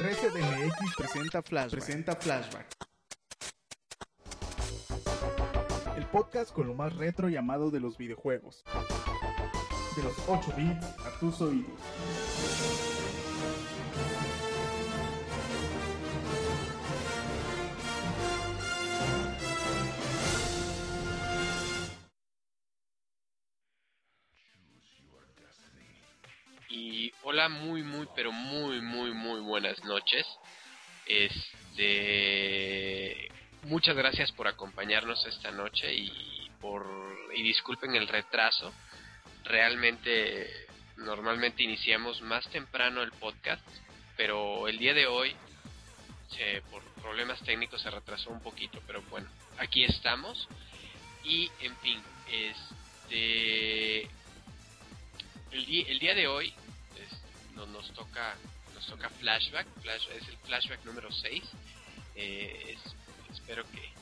RCDMX presenta Flashback. El podcast con lo más retro y amado de los videojuegos. De los 8 bits a tus oídos. Y hola, muy buenas noches. Muchas gracias por acompañarnos esta noche y disculpen el retraso. Realmente, normalmente iniciamos más temprano el podcast, pero el día de hoy, por problemas técnicos, se retrasó un poquito. Pero bueno, aquí estamos. Y en fin, el día de hoy nos toca Flashback. Es el Flashback número 6. Espero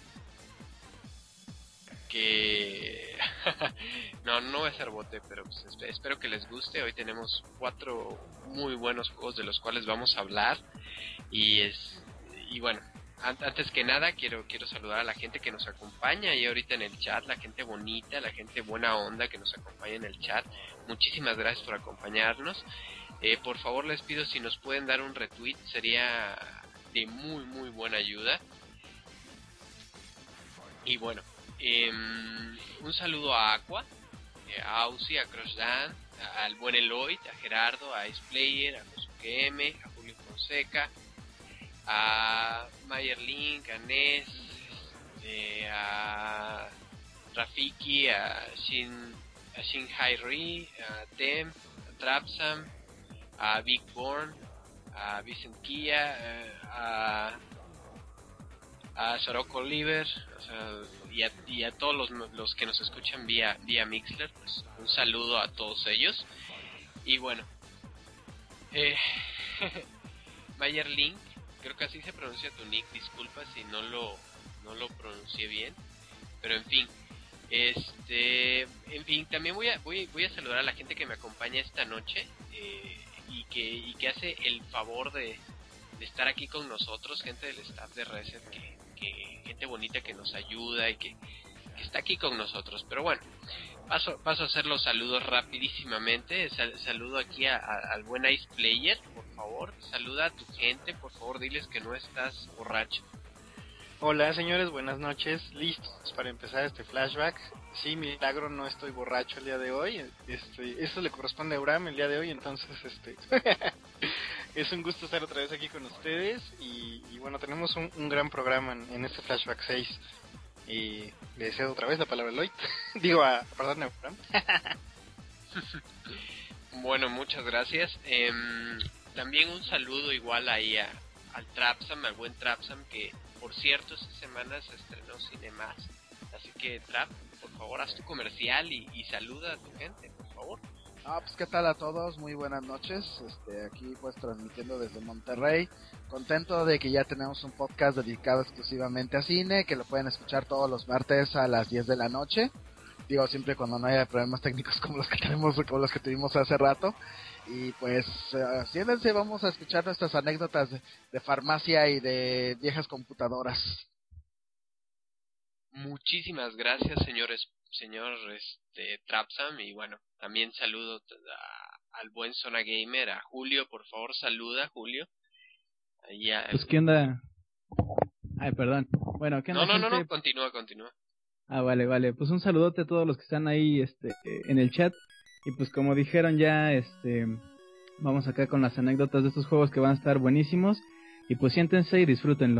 que no voy a hacer bote, pero pues espero que les guste. Hoy tenemos 4 muy buenos juegos de los cuales vamos a hablar. Y bueno, antes que nada quiero saludar a la gente que nos acompaña ahí ahorita en el chat, la gente bonita, la gente buena onda que nos acompaña en el chat. Muchísimas gracias por acompañarnos. Por favor, les pido si nos pueden dar un retweet, sería de muy buena ayuda. Y bueno, un saludo a Aqua, a Ausi, a Crossdan, al buen Eloy, a Gerardo, a Iceplayer, a Josuke M, a Julio Fonseca, a Mayer Link, a Ness, a Rafiki, a Shin Hairi, a Dem, a Trapsam, a Big Born, a Vicent Kia, a Soroko Oliver, o sea, y a todos los que nos escuchan vía Mixler, pues un saludo a todos ellos. Y bueno, Mayer Link, creo que así se pronuncia tu nick, disculpa si no lo pronuncié bien, pero en fin, también voy a saludar a la gente que me acompaña esta noche, y que hace el favor de estar aquí con nosotros, gente del staff de Reset, que gente bonita que nos ayuda y que está aquí con nosotros. Pero bueno, paso a hacer los saludos rapidísimamente. Saludo aquí al buen Ice Player, por favor. Saluda a tu gente, por favor, diles que no estás borracho. Hola señores, buenas noches, listos para empezar este flashback. Sí, milagro, no estoy borracho el día de hoy. Eso le corresponde a Abraham el día de hoy, entonces es un gusto estar otra vez aquí con ustedes y bueno, tenemos un gran programa en este flashback 6. Y le cedo otra vez la palabra a Lloyd. Perdón, a Abraham. Bueno, muchas gracias. También un saludo igual ahí al Trapsam, al buen Trapsam, que por cierto esta semana se estrenó Cinemas, así que Trap, por favor haz tu comercial y saluda a tu gente, por favor. Pues qué tal a todos, muy buenas noches, aquí pues transmitiendo desde Monterrey, contento de que ya tenemos un podcast dedicado exclusivamente a cine, que lo pueden escuchar todos los martes a las 10 de la noche, siempre cuando no haya problemas técnicos como los que tuvimos hace rato. Y pues, siéntense, vamos a escuchar nuestras anécdotas de farmacia y de viejas computadoras. Muchísimas gracias, señor Trapsam, y bueno, también saludo al buen Zona Gamer, a Julio, por favor, saluda, Julio. Pues, ¿qué onda? Ay, perdón. Bueno, ¿qué onda, gente? No, continúa. Vale, pues un saludote a todos los que están ahí, en el chat. Y pues como dijeron ya, vamos acá con las anécdotas de estos juegos que van a estar buenísimos. Y pues siéntense y disfrútenlo.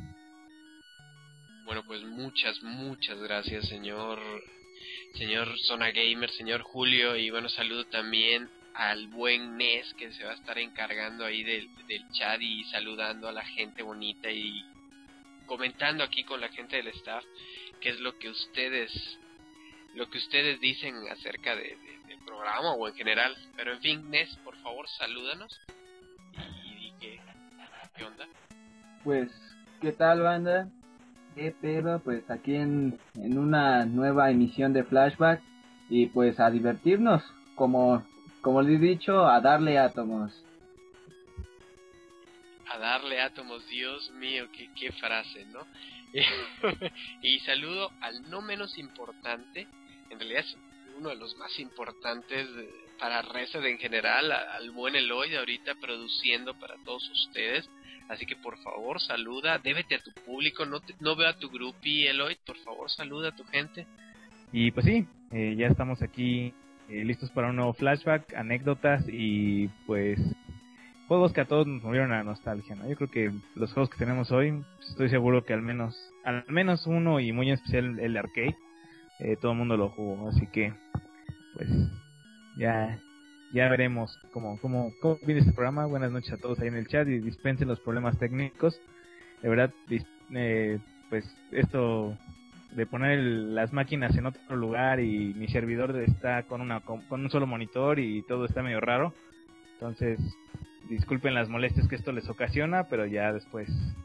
Bueno, pues muchas gracias, señor Zona Gamer, señor Julio. Y bueno, saludo también al buen Nes, que se va a estar encargando ahí del chat y saludando a la gente bonita y comentando aquí con la gente del staff qué es lo que ustedes dicen acerca del programa o en general. Pero en fin, Nes, por favor, salúdanos y ¿qué onda? Pues, ¿qué tal, banda? ¿Qué pedo? Pues aquí en una nueva emisión de Flashback y pues a divertirnos, como les he dicho, a darle átomos. A darle átomos, Dios mío, qué frase, ¿no? Y saludo al no menos importante, en realidad es uno de los más importantes para Reset en general, al buen Eloy, ahorita produciendo para todos ustedes. Así que por favor saluda, débete a tu público, no veo a tu groupie, Eloy, por favor saluda a tu gente. Y pues sí, ya estamos aquí listos para un nuevo flashback, anécdotas y pues juegos que a todos nos movieron a la nostalgia, ¿no? Yo creo que los juegos que tenemos hoy, estoy seguro que al menos uno y muy en especial el arcade, todo el mundo lo jugó, así que pues ya veremos cómo viene este programa. Buenas noches a todos ahí en el chat y dispensen los problemas técnicos. De verdad, pues esto de poner las máquinas en otro lugar y mi servidor está con un solo monitor y todo está medio raro. Entonces, disculpen las molestias que esto les ocasiona, pero ya después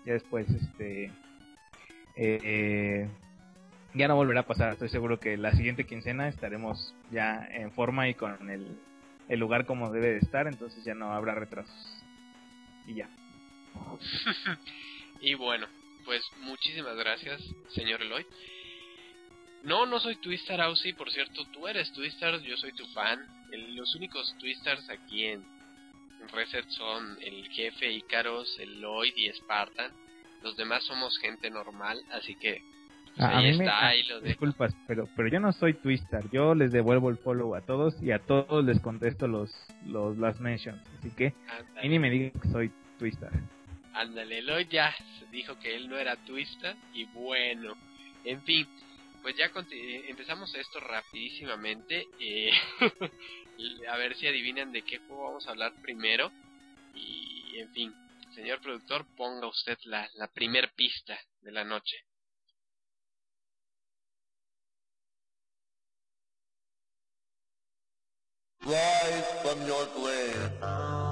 ya no volverá a pasar. Estoy seguro que la siguiente quincena estaremos ya en forma y con el lugar como debe de estar, entonces ya no habrá retrasos. Y ya. Y bueno, pues muchísimas gracias, señor Eloy. No soy Twistar Aussie, por cierto, tú eres Twistar, yo soy tu fan. Los únicos Twistars aquí en Reset son el jefe Icaros, el Lloyd y Spartan. Los demás somos gente normal, así que pues ahí está, ahí lo dejo. Disculpas, pero yo no soy Twistar. Yo les devuelvo el follow a todos y a todos les contesto los last mentions. Así que ahí ni me digan que soy Twistar. Ándale, Lloyd ya dijo que él no era Twistar y bueno, en fin, pues ya empezamos esto rapidísimamente. A ver si adivinan de qué juego vamos a hablar primero. Y en fin, señor productor, ponga usted la primer pista de la noche. Rise from your grave.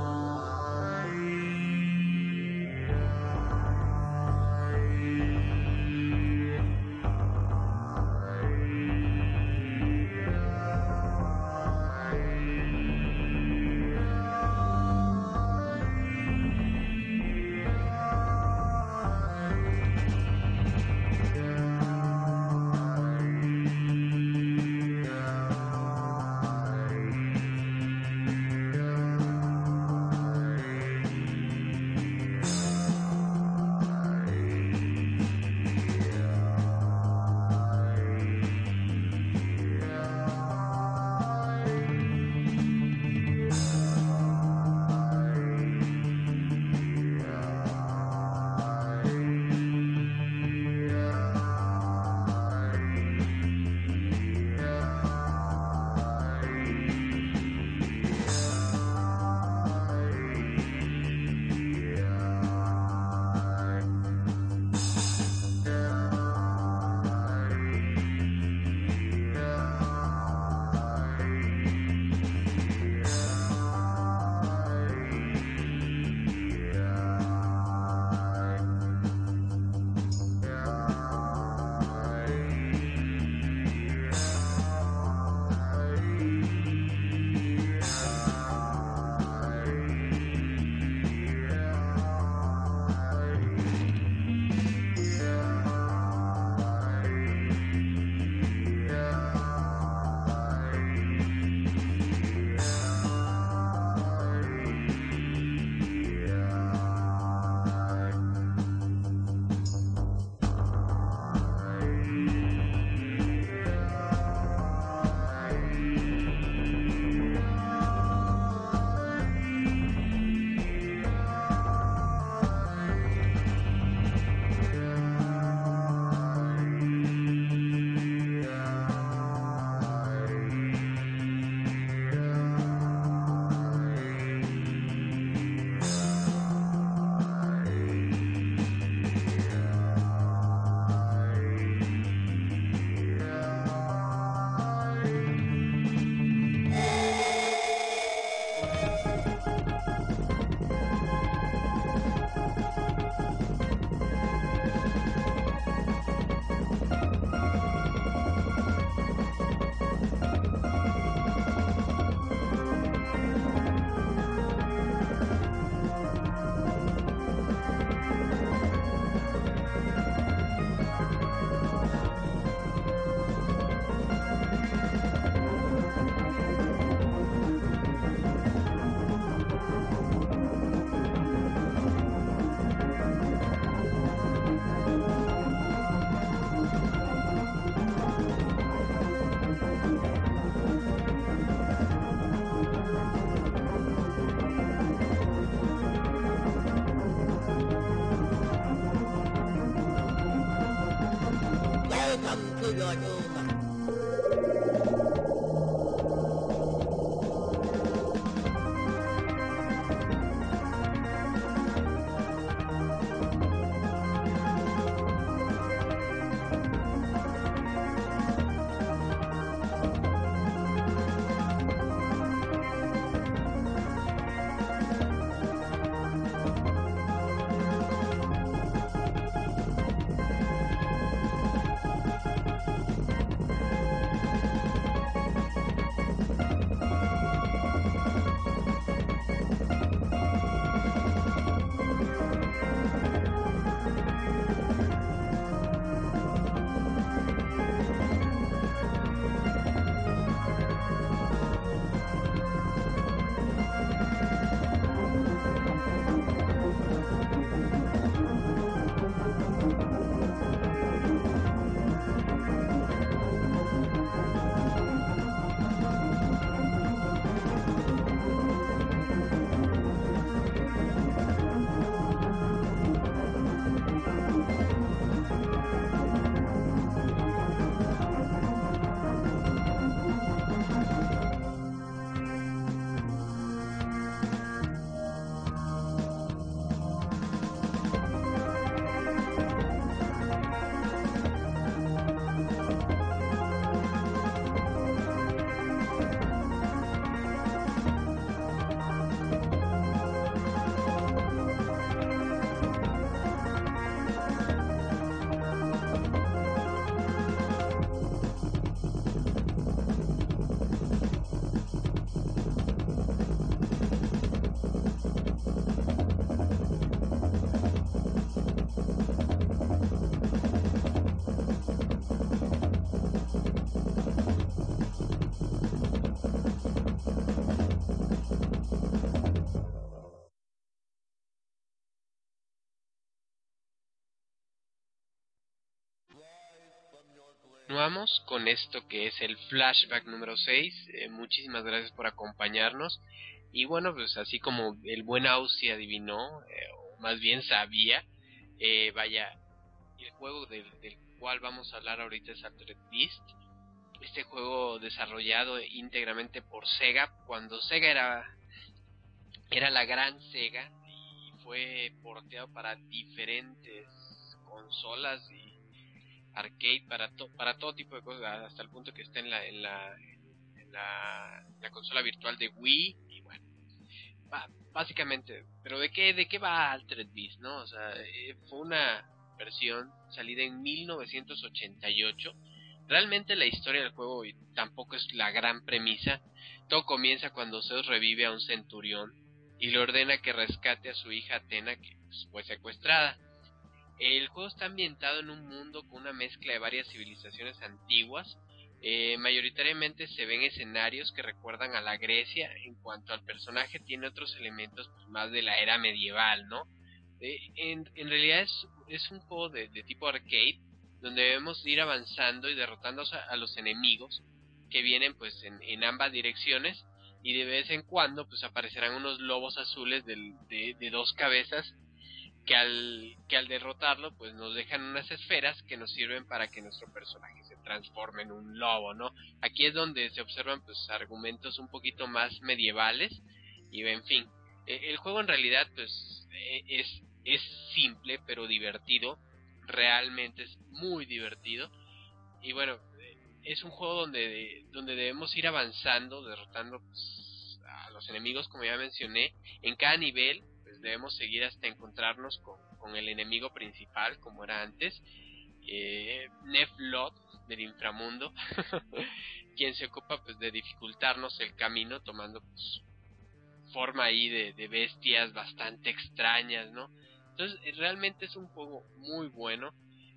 could be like, oh. Continuamos con esto que es el flashback número 6. Muchísimas gracias por acompañarnos. Y bueno, pues así como el buen Aussie adivinó, o más bien sabía, vaya, el juego del cual vamos a hablar ahorita es Altered Beast. Este juego desarrollado íntegramente por Sega, cuando Sega era la gran Sega, y fue porteado para diferentes consolas y arcade, para todo tipo de cosas, hasta el punto que está en la consola virtual de Wii. Y bueno, básicamente, pero ¿de qué va Altered Beast, no? O sea, fue una versión salida en 1988. Realmente la historia del juego tampoco es la gran premisa. Todo comienza cuando Zeus revive a un centurión y le ordena que rescate a su hija Athena, que fue secuestrada. El juego está ambientado en un mundo con una mezcla de varias civilizaciones antiguas. Mayoritariamente se ven escenarios que recuerdan a la Grecia. En cuanto al personaje, tiene otros elementos pues, más de la era medieval, ¿no? En realidad es un juego de tipo arcade, donde debemos ir avanzando y derrotando a los enemigos que vienen pues en ambas direcciones, y de vez en cuando pues aparecerán unos lobos azules de dos cabezas que al derrotarlo pues nos dejan unas esferas que nos sirven para que nuestro personaje se transforme en un lobo, ¿no? Aquí es donde se observan pues argumentos un poquito más medievales. Y en fin, el juego en realidad pues es simple pero divertido. Realmente es muy divertido. Y bueno, es un juego donde debemos ir avanzando, derrotando pues, a los enemigos, como ya mencioné. En cada nivel pues debemos seguir hasta encontrarnos con el enemigo principal, como era antes, Neflot del inframundo, quien se ocupa pues de dificultarnos el camino, tomando pues forma ahí de bestias bastante extrañas, ¿no? Entonces realmente es un juego muy bueno.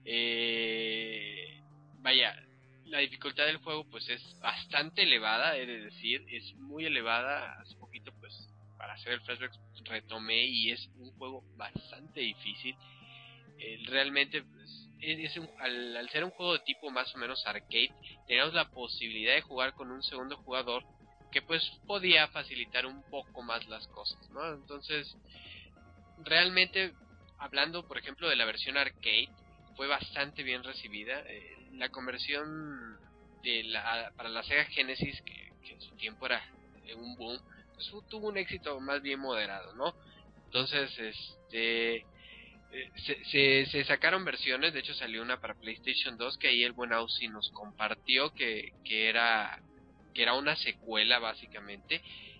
Vaya, la dificultad del juego pues es bastante elevada, he de decir, es muy elevada. Hace poquito pues para hacer el flashback retomé y es un juego bastante difícil. Realmente pues, al ser un juego de tipo más o menos arcade, teníamos la posibilidad de jugar con un segundo jugador que pues podía facilitar un poco más las cosas, ¿no? Entonces realmente, hablando por ejemplo de la versión arcade, fue bastante bien recibida. la conversión para la Sega Genesis, que en su tiempo era un boom, pues tuvo un éxito más bien moderado, ¿no? Entonces, se sacaron versiones. De hecho salió una para PlayStation 2 que ahí el buen Aussie nos compartió que era una secuela básicamente.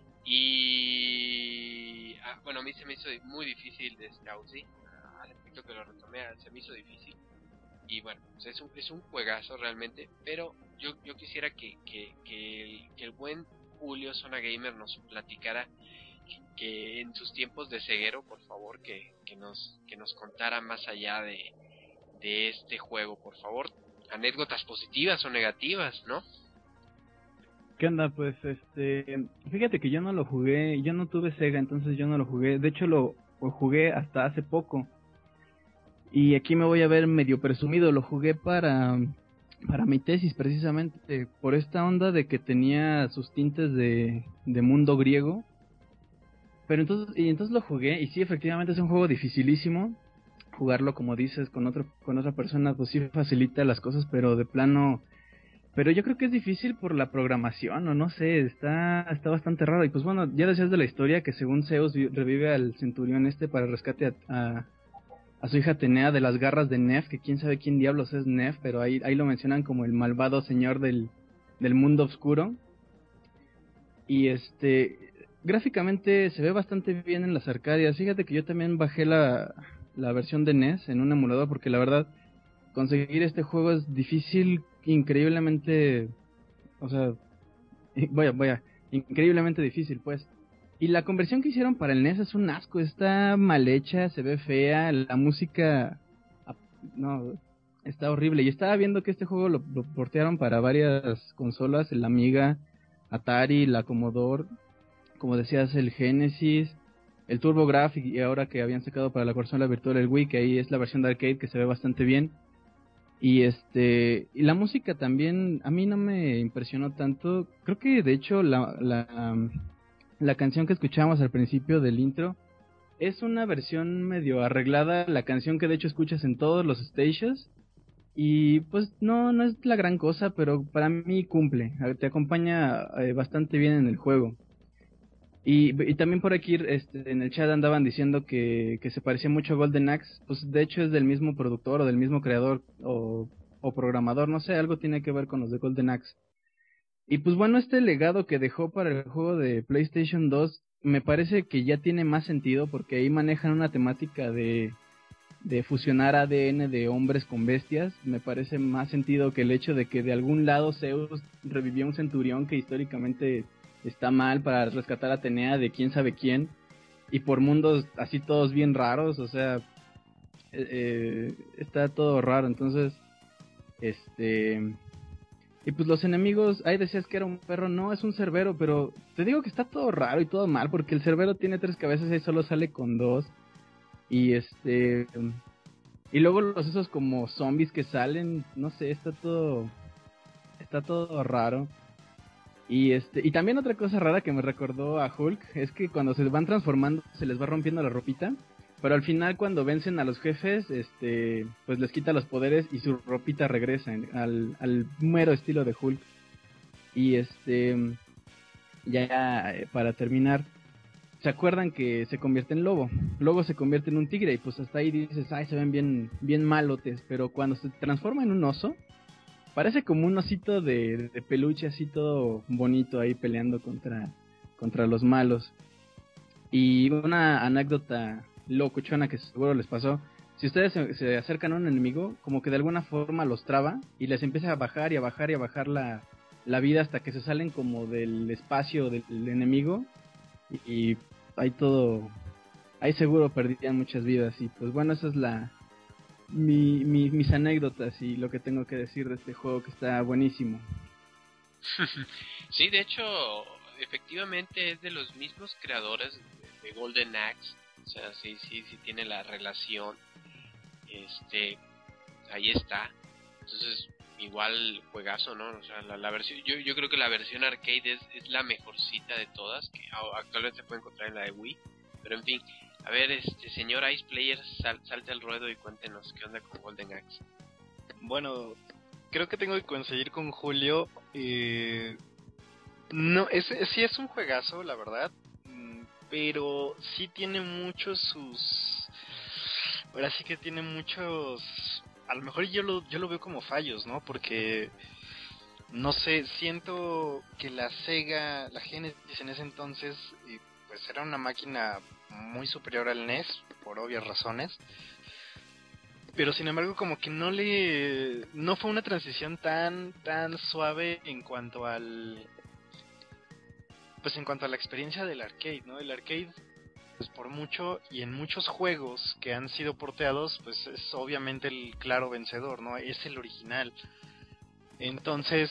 Y bueno, a mí se me hizo muy difícil de Aussie, al efecto que lo retomé, se me hizo difícil. Y bueno, pues es un juegazo realmente, pero yo quisiera que el buen Julio Zona Gamer nos platicara que en sus tiempos de ceguero, por favor, que nos contara más allá de este juego, por favor, anécdotas positivas o negativas, ¿no? ¿Qué onda? Pues fíjate que yo no lo jugué, yo no tuve Sega, entonces yo no lo jugué. De hecho lo jugué hasta hace poco. Y aquí me voy a ver medio presumido, lo jugué para mi tesis precisamente, por esta onda de que tenía sus tintes de mundo griego. Pero entonces lo jugué, y sí, efectivamente es un juego dificilísimo. Jugarlo, como dices, con otra persona, pues sí facilita las cosas, pero de plano... Pero yo creo que es difícil por la programación, o no sé, está bastante raro. Y pues bueno, ya decías de la historia que según Zeus revive al centurión para rescate a su hija Atenea de las garras de Nef, que quién sabe quién diablos es Nef, pero ahí lo mencionan como el malvado señor del mundo oscuro. Y gráficamente se ve bastante bien en las Arcadias. Fíjate que yo también bajé la versión de NES en un emulador, porque la verdad conseguir este juego es difícil, increíblemente, o sea, increíblemente difícil, pues. Y la conversión que hicieron para el NES es un asco, está mal hecha, se ve fea, la música, no, está horrible. Y estaba viendo que este juego lo portearon para varias consolas, el Amiga, Atari, la Commodore, como decías, el Genesis, el TurboGrafx, y ahora que habían sacado para la consola virtual el Wii, que ahí es la versión de arcade que se ve bastante bien. Y y la música también a mí no me impresionó tanto. Creo que de hecho la canción que escuchamos al principio del intro es una versión medio arreglada, la canción que de hecho escuchas en todos los stages. Y pues no es la gran cosa, pero para mí cumple, te acompaña bastante bien en el juego. Y también por aquí en el chat andaban diciendo que se parecía mucho a Golden Axe. Pues de hecho es del mismo productor o del mismo creador o programador, no sé, algo tiene que ver con los de Golden Axe. Y pues bueno, este legado que dejó para el juego de PlayStation 2 me parece que ya tiene más sentido, porque ahí manejan una temática de fusionar ADN de hombres con bestias. Me parece más sentido que el hecho de que de algún lado Zeus revivió un centurión que históricamente está mal para rescatar a Atenea de quién sabe quién, y por mundos así todos bien raros, o sea, está todo raro. Entonces y pues los enemigos, ahí decías que era un perro, no, es un cerbero, pero te digo que está todo raro y todo mal, porque el cerbero tiene 3 cabezas y solo sale con 2. Y y luego esos como zombies que salen, no sé, está todo raro. Y también otra cosa rara que me recordó a Hulk es que cuando se van transformando se les va rompiendo la ropita, pero al final cuando vencen a los jefes, pues les quita los poderes y su ropita regresa al mero estilo de Hulk. Y ya para terminar, ¿se acuerdan que se convierte en lobo? Luego se convierte en un tigre y pues hasta ahí dices, ay, se ven bien malotes, pero cuando se transforma en un oso, parece como un osito de peluche así todo bonito ahí peleando contra los malos. Y una anécdota locuchona que seguro les pasó: si ustedes se acercan a un enemigo, como que de alguna forma los traba y les empieza a bajar y a bajar y a bajar la vida hasta que se salen como del espacio del enemigo, y ahí seguro perdían muchas vidas. Y pues bueno, esa es mis anécdotas y lo que tengo que decir de este juego, que está buenísimo. Sí, de hecho, efectivamente es de los mismos creadores de Golden Axe. O sea, sí tiene la relación. Ahí está. Entonces, igual juegazo, ¿no? O sea, la versión, yo creo que la versión arcade es la mejorcita de todas, que actualmente se puede encontrar en la de Wii. Pero en fin, a ver, señor Ice Player, salte al ruedo y cuéntenos qué onda con Golden Axe. Bueno, creo que tengo que coincidir con Julio. No, sí es un juegazo, la verdad. Pero sí tiene muchos sus... Ahora sí que tiene muchos... A lo mejor yo lo veo como fallos, ¿no? Porque... No sé, siento que la Sega, la Genesis en ese entonces, pues era una máquina muy superior al NES, por obvias razones. Pero sin embargo como que no fue una transición tan suave en cuanto al... Pues en cuanto a la experiencia del arcade, ¿no? El arcade, pues por mucho y en muchos juegos que han sido porteados, pues es obviamente el claro vencedor, ¿no? Es el original. Entonces,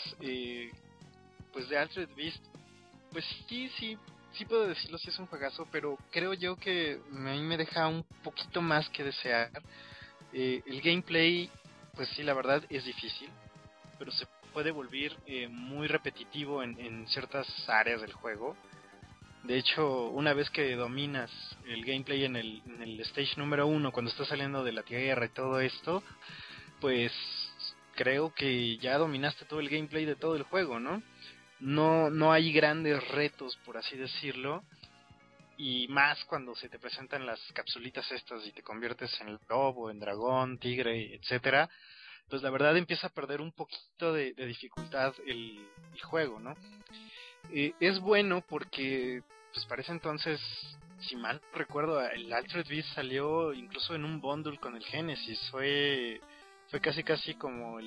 pues de Altered Beast, pues sí puedo decirlo, sí es un juegazo, pero creo yo que a mí me deja un poquito más que desear. El gameplay, pues sí, la verdad es difícil, pero se puede volver muy repetitivo en ciertas áreas del juego. De hecho, una vez que dominas el gameplay en el stage número 1, cuando estás saliendo de la tierra y todo esto, pues creo que ya dominaste todo el gameplay de todo el juego, ¿no? No hay grandes retos, por así decirlo, y más cuando se te presentan las capsulitas estas y te conviertes en lobo, en dragón, tigre, etcétera. Pues la verdad empieza a perder un poquito de dificultad el juego, ¿no? Es bueno porque, pues para ese entonces, si mal recuerdo, el Altered Beast salió incluso en un bundle con el Genesis. Fue casi como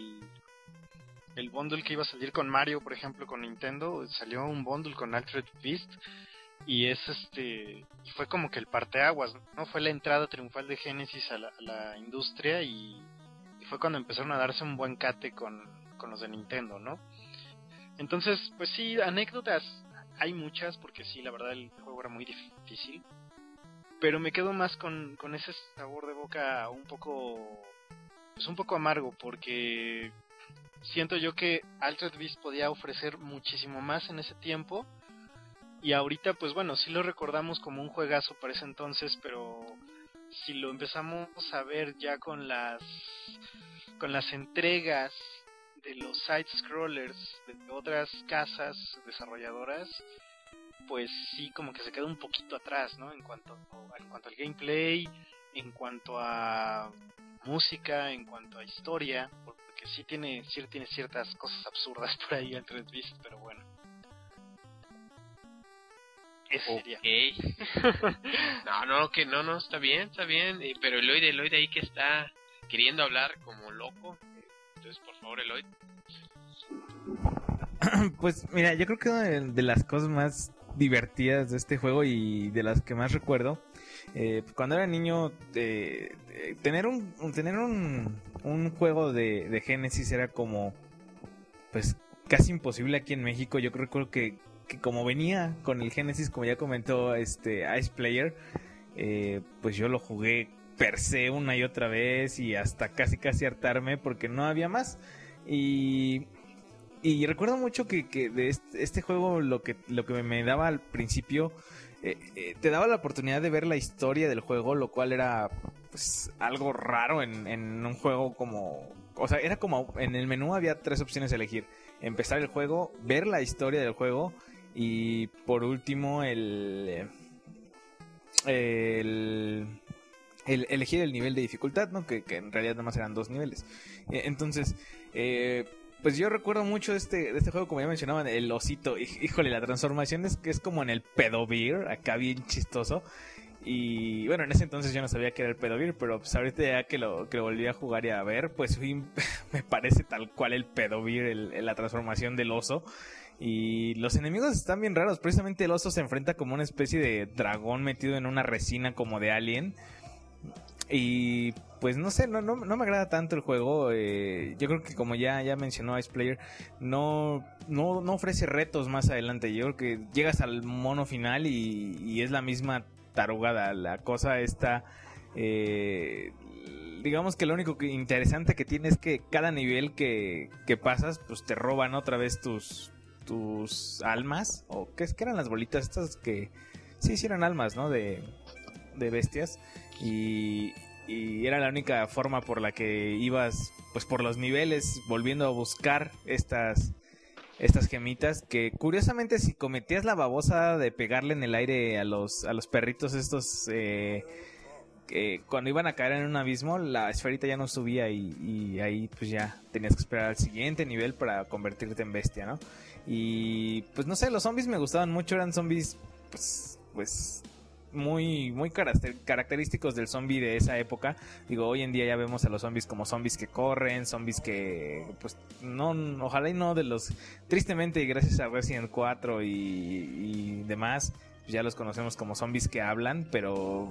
el bundle que iba a salir con Mario, por ejemplo, con Nintendo. Salió un bundle con Altered Beast y fue como que el parteaguas, ¿no? Fue la entrada triunfal de Genesis a la industria y fue cuando empezaron a darse un buen cate con los de Nintendo, ¿no? Entonces, pues sí, anécdotas hay muchas, porque sí, la verdad el juego era muy difícil, pero me quedo más con ese sabor de boca un poco amargo, porque siento yo que Altered Beast podía ofrecer muchísimo más en ese tiempo, y ahorita pues bueno, sí lo recordamos como un juegazo para ese entonces, pero si lo empezamos a ver ya con las entregas de los side scrollers de otras casas desarrolladoras, pues sí, como que se queda un poquito atrás, ¿no? En cuanto al gameplay, en cuanto a música, en cuanto a historia, porque sí tiene ciertas cosas absurdas por ahí Altered Beast, pero bueno. Ese sería. No, está bien, pero Eloy ahí que está queriendo hablar como loco. Entonces, por favor, Eloy. Pues mira, yo creo que una de las cosas más divertidas de este juego y de las que más recuerdo, cuando era niño, tener un juego de Genesis era como, pues, casi imposible aquí en México. Yo creo que como venía con el Genesis, como ya comentó Ice Player, pues yo lo jugué per se una y otra vez y hasta casi hartarme porque no había más. Y recuerdo mucho que de este juego lo que me daba al principio, te daba la oportunidad de ver la historia del juego, lo cual era pues algo raro en un juego como... O sea, era como en el menú había 3 opciones a elegir: empezar el juego, ver la historia del juego y por último el elegir el nivel de dificultad, ¿no? Que en realidad nada más eran 2 niveles. Entonces, pues yo recuerdo mucho de este juego, como ya mencionaban, el osito. Híjole, la transformación es como en el Pedovir, acá bien chistoso. Y bueno, en ese entonces yo no sabía que era el Pedovir, pero pues ahorita ya que lo volví a jugar y a ver, pues me parece tal cual el Pedovir, la transformación del oso. Y los enemigos están bien raros. Precisamente el oso se enfrenta como una especie de dragón metido en una resina como de alien. Y pues no sé, no me agrada tanto el juego. Yo creo que, como ya mencionó Ice Player, no ofrece retos más adelante. Yo creo que llegas al mono final y es la misma tarugada. La cosa está... digamos que lo único interesante que tiene es que cada nivel que pasas, pues te roban otra vez tus almas. ¿O qué eran las bolitas estas que... Sí, eran almas, ¿no? De bestias. Y y era la única forma por la que ibas pues por los niveles volviendo a buscar estas gemitas, que curiosamente si cometías la babosa de pegarle en el aire a los perritos estos, cuando iban a caer en un abismo, la esferita ya no subía y ahí pues ya tenías que esperar al siguiente nivel para convertirte en bestia, ¿no? Y pues no sé, los zombies me gustaban mucho, eran zombies pues muy característicos del zombie de esa época. Digo, hoy en día ya vemos a los zombies como zombies que corren, zombies que pues no, ojalá y no de los, tristemente gracias a Resident 4 y demás, pues ya los conocemos como zombies que hablan, pero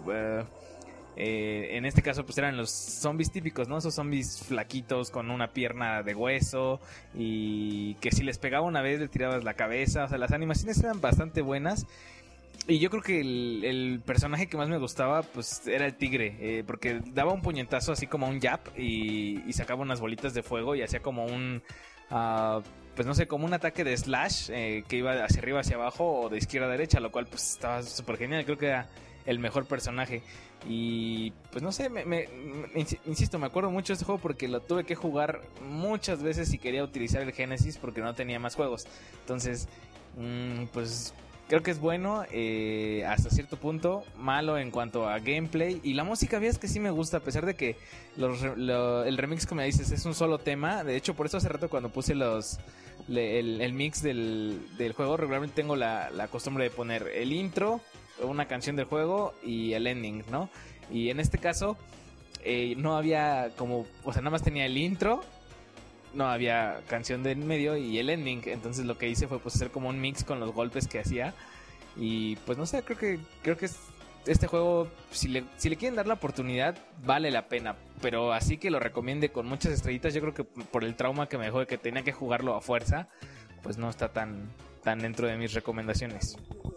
en este caso pues eran los zombies típicos, ¿no? Esos zombies flaquitos con una pierna de hueso y que si les pegaba una vez le tirabas la cabeza. O sea, las animaciones eran bastante buenas. Y yo creo que el personaje que más me gustaba pues era el tigre, porque daba un puñetazo así como un jab y sacaba unas bolitas de fuego y hacía como un, pues no sé, como un ataque de slash que iba hacia arriba, hacia abajo o de izquierda a derecha, lo cual pues estaba súper genial. Creo que era el mejor personaje y pues no sé, insisto, me acuerdo mucho de este juego porque lo tuve que jugar muchas veces y quería utilizar el Genesis porque no tenía más juegos. Entonces, pues creo que es bueno hasta cierto punto, malo en cuanto a gameplay. Y la música, ves que sí me gusta, a pesar de que el remix, como me dices, es un solo tema. De hecho, por eso hace rato cuando puse el mix del juego, regularmente tengo la costumbre de poner el intro, una canción del juego y el ending, ¿no? Y en este caso no había como, o sea, nada más tenía el intro, no había canción de en medio y el ending. Entonces lo que hice fue pues hacer como un mix con los golpes que hacía. Y pues no sé, creo que este juego, si le quieren dar la oportunidad, vale la pena. Pero así que lo recomiende con muchas estrellitas, yo creo que por el trauma que me dejó de que tenía que jugarlo a fuerza, pues no está tan dentro de mis recomendaciones.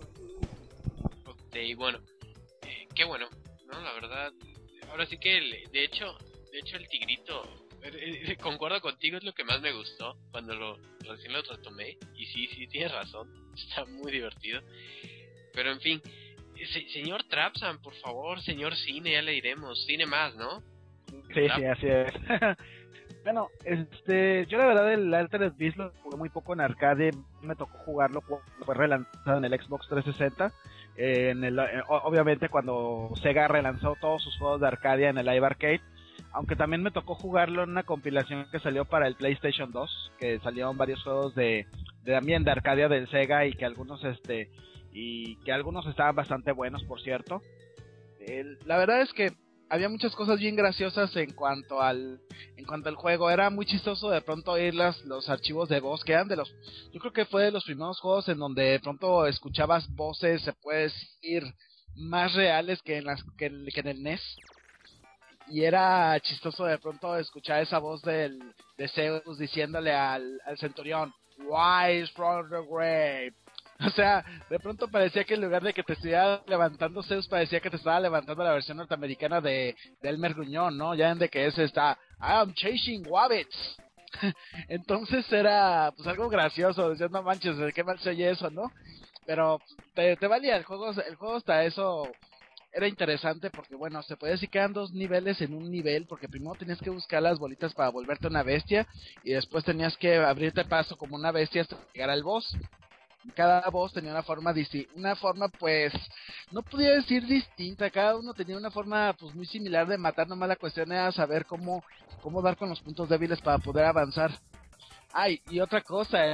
Ok, bueno, qué bueno, ¿no? La verdad, ahora sí que de hecho el tigrito, concuerdo contigo, es lo que más me gustó cuando recién lo retomé. Y sí, tienes razón, está muy divertido. Pero en fin, señor Trapsan, por favor, señor Cine, ya le diremos, Cine más, ¿no? Sí, así es. Bueno, yo la verdad el Altered Beast lo jugué muy poco en arcade, me tocó jugarlo cuando fue relanzado en el Xbox 360. Obviamente cuando Sega relanzó todos sus juegos de Arcadia en el Live Arcade, aunque también me tocó jugarlo en una compilación que salió para el PlayStation 2, que salieron varios juegos también de Arcadia del Sega y que algunos estaban bastante buenos, por cierto. La verdad es que había muchas cosas bien graciosas en cuanto al juego. Era muy chistoso de pronto oír los archivos de voz que eran yo creo que fue de los primeros juegos en donde de pronto escuchabas voces, se puede decir, más reales que en el NES. Y era chistoso de pronto escuchar esa voz de Zeus diciéndole al centurión, "Rise from the grave". O sea, de pronto parecía que en lugar de que te estuviera levantando Zeus, parecía que te estaba levantando la versión norteamericana de Elmer Gruñón, ¿no? Ya en de que ese está, "I'm chasing wabbits". Entonces era pues algo gracioso, decías, no manches, qué mal se oye eso, ¿no? Pero te valía el juego hasta eso. Era interesante porque, bueno, se podía decir que eran dos niveles en un nivel, porque primero tenías que buscar las bolitas para volverte una bestia, y después tenías que abrirte paso como una bestia hasta llegar al boss. Cada boss tenía una forma pues, no podía decir distinta, cada uno tenía una forma pues muy similar de matar, nomás la cuestión era saber cómo dar con los puntos débiles para poder avanzar. Ay, y otra cosa,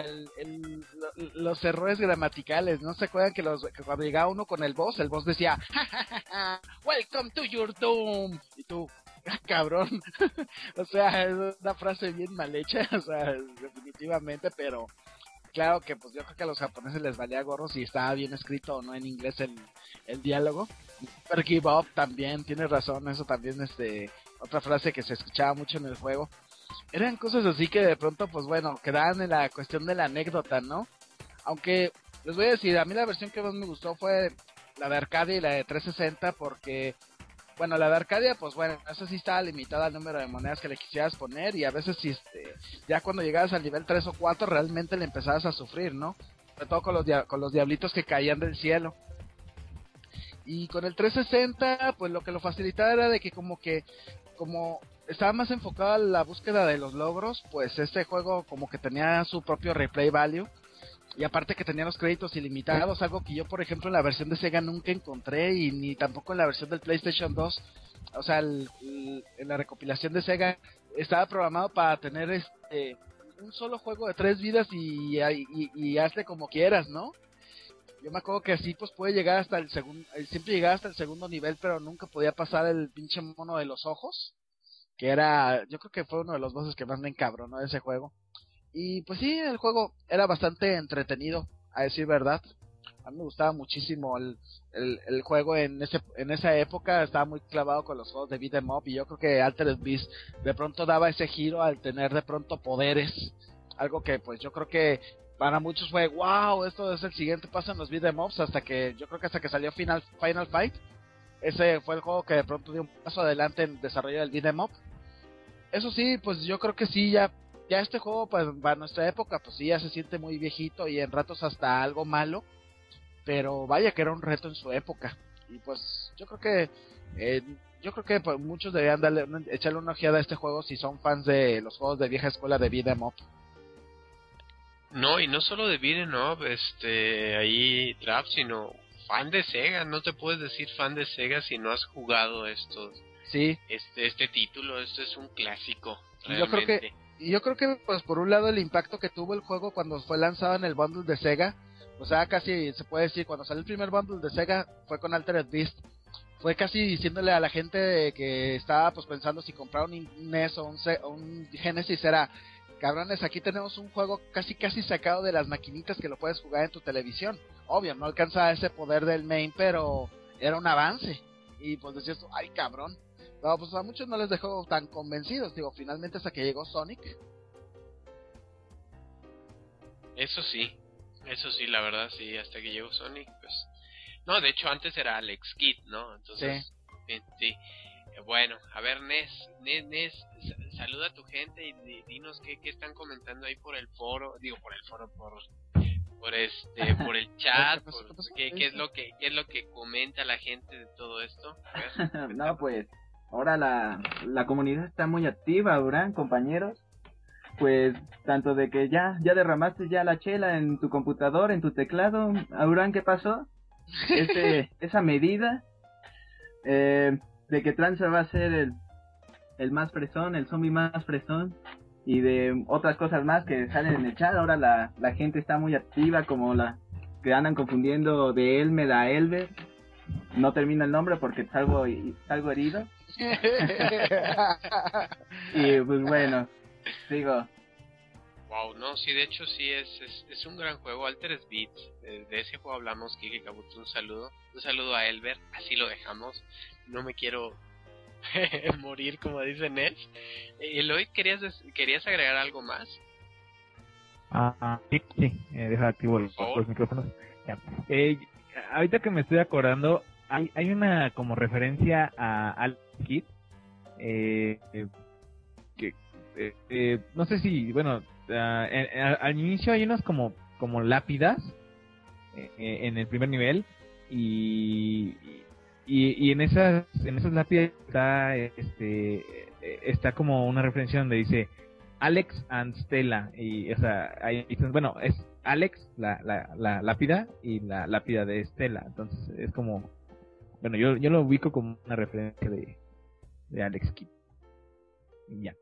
los errores gramaticales, ¿no se acuerdan que cuando llegaba uno con el boss decía, "Ja, ja, ja, ja, welcome to your doom", y tú, cabrón. O sea, es una frase bien mal hecha, o sea, definitivamente, pero claro que pues yo creo que a los japoneses les valía gorro si estaba bien escrito o no en inglés el diálogo. Never give up también, tienes razón, eso también otra frase que se escuchaba mucho en el juego. Eran cosas así que de pronto pues bueno, quedaban en la cuestión de la anécdota, ¿no? Aunque les voy a decir, a mí la versión que más me gustó fue la de Arcadia y la de 360 porque, bueno, la de Arcadia pues bueno, esa sí estaba limitada al número de monedas que le quisieras poner y a veces ya cuando llegabas al nivel 3 o 4 realmente le empezabas a sufrir, ¿no? Sobre todo con los diablitos que caían del cielo. Y con el 360, pues lo que lo facilitaba era de que como estaba más enfocado a la búsqueda de los logros, pues este juego como que tenía su propio replay value. Y aparte que tenía los créditos ilimitados, algo que yo por ejemplo en la versión de Sega nunca encontré, y ni tampoco en la versión del PlayStation 2. O sea, en la recopilación de Sega estaba programado para tener un solo juego de 3 vidas y hazle como quieras, ¿no? Yo me acuerdo que así pues puede llegar hasta el segundo, siempre llegaba hasta el segundo nivel, pero nunca podía pasar el pinche mono de los ojos, que yo creo que fue uno de los bosses que más me encabronó de ese juego. Y pues sí, el juego era bastante entretenido, a decir verdad. A mí me gustaba muchísimo el juego en esa época. Estaba muy clavado con los juegos de beat 'em up, y yo creo que Altered Beast de pronto daba ese giro al tener de pronto poderes, algo que pues yo creo que para muchos fue wow, esto es el siguiente paso en los beat 'em ups, hasta que salió Final Fight. Ese fue el juego que de pronto dio un paso adelante en el desarrollo del beat 'em up. Eso sí, pues yo creo que sí, ya este juego pues para nuestra época pues sí ya se siente muy viejito y en ratos hasta algo malo, pero vaya que era un reto en su época. Y pues yo creo que pues, muchos deberían echarle una ojeada a este juego si son fans de los juegos de vieja escuela de beat 'em up. No, y no solo de beat'em up, ahí Trap, sino fan de Sega. No te puedes decir fan de Sega si no has jugado Sí. Este título. Esto es un clásico, realmente. Yo creo que pues por un lado el impacto que tuvo el juego cuando fue lanzado en el bundle de Sega, o sea, casi se puede decir cuando salió el primer bundle de Sega fue con Altered Beast. Fue casi diciéndole a la gente que estaba pues pensando si comprar un NES o un Genesis, era: cabrones, aquí tenemos un juego casi sacado de las maquinitas que lo puedes jugar en tu televisión. Obvio, no alcanza ese poder del main, pero era un avance. Y pues decías, ay cabrón. No, pues a muchos no les dejó tan convencidos. Digo, finalmente hasta que llegó Sonic. Eso sí, la verdad sí, hasta que llegó Sonic, pues... No, de hecho antes era Alex Kidd, ¿no? Entonces, sí. Bueno, a ver, Nes, saluda a tu gente y dinos qué están comentando ahí por el chat, qué es lo que comenta la gente de todo esto. A ver, no, pues ahora la comunidad está muy activa, ¿verdad, compañeros? Pues tanto de que ya derramaste ya la chela en tu computador, en tu teclado, Aurán, ¿qué pasó? Esa medida de que Tranza va a ser el más fresón, el zombie más fresón, y de otras cosas más que salen en el chat. Ahora la gente está muy activa, como la que andan confundiendo de Elmer a Elber. No termina el nombre porque salgo herido. Y pues bueno, digo... Wow, no, sí, de hecho sí es un gran juego, Altered Beast. De ese juego hablamos, Kike Kabuto, un saludo a Elber, así lo dejamos. No me quiero morir, como dice Nels. Eloy, ¿querías agregar algo más? Sí, deja activo los micrófonos. Ya. Ahorita que me estoy acordando, hay una como referencia a Alex Kidd, que no sé si, bueno, al inicio hay unas como lápidas en el primer nivel, y en esas lápidas está como una referencia donde dice Alex and Stella, y o sea, bueno, es Alex la lápida y la lápida de Stella. Entonces es como, bueno, yo lo ubico como una referencia de Alex Kidd y ya.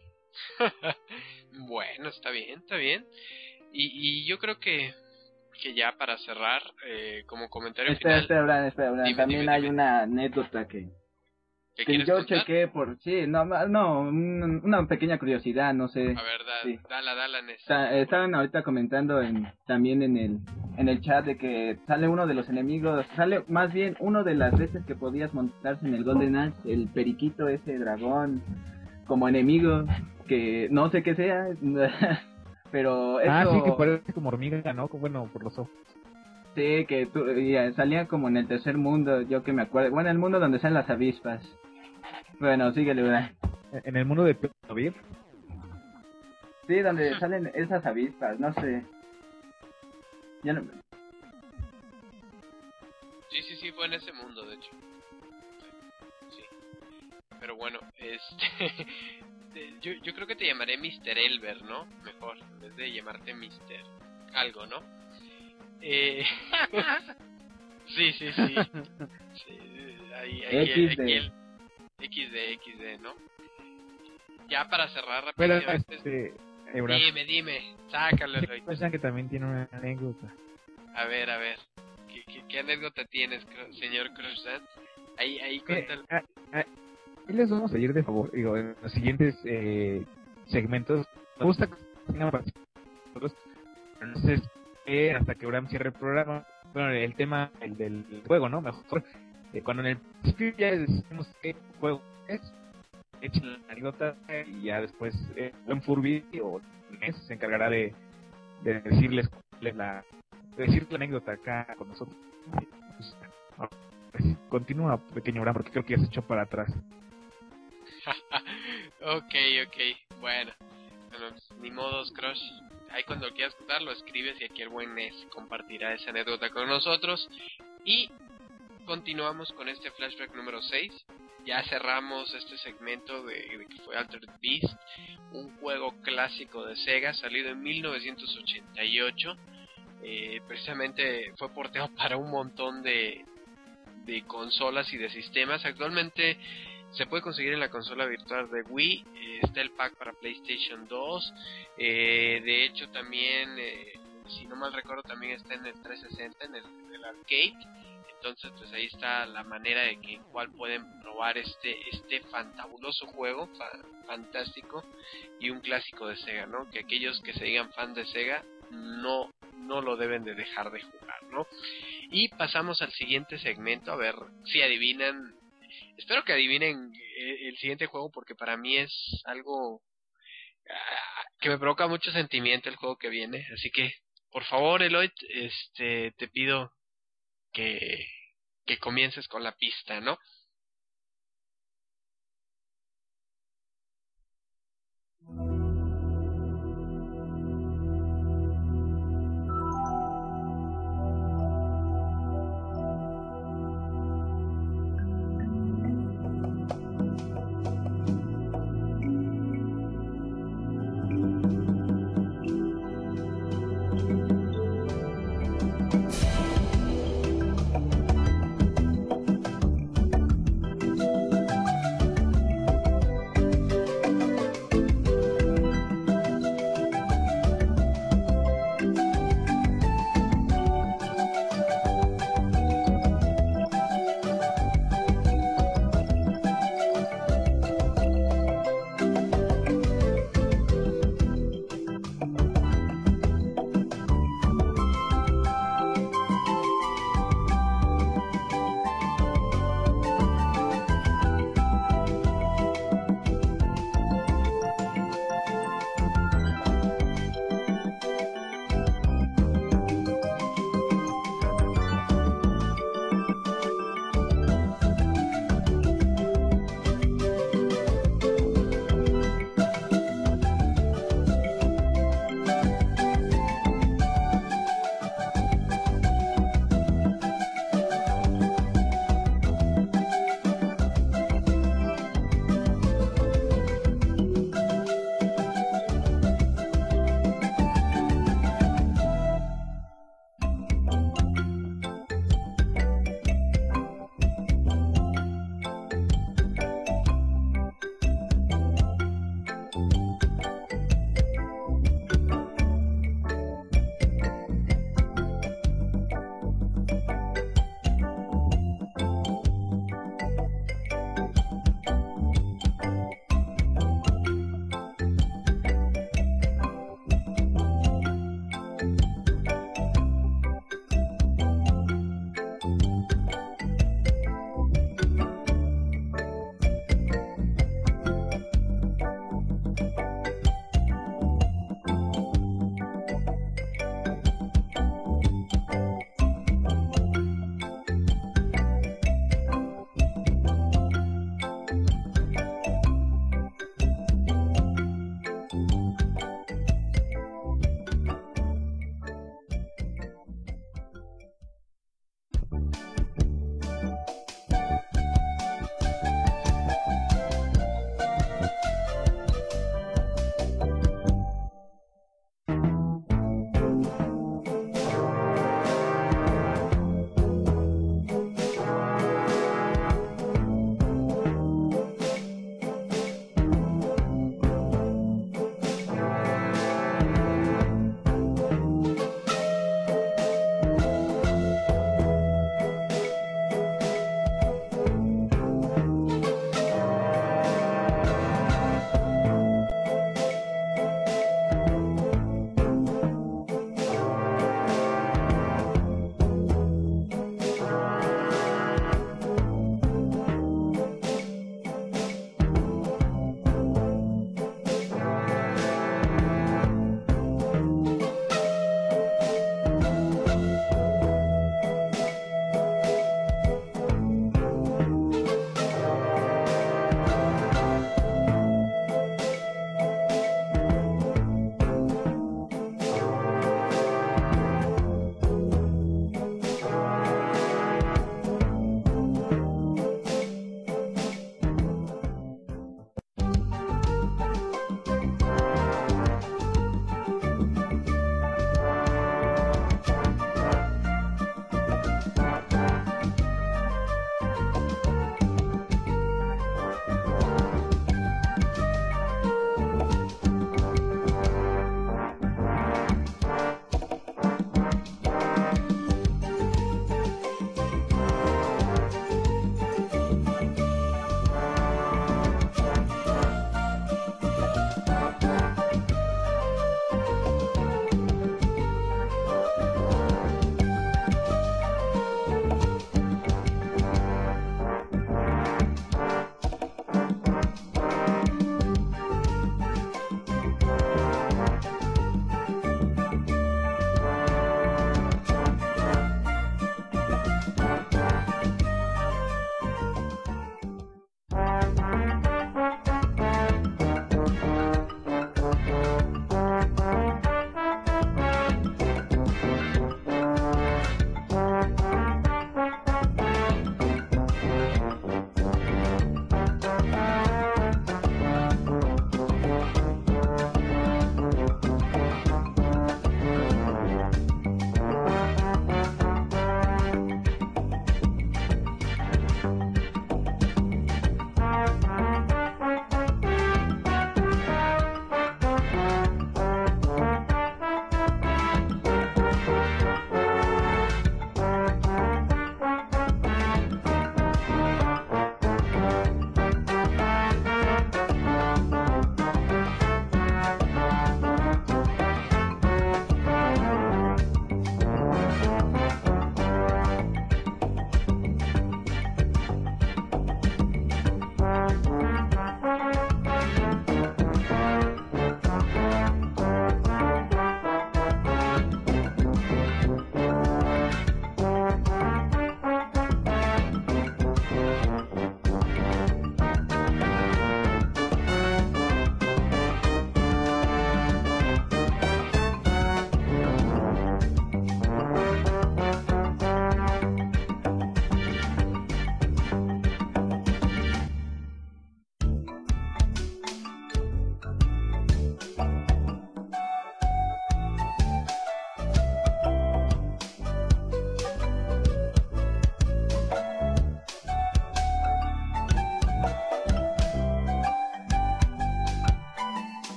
Bueno, está bien. Y yo creo que ya para cerrar, como comentario final... Espera, también hay una anécdota que yo chequé por... Sí, una pequeña curiosidad, no sé. A ver, sí. Dala, Nes. Estaban ahorita comentando también en el chat de que sale uno de los enemigos, sale más bien uno de las veces que podías montarse en el Golden Axe, el periquito, ese dragón, como enemigo, que no sé qué sea, pero eso... sí, que parece como hormiga, ¿no? Bueno, por los ojos. Sí, que salía como en el tercer mundo, yo que me acuerdo. Bueno, el mundo donde salen las avispas. Bueno, síguele, ¿verdad? ¿En el mundo de Plovir? Sí, donde salen esas avispas, no sé. Ya no... Sí, fue en ese mundo, de hecho. Sí. Pero bueno, yo creo que te llamaré Mr. Elber, ¿no? Mejor, en vez de llamarte Mr. algo, ¿no? Sí. Sí, ahí XD. el XD, ¿no? Ya para cerrar Pero, rápidamente. Abraham, Dime, sácalo, Eloy. piensan que también tiene una anécdota. A ver. ¿Qué anécdota tienes, señor Cruzat? Ahí cuéntalo. Y les vamos a ir de favor, digo, en los siguientes segmentos. Me gusta que tengan nosotros, entonces hasta que Abraham cierre el programa. Bueno, el tema, el del juego, ¿no? Mejor, cuando en el principio ya decimos qué juego es, echen la anécdota y ya después buen Furby o Nes se encargará de decirles la anécdota acá con nosotros. Pues, continúa, pequeño Abraham, porque creo que ya se echó para atrás. Ok. Bueno, pues, ni modos, Crush. Ahí cuando quieras contar lo escribes y aquí el buen Nes compartirá esa anécdota con nosotros. Y continuamos con este flashback número 6. Ya cerramos este segmento de que fue Altered Beast, un juego clásico de Sega salido en 1988. Precisamente fue porteado para un montón de consolas y de sistemas. Actualmente se puede conseguir en la consola virtual de Wii, está el pack para PlayStation 2, de hecho también, si no mal recuerdo, también está en el 360, en el arcade. Entonces pues ahí está la manera de que cual pueden probar este fantabuloso juego, fantástico, y un clásico de Sega, ¿no? Que aquellos que se digan fan de Sega no lo deben de dejar de jugar, ¿no? Y pasamos al siguiente segmento, a ver si adivinan. Espero que adivinen el siguiente juego, porque para mí es algo que me provoca mucho sentimiento el juego que viene. Así que, por favor, Eloy, te pido que comiences con la pista, ¿no?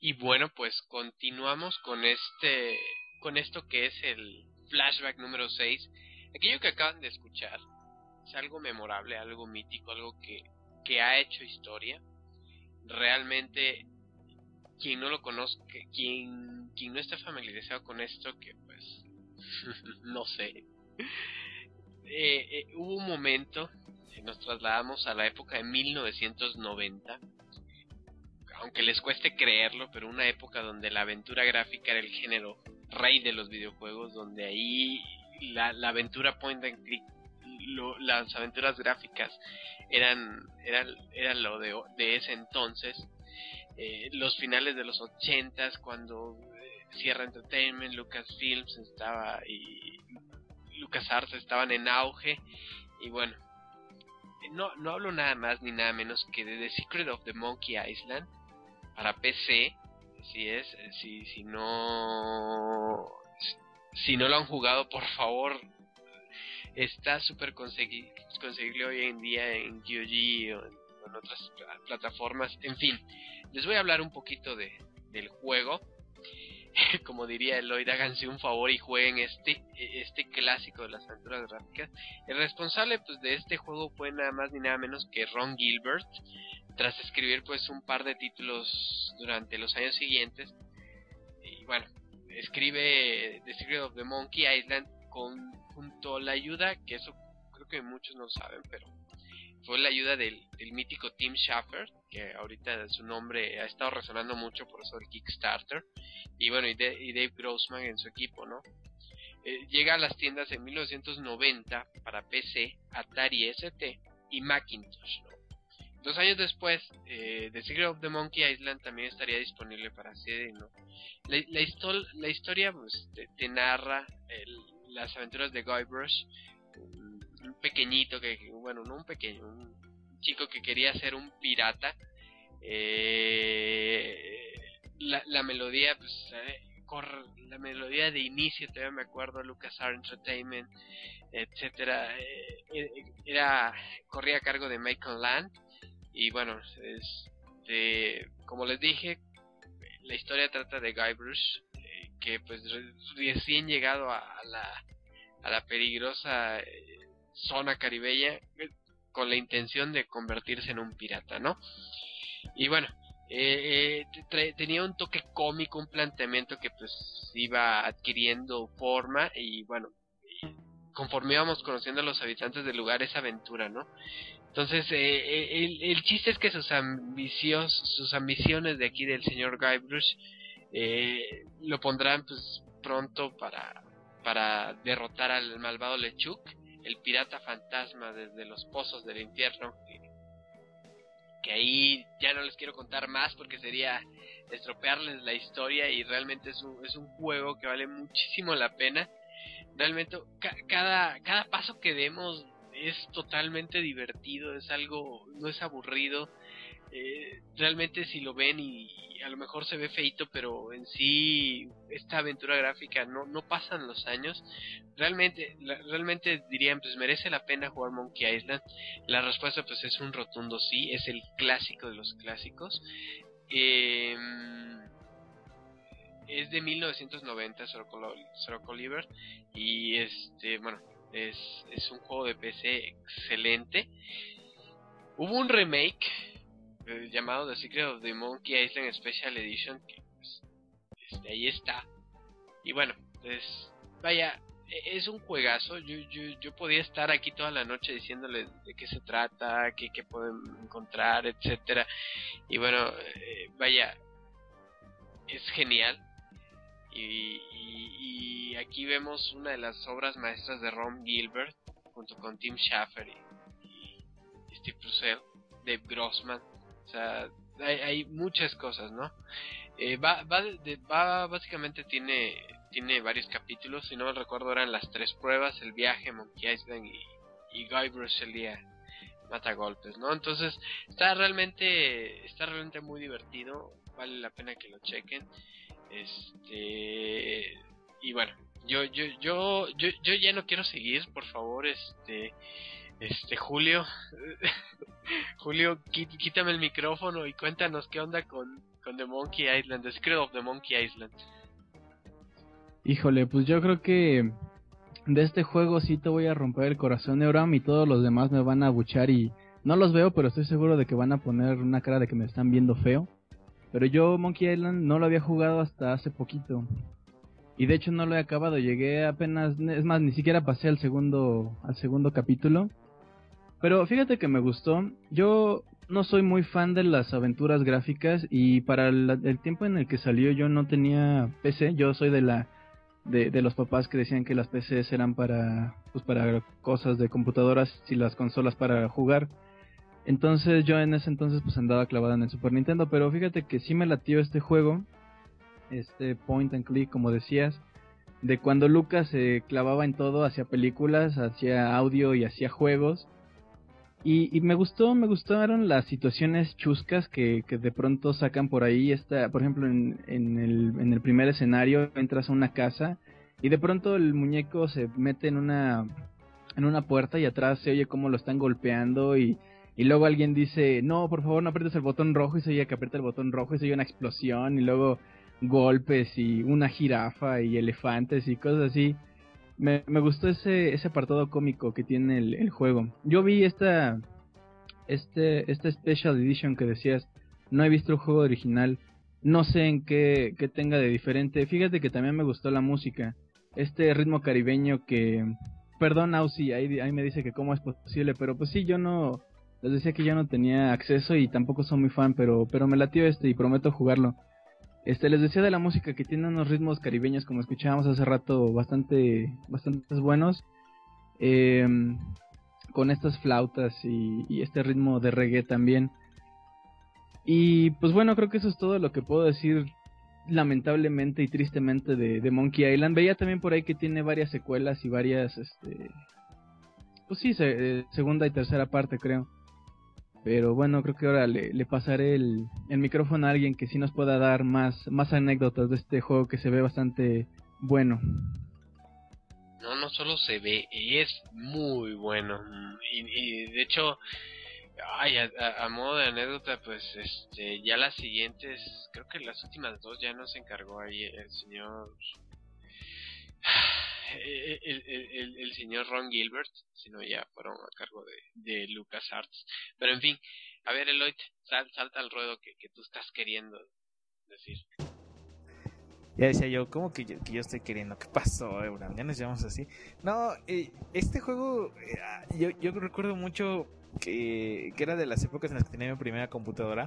Y bueno, pues continuamos con esto que es el flashback número 6. Aquello que acaban de escuchar es algo memorable, algo mítico, algo que ha hecho historia. Realmente, quien no lo conozca, quien no está familiarizado con esto, que pues, no sé. Hubo un momento, nos trasladamos a la época de 1990, aunque les cueste creerlo, pero una época donde la aventura gráfica era el género rey de los videojuegos, donde ahí la aventura point and click, las aventuras gráficas eran lo de ese entonces. Los finales de los 80s, cuando Sierra Entertainment, Lucasfilms y LucasArts estaban en auge. Y bueno, no hablo nada más ni nada menos que de The Secret of the Monkey Island para PC. Si no lo han jugado, por favor, está súper conseguible hoy en día en GOG o en otras plataformas. En fin, les voy a hablar un poquito del juego. Como diría Eloy, háganse un favor y jueguen este clásico de las aventuras gráficas. El responsable pues de este juego fue nada más ni nada menos que Ron Gilbert, tras escribir pues un par de títulos durante los años siguientes. Y bueno, escribe The Secret of the Monkey Island junto a la ayuda, que eso creo que muchos no saben, pero fue la ayuda del mítico Tim Schafer, que ahorita su nombre ha estado resonando mucho por eso del Kickstarter, y bueno, y Dave Grossman en su equipo, ¿no? Llega a las tiendas en 1990 para PC, Atari ST y Macintosh, ¿no? 2 años después, The Secret of the Monkey Island también estaría disponible para CD, ¿no? La historia pues, te narra las aventuras de Guybrush, un pequeñito un chico que quería ser un pirata. La melodía pues la melodía de inicio todavía me acuerdo, LucasArts Entertainment, etcétera, corría a cargo de Michael Land. Y bueno, como les dije, la historia trata de Guybrush, que pues recién llegado a la peligrosa zona caribeña, con la intención de convertirse en un pirata, ¿no? Y bueno, tenía un toque cómico, un planteamiento que pues iba adquiriendo forma, y bueno, conforme íbamos conociendo a los habitantes del lugar, esa aventura, ¿no? Entonces, el chiste es que sus ambiciones de aquí del señor Guybrush lo pondrán pues pronto para derrotar al malvado LeChuck, el pirata fantasma desde los pozos del infierno, que ahí ya no les quiero contar más porque sería estropearles la historia, y realmente es un juego que vale muchísimo la pena. Realmente cada paso que demos es totalmente divertido, no es aburrido. Realmente si lo ven y a lo mejor se ve feito, pero en sí esta aventura gráfica no pasan los años. Realmente dirían pues merece la pena jugar Monkey Island. La respuesta pues es un rotundo sí, es el clásico de los clásicos. Es de 1990, Sir Oliver, y bueno, es un juego de PC excelente. Hubo un remake llamado The Secret of the Monkey Island Special Edition, que pues, ahí está. Y bueno, vaya, es un juegazo. Yo podía estar aquí toda la noche diciéndoles de qué se trata, qué pueden encontrar, etcétera. Y bueno, vaya, es genial. Y aquí vemos una de las obras maestras de Ron Gilbert, junto con Tim Schafer y Steve Purcell, Dave Grossman. O sea, hay muchas cosas, ¿no? Básicamente tiene varios capítulos. Si no me recuerdo, eran las 3 pruebas: el viaje, Monkey Island y Guybrush el día mata golpes, ¿no? Entonces está realmente muy divertido, vale la pena que lo chequen. Y bueno, yo ya no quiero seguir, por favor, Julio, quítame el micrófono y cuéntanos qué onda con con The Monkey Island, The Secret of the Monkey Island? Híjole, pues yo creo que de este juego sí te voy a romper el corazón, Euram, y todos los demás me van a abuchar y no los veo, pero estoy seguro de que van a poner una cara de que me están viendo feo. Pero yo Monkey Island no lo había jugado hasta hace poquito. Y de hecho no lo he acabado, llegué apenas, es más, ni siquiera pasé al segundo capítulo. Pero fíjate que me gustó. Yo no soy muy fan de las aventuras gráficas y para el tiempo en el que salió yo no tenía PC. Yo soy de los papás que decían que las PCs eran para cosas de computadoras y las consolas para jugar. Entonces yo en ese entonces pues andaba clavada en el Super Nintendo, pero fíjate que sí me latió este juego, este point and click como decías, de cuando Lucas se clavaba en todo, hacía películas, hacía audio y hacía juegos. Y me gustaron las situaciones chuscas que de pronto sacan por ahí. Por ejemplo, en el primer escenario entras a una casa y de pronto el muñeco se mete en una puerta y atrás se oye cómo lo están golpeando y luego alguien dice, no, por favor no aprietes el botón rojo, y se oye que aprieta el botón rojo y se oye una explosión y luego golpes y una jirafa y elefantes y cosas así. Me gustó ese apartado cómico que tiene el juego. Yo vi esta Special Edition que decías. No he visto el juego original. No sé en qué tenga de diferente. Fíjate que también me gustó la música. Este ritmo caribeño que... Perdón, Ausi, ahí me dice que cómo es posible. Pero pues sí, yo no... Les decía que yo no tenía acceso y tampoco soy muy fan. Pero me latió y prometo jugarlo. Les decía de la música que tiene unos ritmos caribeños, como escuchábamos hace rato, bastantes buenos, con estas flautas y este ritmo de reggae también. Y pues bueno, creo que eso es todo lo que puedo decir lamentablemente y tristemente de Monkey Island. Veía también por ahí que tiene varias secuelas y varias, pues sí, segunda y tercera parte creo. Pero bueno, creo que ahora le pasaré el micrófono a alguien que sí nos pueda dar más anécdotas de este juego que se ve bastante bueno. No solo se ve, es muy bueno. Y de hecho, a modo de anécdota, pues ya las siguientes, creo que las últimas dos ya nos encargó ahí el señor... El señor Ron Gilbert, sino ya fueron a cargo de LucasArts. Pero en fin, a ver, Eloy, salta al ruedo que tú estás queriendo decir. Ya decía yo, ¿cómo que yo estoy queriendo? ¿Qué pasó, Euram? Ya nos llamamos así. No, este juego, yo recuerdo mucho que era de las épocas en las que tenía mi primera computadora.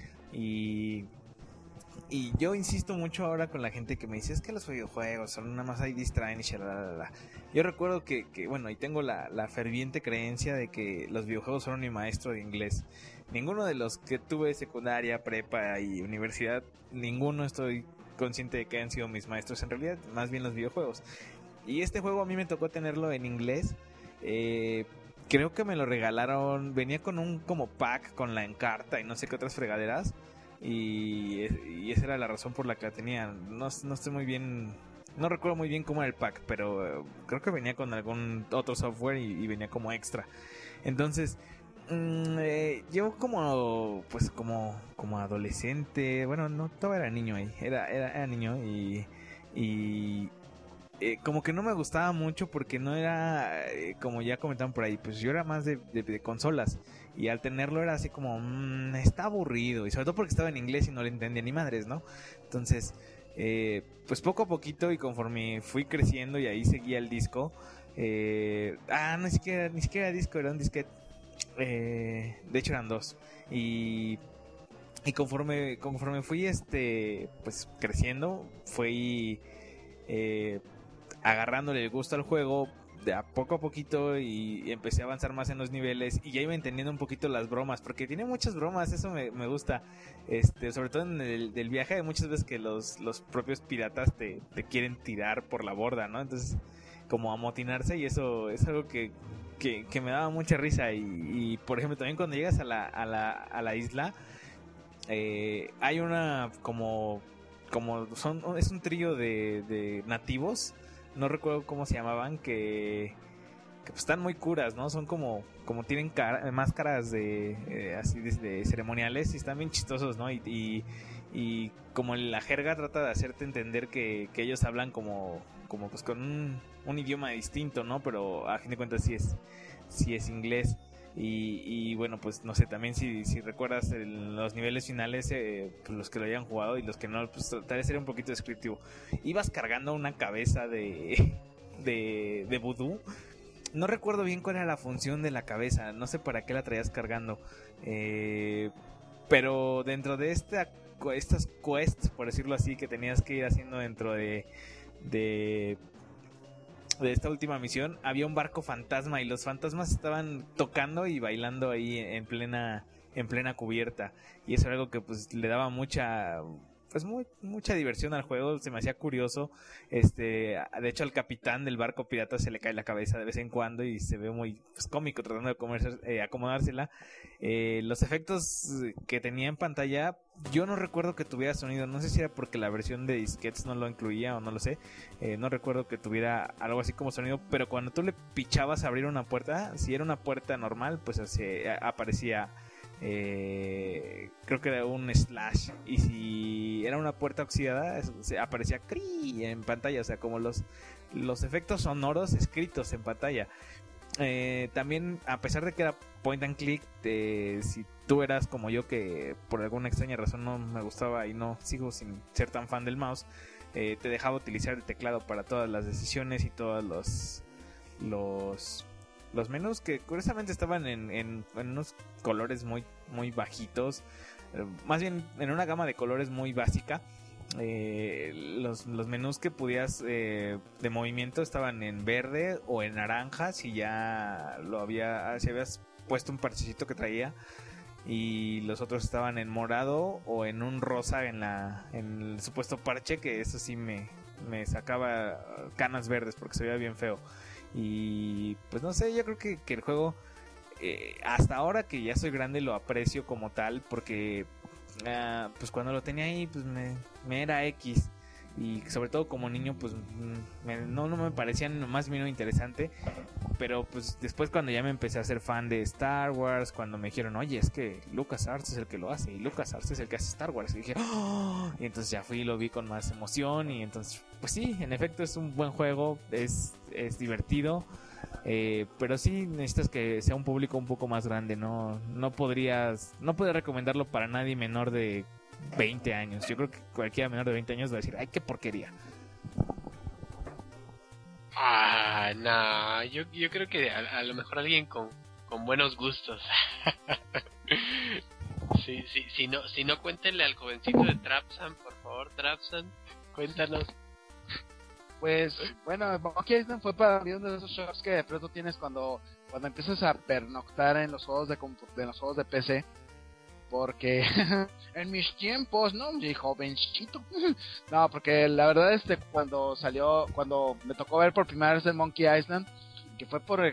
Y yo insisto mucho ahora con la gente que me dice, es que los videojuegos son nada más ahí distraen y shalalala. Yo recuerdo que bueno, y tengo la ferviente creencia de que los videojuegos fueron mi maestro de inglés. Ninguno de los que tuve secundaria, prepa y universidad, ninguno estoy consciente de que hayan sido mis maestros en realidad, más bien los videojuegos. Y este juego a mí me tocó tenerlo en inglés. Creo que me lo regalaron, venía con un como pack con la Encarta y no sé qué otras fregaderas. Y esa era la razón por la que la tenía. No estoy muy bien, no recuerdo muy bien cómo era el pack, pero creo que venía con algún otro software y venía como extra. Entonces yo como adolescente, bueno, no, todavía era niño ahí, era niño y como que no me gustaba mucho porque no era, como ya comentaban por ahí, pues yo era más de consolas. Y al tenerlo era así como, está aburrido. Y sobre todo porque estaba en inglés y no le entendía ni madres, ¿no? Entonces, pues poco a poquito y conforme fui creciendo y ahí seguía el disco. Ni siquiera disco, era un disquete. De hecho eran dos. Y conforme fui pues creciendo, fui agarrándole el gusto al juego de a poco a poquito y empecé a avanzar más en los niveles y ya iba entendiendo un poquito las bromas, porque tiene muchas bromas, eso me gusta, sobre todo en el viaje hay muchas veces que los propios piratas te quieren tirar por la borda, ¿no? Entonces como amotinarse, y eso es algo que me daba mucha risa y por ejemplo también cuando llegas a la isla hay una es un trío de nativos, no recuerdo cómo se llamaban, que pues están muy curas, ¿no? Son como tienen máscaras así de ceremoniales y están bien chistosos, ¿no? Y y como la jerga trata de hacerte entender que ellos hablan como pues con un idioma distinto, ¿no? Pero a fin de cuentas sí es inglés. Y bueno, pues no sé, también si recuerdas los niveles finales, pues los que lo hayan jugado y los que no, pues tratar de ser un poquito descriptivo. Ibas cargando una cabeza de vudú. No recuerdo bien cuál era la función de la cabeza, no sé para qué la traías cargando. Pero dentro de estas quests, por decirlo así, que tenías que ir haciendo dentro de esta última misión, había un barco fantasma y los fantasmas estaban tocando y bailando ahí en plena cubierta, y eso era algo que pues le daba mucha diversión al juego. Se me hacía curioso. De hecho, al capitán del barco pirata se le cae la cabeza de vez en cuando y se ve muy cómico tratando de acomodársela. Los efectos que tenía en pantalla, yo no recuerdo que tuviera sonido. No sé si era porque la versión de disquetes no lo incluía o no lo sé. No recuerdo que tuviera algo así como sonido, pero cuando tú le pichabas a abrir una puerta, si era una puerta normal, pues aparecía... creo que era un slash, y si era una puerta oxidada aparecía CRI en pantalla, o sea, como los efectos sonoros escritos en pantalla. También, a pesar de que era point and click, si tú eras como yo, que por alguna extraña razón no me gustaba y no sigo sin ser tan fan del mouse, te dejaba utilizar el teclado para todas las decisiones y todos los menús, que curiosamente estaban en unos colores muy bajitos, más bien en una gama de colores muy básica. Los menús que podías de movimiento estaban en verde o en naranja si habías puesto un parchecito que traía, y los otros estaban en morado o en un rosa en el supuesto parche, que eso sí me sacaba canas verdes porque se veía bien feo. Y pues no sé, yo creo que el juego, hasta ahora que ya soy grande, lo aprecio como tal, porque pues cuando lo tenía ahí pues me era X, y sobre todo como niño pues no me parecía más menos interesante. Pero pues después, cuando ya me empecé a ser fan de Star Wars, cuando me dijeron, oye, es que LucasArts es el que lo hace, y LucasArts es el que hace Star Wars, y dije, ¡oh! Y entonces ya fui y lo vi con más emoción, y entonces pues sí, en efecto es un buen juego, es divertido, pero sí necesitas que sea un público un poco más grande. No podría recomendarlo para nadie menor de 20 años. Yo creo que cualquiera menor de 20 años va a decir, ay, qué porquería. No, yo creo que a lo mejor alguien con buenos gustos. Sí, si no, cuéntenle al jovencito de Trapsan, por favor. Trapsan, cuéntanos. Pues bueno, Monkey Island fue para mí uno de esos shows que de pronto tienes cuando empiezas a pernoctar en los juegos en los juegos de PC, porque en mis tiempos, no, mi jovencito. No, porque la verdad cuando me tocó ver por primera vez el Monkey Island, que fue por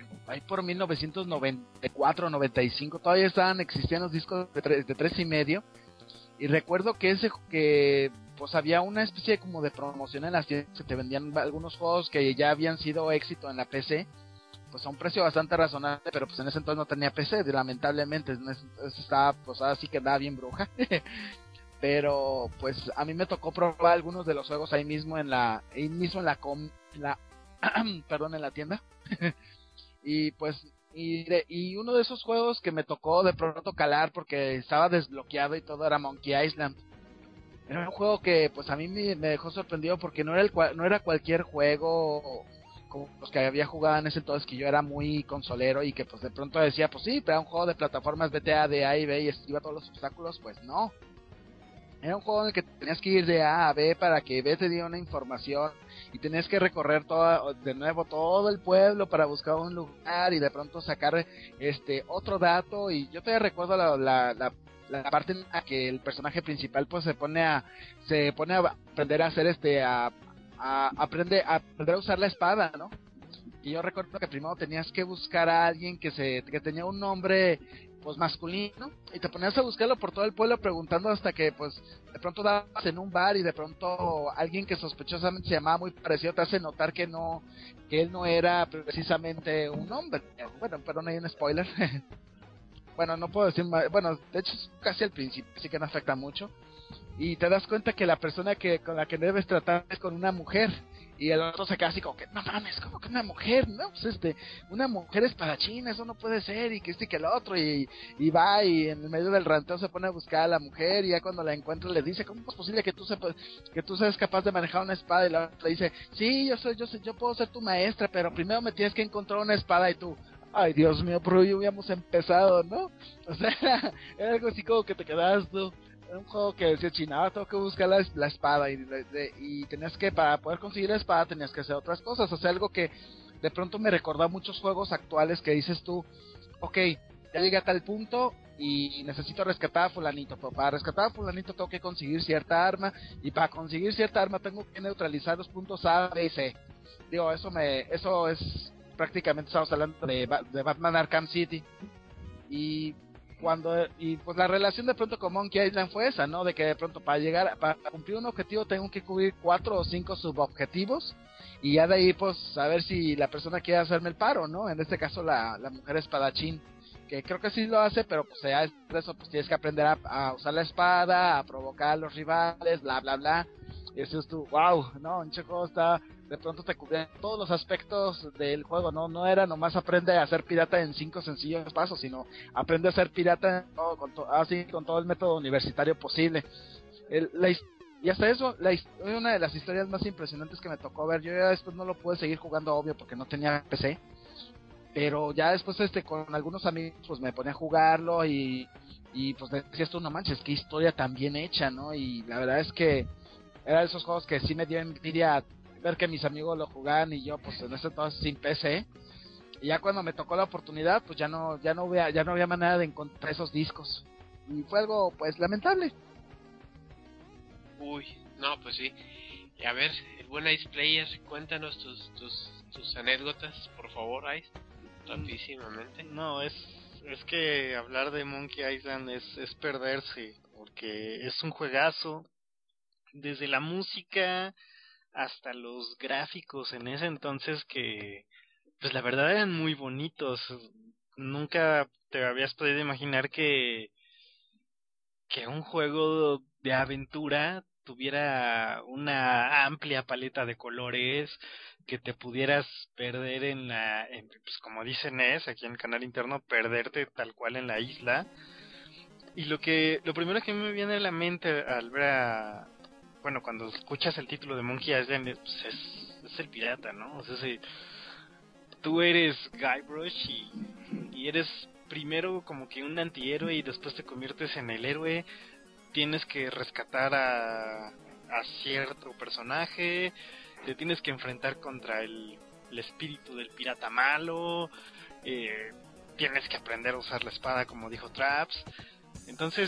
1994, 95, todavía estaban existiendo los discos de 3.5, y recuerdo que pues había una especie como de promoción en las tiendas que te vendían algunos juegos que ya habían sido éxito en la PC, pues a un precio bastante razonable, pero pues en ese entonces no tenía PC, lamentablemente. Estaba, pues así que andaba bien bruja. Pero pues a mí me tocó probar algunos de los juegos ahí mismo en la perdón, en la tienda. Y pues y uno de esos juegos que me tocó de pronto calar porque estaba desbloqueado y todo era Monkey Island. Era un juego que pues a mí me dejó sorprendido, porque no era cualquier juego como los que había jugado en ese entonces, que yo era muy consolero y que pues de pronto decía, pues sí, pero era un juego de plataformas, vete de A y B y esquiva todos los obstáculos. Pues no, era un juego en el que tenías que ir de A a B para que B te diera una información, y tenías que recorrer de nuevo todo el pueblo para buscar un lugar y de pronto sacar otro dato. Y yo todavía recuerdo la parte en la que el personaje principal pues se pone a aprender a hacer aprender a usar la espada, ¿no? Y yo recuerdo que primero tenías que buscar a alguien que tenía un nombre pues masculino, y te ponías a buscarlo por todo el pueblo preguntando, hasta que pues de pronto dabas en un bar y de pronto alguien que sospechosamente se llamaba muy parecido te hace notar que él no era precisamente un hombre. Bueno, pero no hay un spoiler. Bueno, no puedo decir más. Bueno, de hecho es casi al principio, así que no afecta mucho. y te das cuenta que la persona con la que debes tratar es con una mujer. Y el otro se queda así como que, no mames, ¿cómo que una mujer? No, pues una mujer espadachín, eso no puede ser, y que que el otro, y va, y en el medio del ranteo se pone a buscar a la mujer, y ya cuando la encuentra le dice, ¿cómo es posible que tú seas capaz de manejar una espada? Y la otra le dice, sí, yo puedo ser tu maestra, pero primero me tienes que encontrar una espada, y tú, ay, Dios mío, pero ya habíamos empezado, ¿no? O sea, era algo así como que te quedas tú. Era un juego que decía, chinaba, tengo que buscar la espada, y tenías que, para poder conseguir la espada, tenías que hacer otras cosas. O sea, algo que de pronto me recordó a muchos juegos actuales que dices tú, ok, ya llegué a tal punto y necesito rescatar a fulanito, pero para rescatar a fulanito tengo que conseguir cierta arma, y para conseguir cierta arma tengo que neutralizar los puntos A, B y C. Digo, eso es prácticamente, estamos hablando de Batman Arkham City. Y pues la relación de pronto con Monkey Island fue esa, ¿no? De que de pronto para cumplir un objetivo tengo que cubrir 4 o 5 subobjetivos, y ya de ahí pues a ver si la persona quiere hacerme el paro, ¿no? En este caso la mujer espadachín, que creo que sí lo hace, pero pues ya es eso, pues tienes que aprender a usar la espada, a provocar a los rivales, bla bla bla. Y eso es tú, wow, no, un chico está, de pronto te cubría todos los aspectos del juego, no era nomás aprende a ser pirata en 5 sencillos pasos, sino aprende a ser pirata con todo el método universitario posible. Y hasta eso, una de las historias más impresionantes que me tocó ver, yo ya después no lo pude seguir jugando, obvio, porque no tenía PC, pero ya después con algunos amigos pues me ponía a jugarlo, y pues decías tú, no manches, qué historia tan bien hecha, ¿no? Y la verdad es que era de esos juegos que sí me dio envidia ver que mis amigos lo jugaban y yo pues en ese entonces sin PC. Y ya cuando me tocó la oportunidad, pues ya no había manera de encontrar esos discos. Y fue algo pues lamentable. Uy, no, pues sí. Y a ver, el buen Ice Player, cuéntanos tus anécdotas, por favor, Ice, rapidísimamente. No, es que hablar de Monkey Island es perderse, porque es un juegazo. Desde la música hasta los gráficos en ese entonces, que pues la verdad eran muy bonitos. Nunca te habías podido imaginar que un juego de aventura tuviera una amplia paleta de colores, que te pudieras perder pues como dice Ness aquí en el canal interno, perderte tal cual en la isla. Y lo primero que me viene a la mente al ver cuando escuchas el título de Monkey Island, pues es el pirata, ¿no? O sea, si tú eres Guybrush y eres primero como que un antihéroe y después te conviertes en el héroe, tienes que rescatar a cierto personaje, te tienes que enfrentar contra el espíritu del pirata malo, tienes que aprender a usar la espada como dijo Traps. Entonces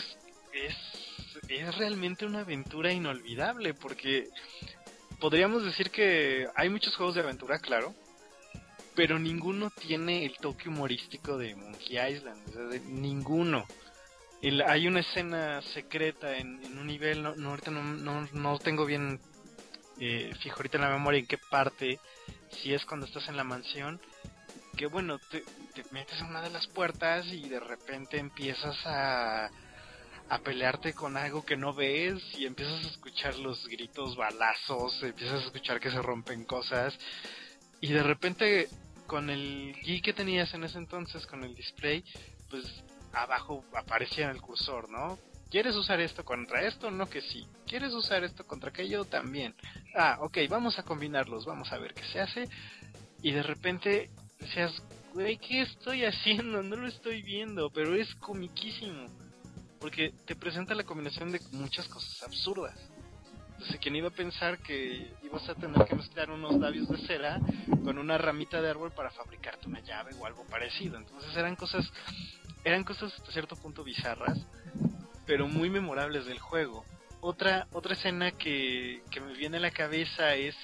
es realmente una aventura inolvidable, porque podríamos decir que hay muchos juegos de aventura, claro, pero ninguno tiene el toque humorístico de Monkey Island, o sea, ninguno. Hay una escena secreta en un nivel, ahorita no tengo bien fijo ahorita en la memoria en qué parte, si es cuando estás en la mansión, que bueno, te metes en una de las puertas y de repente empiezas a pelearte con algo que no ves, y empiezas a escuchar los gritos, balazos, empiezas a escuchar que se rompen cosas, y de repente con el GUI que tenías en ese entonces, con el display, pues abajo aparecía en el cursor, ¿no? ¿Quieres usar esto contra esto? No, que sí. ¿Quieres usar esto contra aquello? También. Ah, ok, vamos a combinarlos, vamos a ver qué se hace. Y de repente decías, güey, ¿qué estoy haciendo? No lo estoy viendo, pero es comiquísimo, porque te presenta la combinación de muchas cosas absurdas. Entonces, ¿quién iba a pensar que ibas a tener que mezclar unos labios de cera con una ramita de árbol para fabricarte una llave o algo parecido? Entonces eran cosas hasta cierto punto bizarras, pero muy memorables del juego. Otra escena que me viene a la cabeza es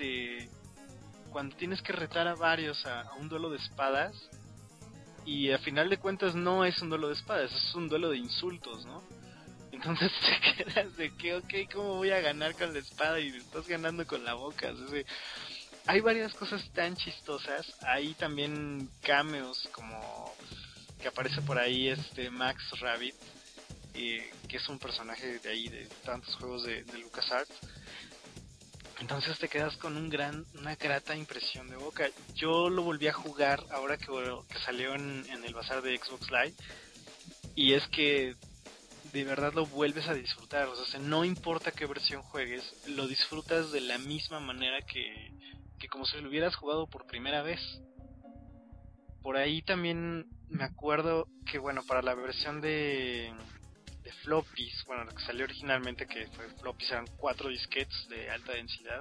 cuando tienes que retar a varios a un duelo de espadas, y a final de cuentas no es un duelo de espadas, es un duelo de insultos, ¿no? Entonces te quedas de que, ok, ¿cómo voy a ganar con la espada? Y estás ganando con la boca. O sea, hay varias cosas tan chistosas. Hay también cameos, como que aparece por ahí Max Rabbit, que es un personaje de ahí, de tantos juegos de LucasArts. Entonces te quedas con una grata impresión de boca. Yo lo volví a jugar ahora que salió en el bazar de Xbox Live, y es que de verdad lo vuelves a disfrutar. O sea, no importa qué versión juegues, lo disfrutas de la misma manera que como si lo hubieras jugado por primera vez. Por ahí también me acuerdo que, bueno, para la versión de floppies, bueno, lo que salió originalmente, que fue floppies, eran 4 disquetes de alta densidad.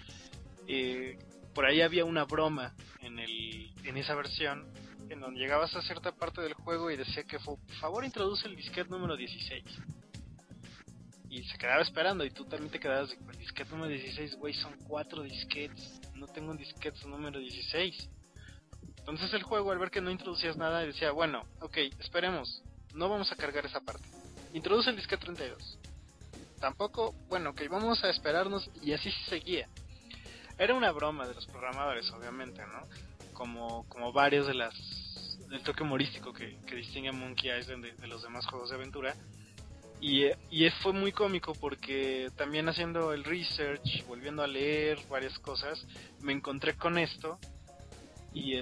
Por ahí había una broma en esa versión, en donde llegabas a cierta parte del juego y decía que por favor introduce el disquete número 16. Y se quedaba esperando, y tú también te quedabas de el disquete número 16, güey, son 4 disquetes, no tengo un disquete número 16. Entonces el juego, al ver que no introducías nada, decía, bueno, ok, esperemos, no vamos a cargar esa parte. Introduce el disquete 32. Tampoco, bueno, ok, vamos a esperarnos, y así seguía. Era una broma de los programadores, obviamente, ¿no? Como varios del toque humorístico que distingue a Monkey Island de los demás juegos de aventura. Y fue muy cómico porque también haciendo el research, volviendo a leer varias cosas, me encontré con esto. Y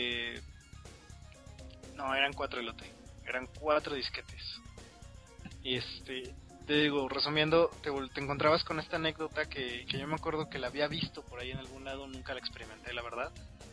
no, eran 4 elote, eran 4 disquetes. Y te digo, resumiendo, te encontrabas con esta anécdota que yo me acuerdo que la había visto por ahí en algún lado, nunca la experimenté, la verdad.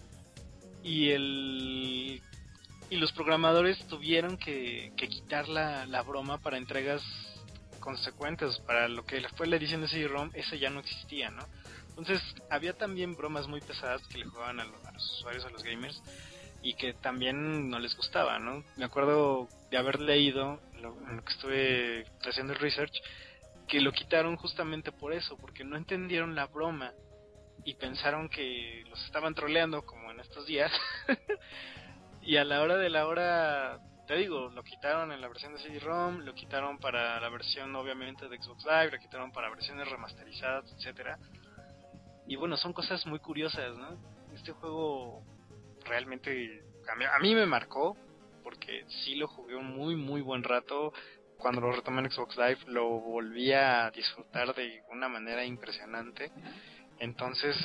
Y los programadores tuvieron que quitar la broma para entregas consecuentes. Para lo que fue la edición de CD-ROM, ese ya no existía, ¿no? Entonces había también bromas muy pesadas que le jugaban a los usuarios, a los gamers, y que también no les gustaba, ¿no? Me acuerdo de haber leído en lo que estuve haciendo el research, que lo quitaron justamente por eso, porque no entendieron la broma y pensaron que los estaban troleando, como en estos días. Y a la hora de la hora, te digo, lo quitaron en la versión de CD-ROM, lo quitaron para la versión obviamente de Xbox Live, lo quitaron para versiones remasterizadas, etcétera. Y bueno, son cosas muy curiosas, ¿no? Este juego realmente a mí me marcó, porque sí lo jugué un muy muy buen rato. Cuando lo retomé en Xbox Live lo volví a disfrutar de una manera impresionante. Entonces,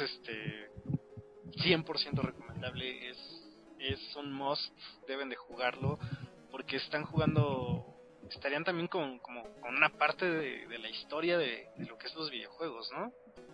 100% recomendable, es un must, deben de jugarlo, porque estarían también con una parte de la historia de lo que es los videojuegos, ¿no?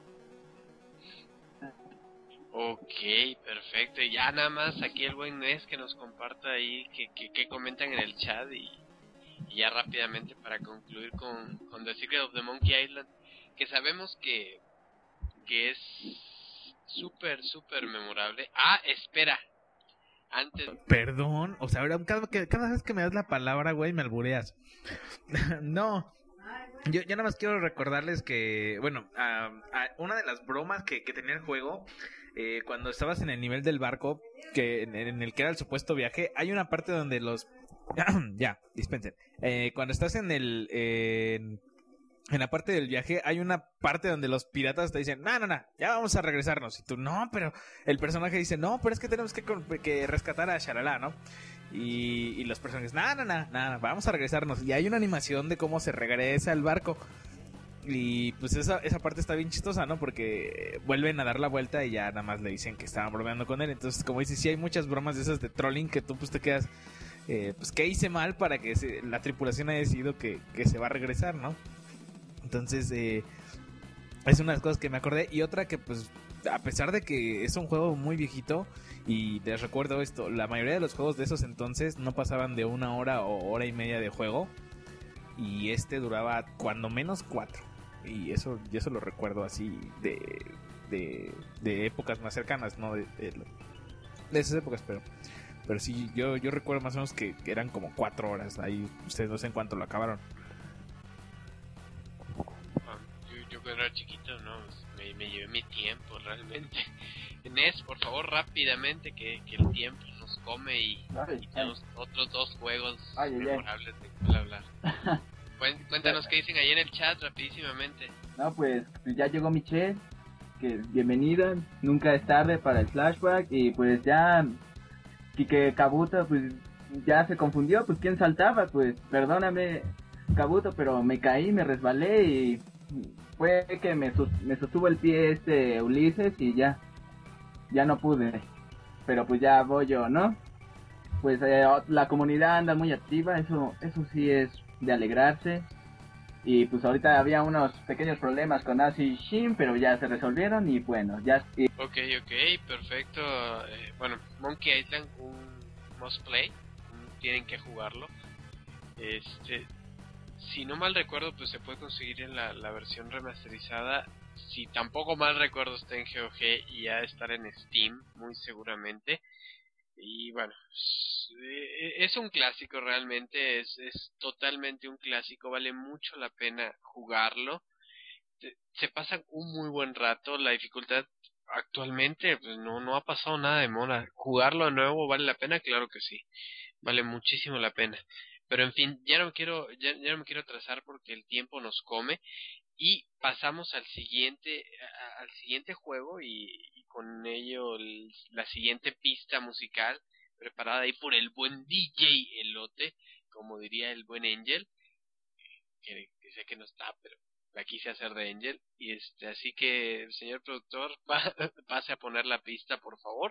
Ok, perfecto. Y ya nada más aquí el buen Nes que nos comparta ahí, que comentan en el chat, y ya rápidamente para concluir con The Secret of the Monkey Island, que sabemos que es súper memorable. Espera, antes... Perdón, o sea, ahora cada vez que me das la palabra, güey, me albureas. No, yo nada más quiero recordarles que, bueno, una de las bromas que tenía el juego, cuando estabas en el nivel del barco, que en el que era el supuesto viaje, hay una parte donde los... ya, dispensen. Cuando estás en la parte del viaje, hay una parte donde los piratas te dicen, no, ya vamos a regresarnos. Y tú, no, pero el personaje dice, no, pero es que tenemos que rescatar a Shalala, ¿no? Y los personajes, no, vamos a regresarnos. Y hay una animación de cómo se regresa al barco. Y pues esa parte está bien chistosa, ¿no? Porque vuelven a dar la vuelta y ya nada más le dicen que estaban bromeando con él. Entonces, como dices, sí hay muchas bromas de esas de trolling que tú pues te quedas, pues ¿qué hice mal para que la tripulación haya decidido que se va a regresar, ¿no? Entonces, es una de las cosas que me acordé. Y otra que, pues, a pesar de que es un juego muy viejito, y les recuerdo esto, la mayoría de los juegos de esos entonces no pasaban de 1 hora o hora y media de juego. Y duraba cuando menos 4. Y eso lo recuerdo así de épocas más cercanas, ¿no? De esas épocas, pero sí, yo recuerdo más o menos que eran como 4 horas. Ahí ustedes no sé en cuánto lo acabaron. Yo cuando era chiquito, no, me llevé mi tiempo realmente. Nes, por favor, rápidamente, que el tiempo nos come y tenemos otros 2 juegos memorables de cuál hablar. Cuéntanos qué dicen ahí en el chat rapidísimamente. No, pues ya llegó Michelle, que bienvenida, nunca es tarde para el flashback. Y pues ya Kike Kabuto pues ya se confundió, pues quién saltaba, pues perdóname Kabuto, pero me caí, me resbalé y fue que me sostuvo el pie Ulises y ya no pude. Pero pues ya voy yo, ¿no? Pues la comunidad anda muy activa, eso sí es de alegrarse. Y pues ahorita había unos pequeños problemas con Ash y Shin, pero ya se resolvieron y bueno, ya... Ok, perfecto. Bueno, Monkey Island, un must play, tienen que jugarlo. Si no mal recuerdo, pues se puede conseguir en la versión remasterizada. Si tampoco mal recuerdo, está en GOG y ya estar en Steam, muy seguramente. Y bueno, es un clásico realmente, es totalmente un clásico, vale mucho la pena jugarlo. Se pasa un muy buen rato, la dificultad actualmente pues no ha pasado nada de moda. Jugarlo de nuevo vale la pena, claro que sí, vale muchísimo la pena. Pero en fin, ya no me quiero atrasar porque el tiempo nos come y pasamos al siguiente juego y con ello la siguiente pista musical preparada ahí por el buen DJ Elote, como diría el buen Angel, que sé que no está, pero la quise hacer de Angel. Y así que, señor productor, pase a poner la pista, por favor.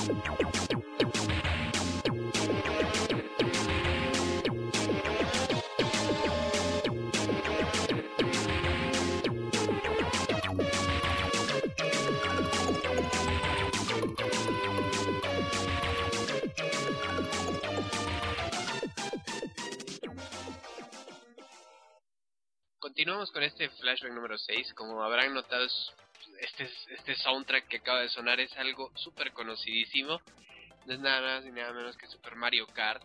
Continuamos con este flashback número 6. Como habrán notado, este soundtrack que acaba de sonar es algo súper conocidísimo. No es nada más ni nada menos que Super Mario Kart.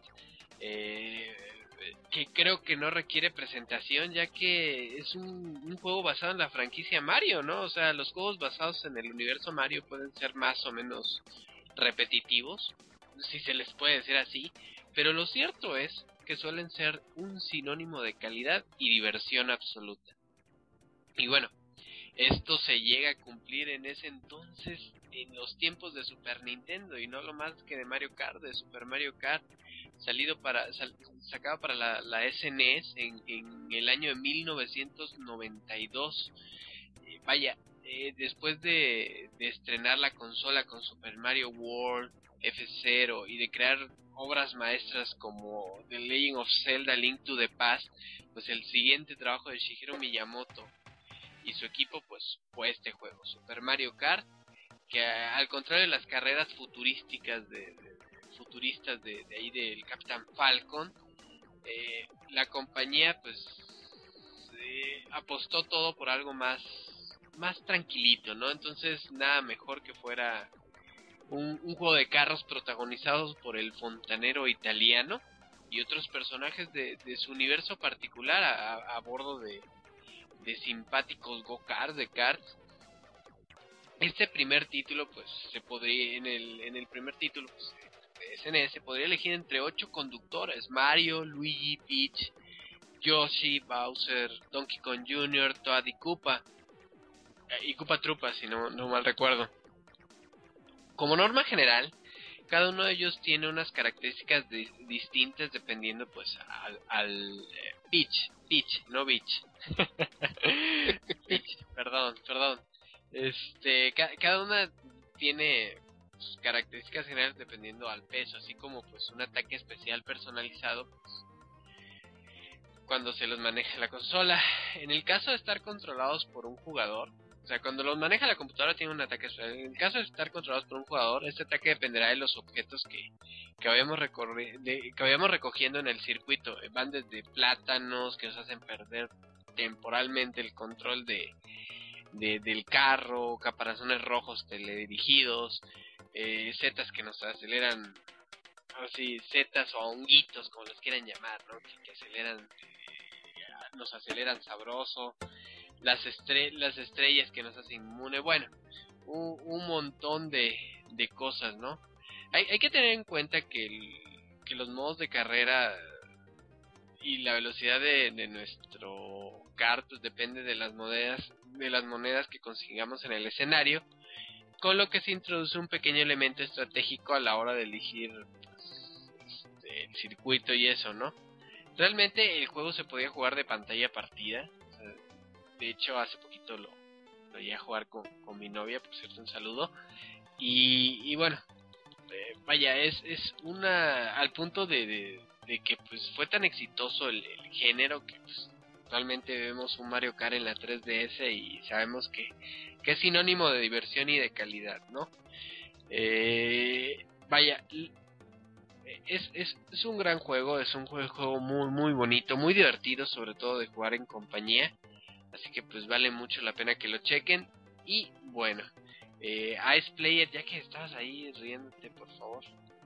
Que creo que no requiere presentación, ya que es un juego basado en la franquicia Mario, ¿no? O sea, los juegos basados en el universo Mario pueden ser más o menos repetitivos, si se les puede decir así, pero lo cierto es que suelen ser un sinónimo de calidad y diversión absoluta. Y bueno, esto se llega a cumplir en ese entonces, en los tiempos de Super Nintendo, y no lo más que de Mario Kart, de Super Mario Kart, sacado para la SNES en el año de 1992. Después de estrenar la consola con Super Mario World, F-Zero, y de crear obras maestras como The Legend of Zelda Link to the Past, pues el siguiente trabajo de Shigeru Miyamoto y su equipo pues fue este juego, Super Mario Kart, que al contrario de las carreras futuristas de ahí del Capitán Falcon, la compañía pues apostó todo por algo más tranquilito, ¿no? Entonces nada mejor que fuera un juego de carros protagonizados por el fontanero italiano y otros personajes de su universo particular a bordo de simpáticos go-karts, de karts. Este primer título, pues se podría, en el primer título pues, de SNES, se podría elegir entre 8 conductores: Mario, Luigi, Peach, Yoshi, Bowser, Donkey Kong Jr., Toad y Koopa Troopa, si no mal recuerdo. Como norma general, cada uno de ellos tiene unas características distintas dependiendo pues al Peach, no Beach. Peach, perdón. Cada una tiene características generales dependiendo al peso, así como pues un ataque especial personalizado pues, cuando se los maneja la consola. En el caso de estar controlados por un jugador, o sea, cuando los maneja la computadora tiene un ataque especial. En el caso de estar controlados por un jugador, este ataque dependerá de los objetos que vayamos recogiendo en el circuito. Van desde plátanos que nos hacen perder temporalmente el control del carro, caparazones rojos teledirigidos, setas que nos aceleran, así, setas o honguitos, como los quieran llamar, ¿no? Que aceleran, nos aceleran sabroso. Las estrellas que nos hacen inmune, bueno, un montón de cosas, ¿no? Hay que tener en cuenta que los modos de carrera y la velocidad de nuestro kart pues depende de las monedas que consigamos en el escenario, con lo que se introduce un pequeño elemento estratégico a la hora de elegir pues, el circuito y eso, ¿no? Realmente el juego se podía jugar de pantalla partida. De hecho, hace poquito lo llegué a jugar con mi novia, por cierto, un saludo. Y bueno, es una... al punto de que pues fue tan exitoso el género que pues, actualmente vemos un Mario Kart en la 3DS y sabemos que es sinónimo de diversión y de calidad, ¿no? Es un gran juego, es un juego muy, muy bonito, muy divertido, sobre todo de jugar en compañía. Así que pues vale mucho la pena que lo chequen. Y bueno, Ice Player, ya que estabas ahí riéndote, por favor.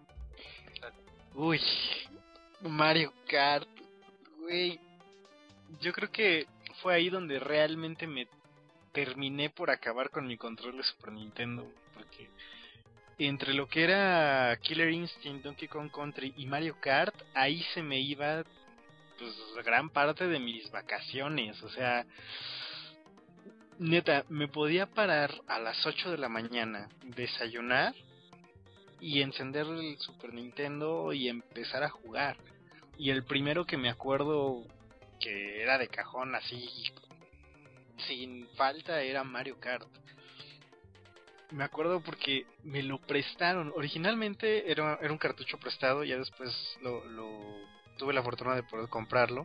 Uy, Mario Kart, güey. Yo creo que fue ahí donde realmente me terminé por acabar con mi control de Super Nintendo. Porque entre lo que era Killer Instinct, Donkey Kong Country y Mario Kart, ahí se me iba pues gran parte de mis vacaciones. O sea, neta, me podía parar a las 8 de la mañana, desayunar y encender el Super Nintendo y empezar a jugar. Y el primero que me acuerdo que era de cajón así sin falta era Mario Kart. me acuerdo porque me lo prestaron. Originalmente era un cartucho prestado, ya después lo tuve la fortuna de poder comprarlo.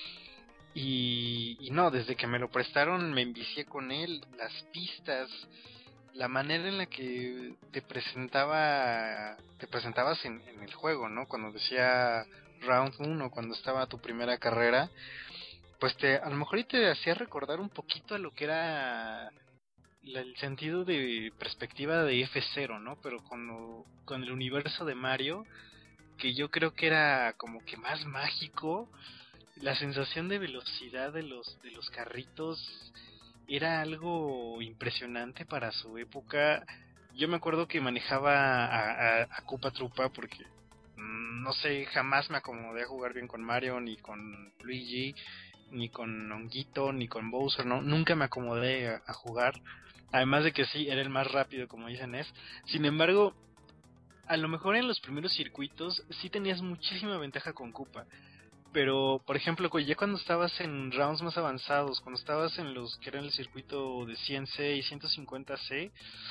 Y no, desde que me lo prestaron me envicié con él, las pistas, la manera en la que te presentabas en el juego, ¿no? Cuando decía Round 1, cuando estaba tu primera carrera, pues a lo mejor te hacía recordar un poquito a lo que era el sentido de perspectiva de F0, ¿no? Pero con el universo de Mario, que yo creo que era como que más mágico. La sensación de velocidad de los carritos era algo impresionante para su época. Yo me acuerdo que manejaba a Koopa Troopa porque no sé, jamás me acomodé a jugar bien con Mario, ni con Luigi, ni con Honguito, ni con Bowser, no, nunca me acomodé a jugar. Además de que sí, era el más rápido, como dicen es. Sin embargo, a lo mejor en los primeros circuitos sí tenías muchísima ventaja con Koopa. Pero, por ejemplo, ya cuando estabas en rounds más avanzados, cuando estabas en los que eran el circuito de 100C y 150C,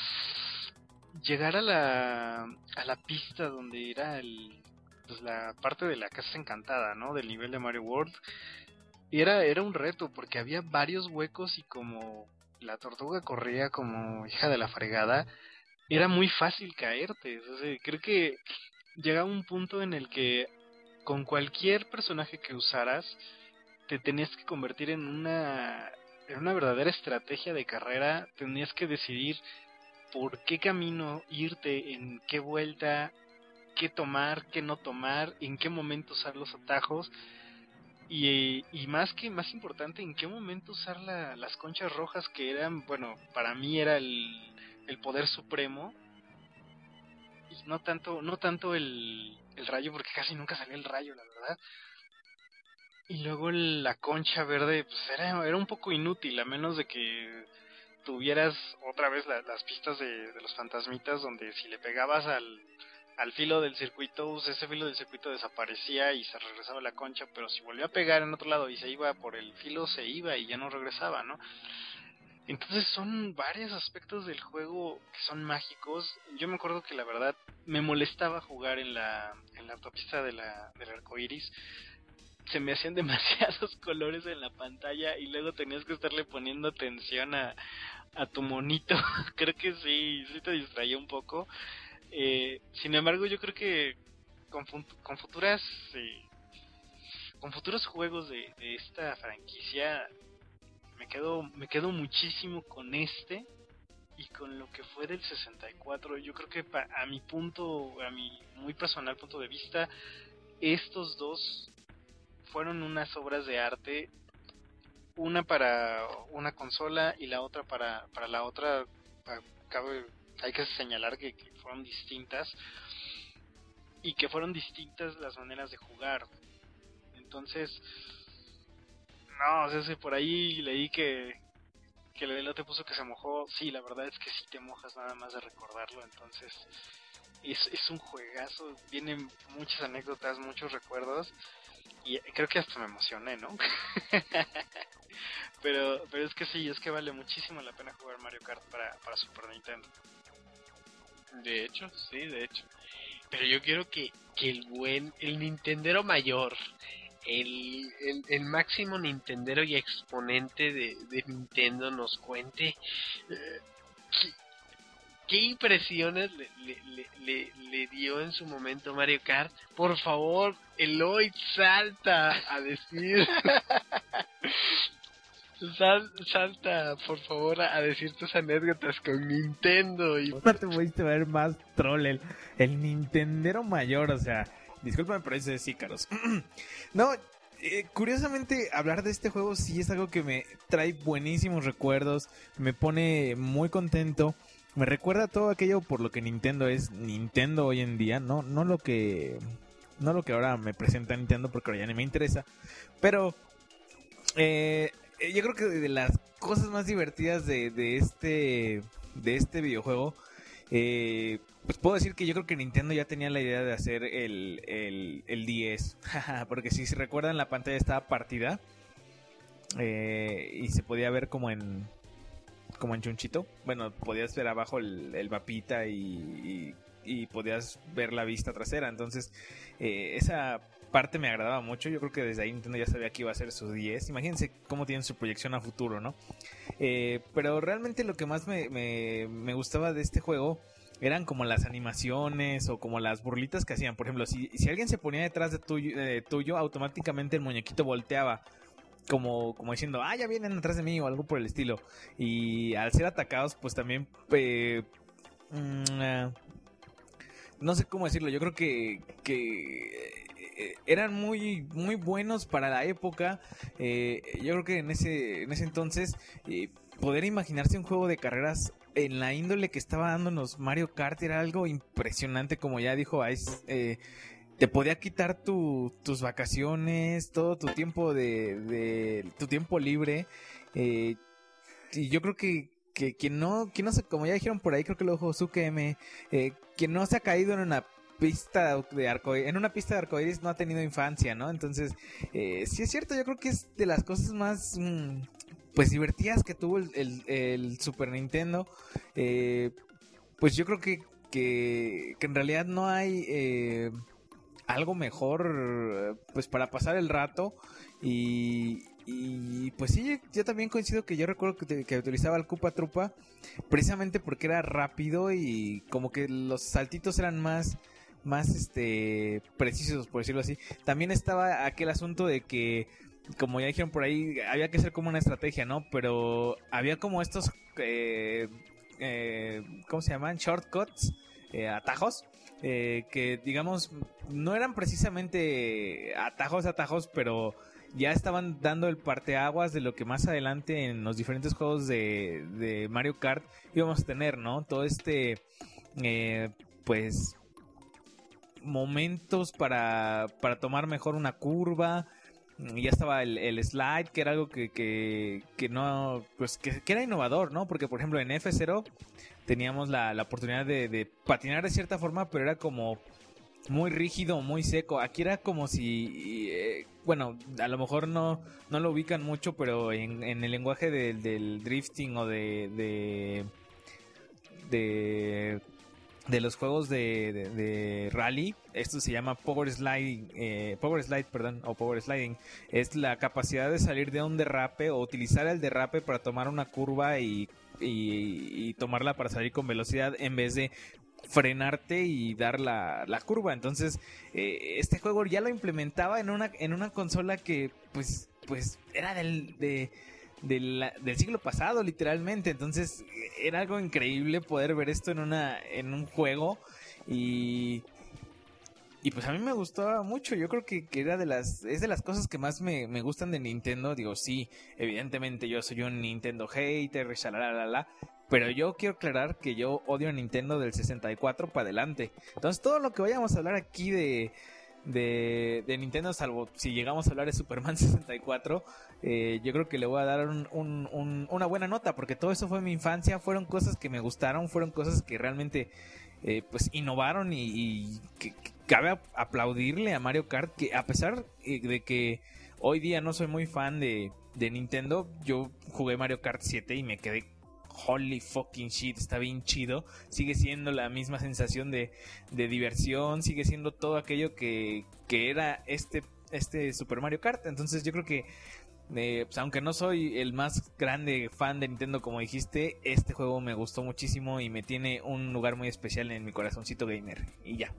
llegar a la pista donde era pues la parte de la casa encantada, ¿no? Del nivel de Mario World, era un reto porque había varios huecos y como la tortuga corría como hija de la fregada, era muy fácil caerte. O sea, creo que llegaba un punto en el que con cualquier personaje que usaras te tenías que convertir en una verdadera estrategia de carrera. Tenías que decidir por qué camino irte, en qué vuelta, qué tomar, qué no tomar, en qué momento usar los atajos y más importante, en qué momento usar las conchas rojas, que eran, bueno, para mí era el poder supremo, y no tanto el rayo, porque casi nunca salía el rayo, la verdad. Y luego la concha verde, pues era un poco inútil, a menos de que tuvieras otra vez las pistas de los fantasmitas, donde si le pegabas al filo del circuito, pues ese filo del circuito desaparecía y se regresaba la concha, pero si volvió a pegar en otro lado y se iba por el filo, se iba y ya no regresaba, ¿no? Entonces son varios aspectos del juego que son mágicos. Yo me acuerdo que la verdad me molestaba jugar en la autopista del arco iris. Se me hacían demasiados colores en la pantalla y luego tenías que estarle poniendo atención a tu monito. Creo que sí te distraía un poco. Sin embargo, yo creo que con futuros juegos de esta franquicia me quedo muchísimo con este y con lo que fue del 64. Yo creo que a mi muy personal punto de vista, estos dos fueron unas obras de arte, una para una consola y la otra para la otra. Hay que señalar que fueron distintas y que fueron distintas las maneras de jugar. Entonces, no, o sea, si por ahí leí que el Elote puso que se mojó. Sí, la verdad es que sí te mojas nada más de recordarlo. Entonces es un juegazo, vienen muchas anécdotas, muchos recuerdos y creo que hasta me emocioné, ¿no? pero es que sí, es que vale muchísimo la pena jugar Mario Kart para Super Nintendo. De hecho, sí, de hecho. Pero yo quiero que el Nintendero mayor, el máximo Nintendero y exponente de Nintendo nos cuente qué impresiones le dio en su momento Mario Kart. Por favor, Eloy, salta a decir... Salta, por favor, a decir tus anécdotas con Nintendo. Y... No te pudiste ver más troll, el Nintendero mayor, o sea, discúlpame, pero eso es Ícaros. No, curiosamente, hablar de este juego sí es algo que me trae buenísimos recuerdos, me pone muy contento, me recuerda todo aquello por lo que Nintendo es Nintendo hoy en día, no lo que ahora me presenta Nintendo, porque ahora ya ni me interesa, pero... yo creo que de las cosas más divertidas de este videojuego, pues puedo decir que yo creo que Nintendo ya tenía la idea de hacer el 10, porque si se recuerdan, la pantalla estaba partida y se podía ver como en como en Chunchito. Bueno, podías ver abajo el mapita y podías ver la vista trasera. Entonces, esa parte me agradaba mucho. Yo creo que desde ahí Nintendo ya sabía que iba a ser su 10. Imagínense cómo tienen su proyección a futuro, ¿no? Pero realmente lo que más me gustaba de este juego eran como las animaciones o como las burlitas que hacían. Por ejemplo, si alguien se ponía detrás de tuyo, automáticamente el muñequito volteaba. Como diciendo, ya vienen atrás de mí o algo por el estilo. Y al ser atacados, pues también... no sé cómo decirlo, yo creo que eran muy muy buenos para la época. Yo creo que en ese entonces poder imaginarse un juego de carreras en la índole que estaba dándonos Mario Kart era algo impresionante. Como ya dijo Ice, te podía quitar tus vacaciones, todo tu tiempo de tu tiempo libre, y yo creo que quien no se, como ya dijeron por ahí, creo que lo dijo Suke quien no se ha caído en una pista de arcoíris no ha tenido infancia, ¿no? Entonces, sí es cierto, yo creo que es de las cosas más pues divertidas que tuvo el Super Nintendo. Pues yo creo que en realidad no hay algo mejor pues para pasar el rato. Y pues sí, yo también coincido que yo recuerdo que utilizaba el Koopa Troopa precisamente porque era rápido y como que los saltitos eran más precisos, por decirlo así. También estaba aquel asunto de que, como ya dijeron por ahí, había que hacer como una estrategia, ¿no? Pero había como estos ¿cómo se llaman? Shortcuts, atajos, que digamos no eran precisamente atajos, pero ya estaban dando el parteaguas de lo que más adelante en los diferentes juegos de Mario Kart íbamos a tener, ¿no? Todo pues momentos para tomar mejor una curva. Ya estaba el slide, que era algo que no, pues que era innovador, ¿no? Porque por ejemplo en F0 teníamos la oportunidad de patinar de cierta forma, pero era como muy rígido, muy seco. Aquí era como si, bueno, a lo mejor no lo ubican mucho, pero en el lenguaje del drifting o de los juegos de rally, esto se llama power sliding, o power sliding. Es la capacidad de salir de un derrape o utilizar el derrape para tomar una curva y tomarla para salir con velocidad en vez de frenarte y dar la curva. Entonces este juego ya lo implementaba en una consola que pues era del siglo pasado, literalmente. Entonces era algo increíble poder ver esto en un juego y pues a mí me gustaba mucho. Yo creo que era es de las cosas que más me gustan de Nintendo. Digo, sí, evidentemente yo soy un Nintendo hater, shalalala, pero yo quiero aclarar que yo odio a Nintendo del 64 para adelante. Entonces todo lo que vayamos a hablar aquí de Nintendo, salvo si llegamos a hablar de Superman 64, yo creo que le voy a dar una buena nota, porque todo eso fue mi infancia, fueron cosas que me gustaron, fueron cosas que realmente pues innovaron y que cabe aplaudirle a Mario Kart, que a pesar de que hoy día no soy muy fan de Nintendo, yo jugué Mario Kart 7 y me quedé holy fucking shit, está bien chido. Sigue siendo la misma sensación de diversión, sigue siendo todo aquello que era este Super Mario Kart. Entonces yo creo que pues aunque no soy el más grande fan de Nintendo como dijiste, este juego me gustó muchísimo y me tiene un lugar muy especial en mi corazoncito gamer. Y ya.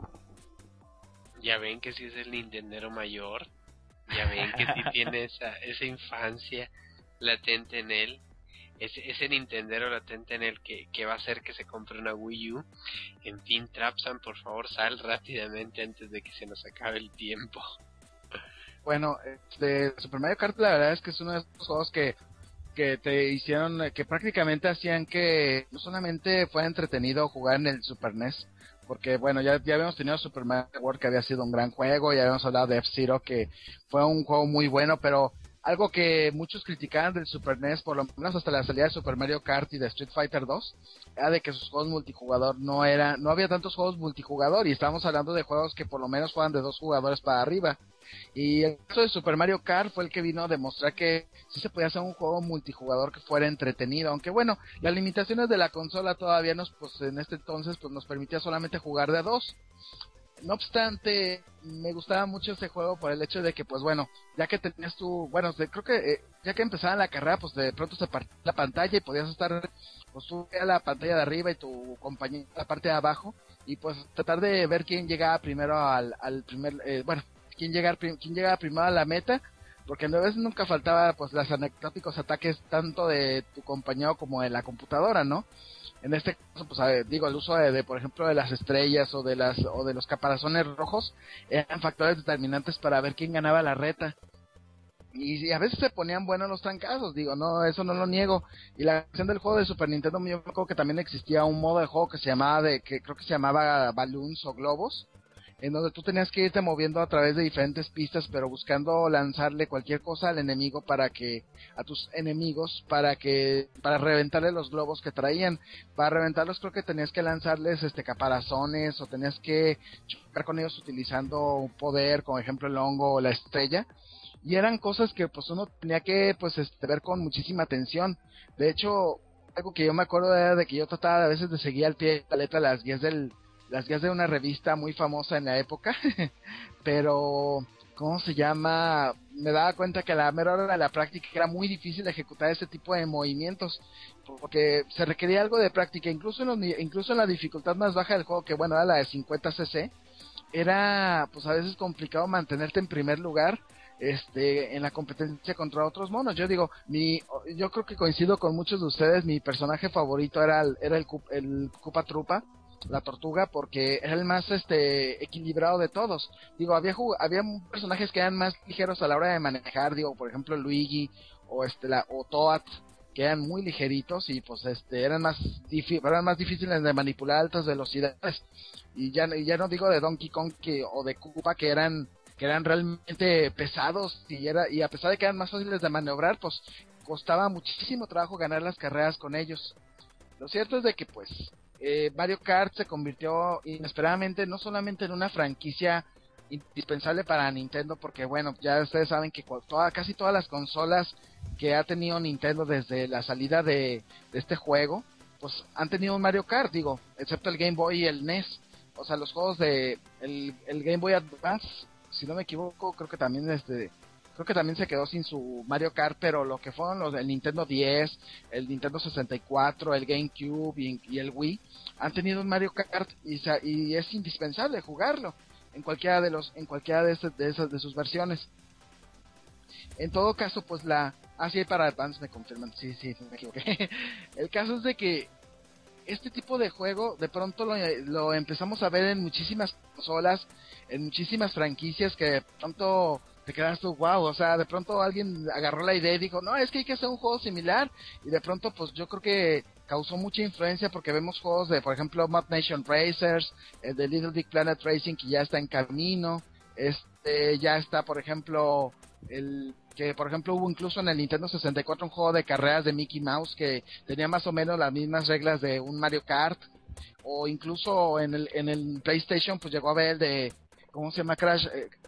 Ya ven que sí es el Nintendero mayor. Ya ven que sí tiene esa infancia latente en él. Ese Nintendero latente en él que va a hacer que se compre una Wii U. En fin, Trapsan, por favor, sal rápidamente antes de que se nos acabe el tiempo. Bueno, Super Mario Kart la verdad es que es uno de esos juegos que te hicieron, que prácticamente hacían que no solamente fuera entretenido jugar en el Super NES, porque bueno, ya habíamos tenido Super Mario World, que había sido un gran juego, ya habíamos hablado de F-Zero, que fue un juego muy bueno, pero algo que muchos criticaban del Super NES, por lo menos hasta la salida de Super Mario Kart y de Street Fighter 2, era de que sus juegos multijugador no había tantos juegos multijugador, y estábamos hablando de juegos que por lo menos fueran de 2 jugadores para arriba. Y el caso de Super Mario Kart fue el que vino a demostrar que sí se podía hacer un juego multijugador que fuera entretenido, aunque bueno, las limitaciones de la consola todavía pues en este entonces pues nos permitía solamente jugar de a 2. No obstante, me gustaba mucho ese juego por el hecho de que, pues bueno, ya que tenías creo que ya que empezaba la carrera, pues de pronto se partía la pantalla y podías estar, pues tú a la pantalla de arriba y tu compañero a la parte de abajo, y pues tratar de ver quién llegaba primero al primer, quién llegaba primero a la meta, porque a veces nunca faltaba pues los anecdóticos ataques tanto de tu compañero como de la computadora, ¿no? En este caso, pues el uso de por ejemplo de las estrellas o de los caparazones rojos eran factores determinantes para ver quién ganaba la reta. Y a veces se ponían buenos los trancazos, no, eso no lo niego. Y la acción del juego de Super Nintendo, yo creo que también existía un modo de juego que creo que se llamaba Balloons o Globos, en donde tú tenías que irte moviendo a través de diferentes pistas, pero buscando lanzarle cualquier cosa al enemigo a tus enemigos para reventarle los globos que traían. Para reventarlos creo que tenías que lanzarles caparazones, o tenías que chocar con ellos utilizando un poder, como ejemplo el hongo o la estrella. Y eran cosas que pues uno tenía que ver con muchísima atención. De hecho, algo que yo me acuerdo era de que yo trataba a veces de seguir al pie de la letra las guías de una revista muy famosa en la época, pero ¿cómo se llama? Me daba cuenta que a la mera hora de la práctica era muy difícil ejecutar ese tipo de movimientos, porque se requería algo de práctica, incluso en la dificultad más baja del juego, que bueno, era la de 50cc, era pues a veces complicado mantenerte en primer lugar en la competencia contra otros monos. Yo creo que coincido con muchos de ustedes, mi personaje favorito era el Koopa Troopa, la tortuga, porque era el más equilibrado de todos. Había personajes que eran más ligeros a la hora de manejar, por ejemplo Luigi o o Toad, que eran muy ligeritos y pues eran más difíciles de manipular a altas velocidades. Y ya no digo de Donkey Kong o de Koopa, que eran realmente pesados, y a pesar de que eran más fáciles de maniobrar, pues costaba muchísimo trabajo ganar las carreras con ellos. Lo cierto es de que pues Mario Kart se convirtió inesperadamente no solamente en una franquicia indispensable para Nintendo, porque bueno, ya ustedes saben que casi todas las consolas que ha tenido Nintendo desde la salida de este juego, pues han tenido un Mario Kart, excepto el Game Boy y el NES. O sea, los juegos de el Game Boy Advance, si no me equivoco, creo que también se quedó sin su Mario Kart, pero lo que fueron los del Nintendo 10, el Nintendo 64, el GameCube y el Wii, han tenido un Mario Kart y es indispensable jugarlo en cualquiera de sus versiones. En todo caso, pues sí, para Advance me confirman, sí, me equivoqué. El caso es de que este tipo de juego de pronto lo empezamos a ver en muchísimas consolas, en muchísimas franquicias, que de pronto te quedas tú, wow, o sea, de pronto alguien agarró la idea y dijo, no, es que hay que hacer un juego similar, y de pronto pues yo creo que causó mucha influencia, porque vemos juegos de, por ejemplo, Mod Nation Racers, de Little Big Planet Racing, que ya está en camino, ya está, por ejemplo, hubo incluso en el Nintendo 64 un juego de carreras de Mickey Mouse que tenía más o menos las mismas reglas de un Mario Kart, o incluso en el PlayStation pues llegó a ver el de, ¿cómo se llama? Crash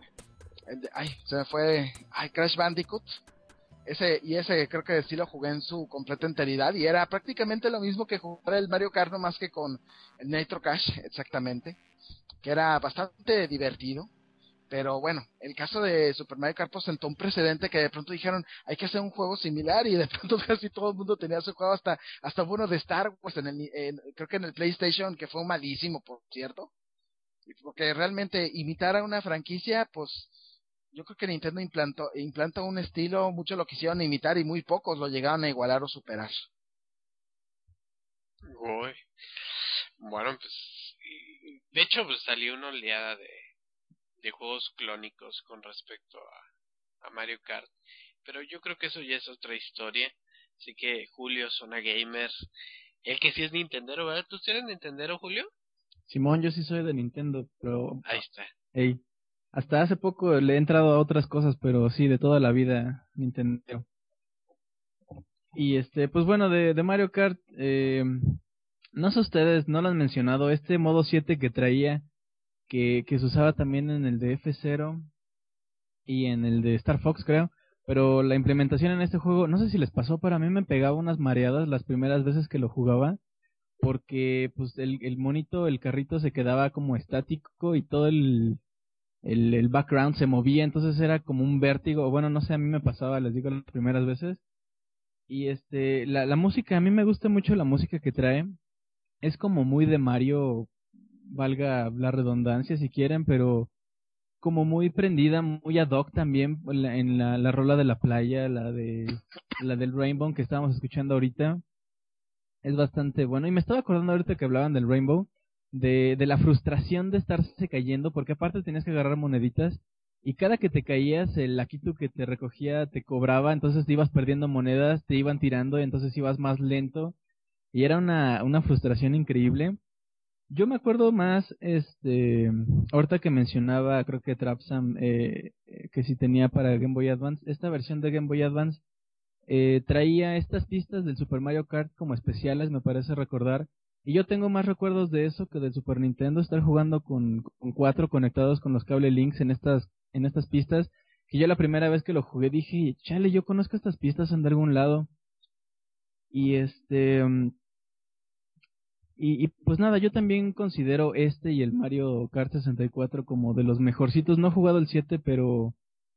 Bandicoot. Ese creo que sí lo jugué en su completa enteridad, y era prácticamente lo mismo que jugar el Mario Kart, no más que con el Nitro Cash, exactamente, que era bastante divertido. Pero bueno, el caso de Super Mario Kart pues sentó un precedente, que de pronto dijeron, hay que hacer un juego similar, y de pronto casi todo el mundo tenía su juego, hasta uno de Star Wars creo que en el PlayStation, que fue malísimo, por cierto, porque realmente imitar a una franquicia, pues yo creo que Nintendo implanta un estilo, muchos lo quisieron imitar y muy pocos lo llegaron a igualar o superar. Uy. Bueno, pues de hecho pues salió una oleada de juegos clónicos con respecto a Mario Kart, pero yo creo que eso ya es otra historia. Así que Julio, Zona Gamer, el que sí es Nintendero, ¿verdad? ¿Tú sí eres Nintendero, Julio? Simón, yo sí soy de Nintendo, pero... Ahí está. Ey, Hasta hace poco le he entrado a otras cosas, pero sí, de toda la vida Nintendo. Y pues bueno, de Mario Kart, no sé ustedes, no lo han mencionado, este modo 7 que traía, que se usaba también en el de F0 y en el de Star Fox, creo. Pero la implementación en este juego, no sé si les pasó, pero a mí me pegaba unas mareadas las primeras veces que lo jugaba, porque pues el monito, el carrito se quedaba como estático y todo el background se movía, entonces era como un vértigo. Bueno, no sé, a mí me pasaba, les digo, las primeras veces. Y la música, a mí me gusta mucho la música que trae. Es como muy de Mario, valga la redundancia si quieren, pero como muy prendida, muy ad hoc también en la rola de la playa, la del Rainbow que estábamos escuchando ahorita. Es bastante bueno. Y me estaba acordando ahorita que hablaban del Rainbow, de la frustración de estarse cayendo, porque aparte tenías que agarrar moneditas, y cada que te caías, el Lakitu que te recogía te cobraba, entonces te ibas perdiendo monedas, te iban tirando, y entonces ibas más lento, y era una frustración increíble. Yo me acuerdo más, ahorita que mencionaba, creo que Trapsam, que si tenía para Game Boy Advance, esta versión de Game Boy Advance traía estas pistas del Super Mario Kart como especiales, me parece recordar, y yo tengo más recuerdos de eso que del Super Nintendo, estar jugando con 4 conectados con los cable links en estas pistas, que yo la primera vez que lo jugué dije, chale, yo conozco estas pistas en de algún lado, y y pues nada, yo también considero y el Mario Kart 64 como de los mejorcitos. No he jugado el 7, pero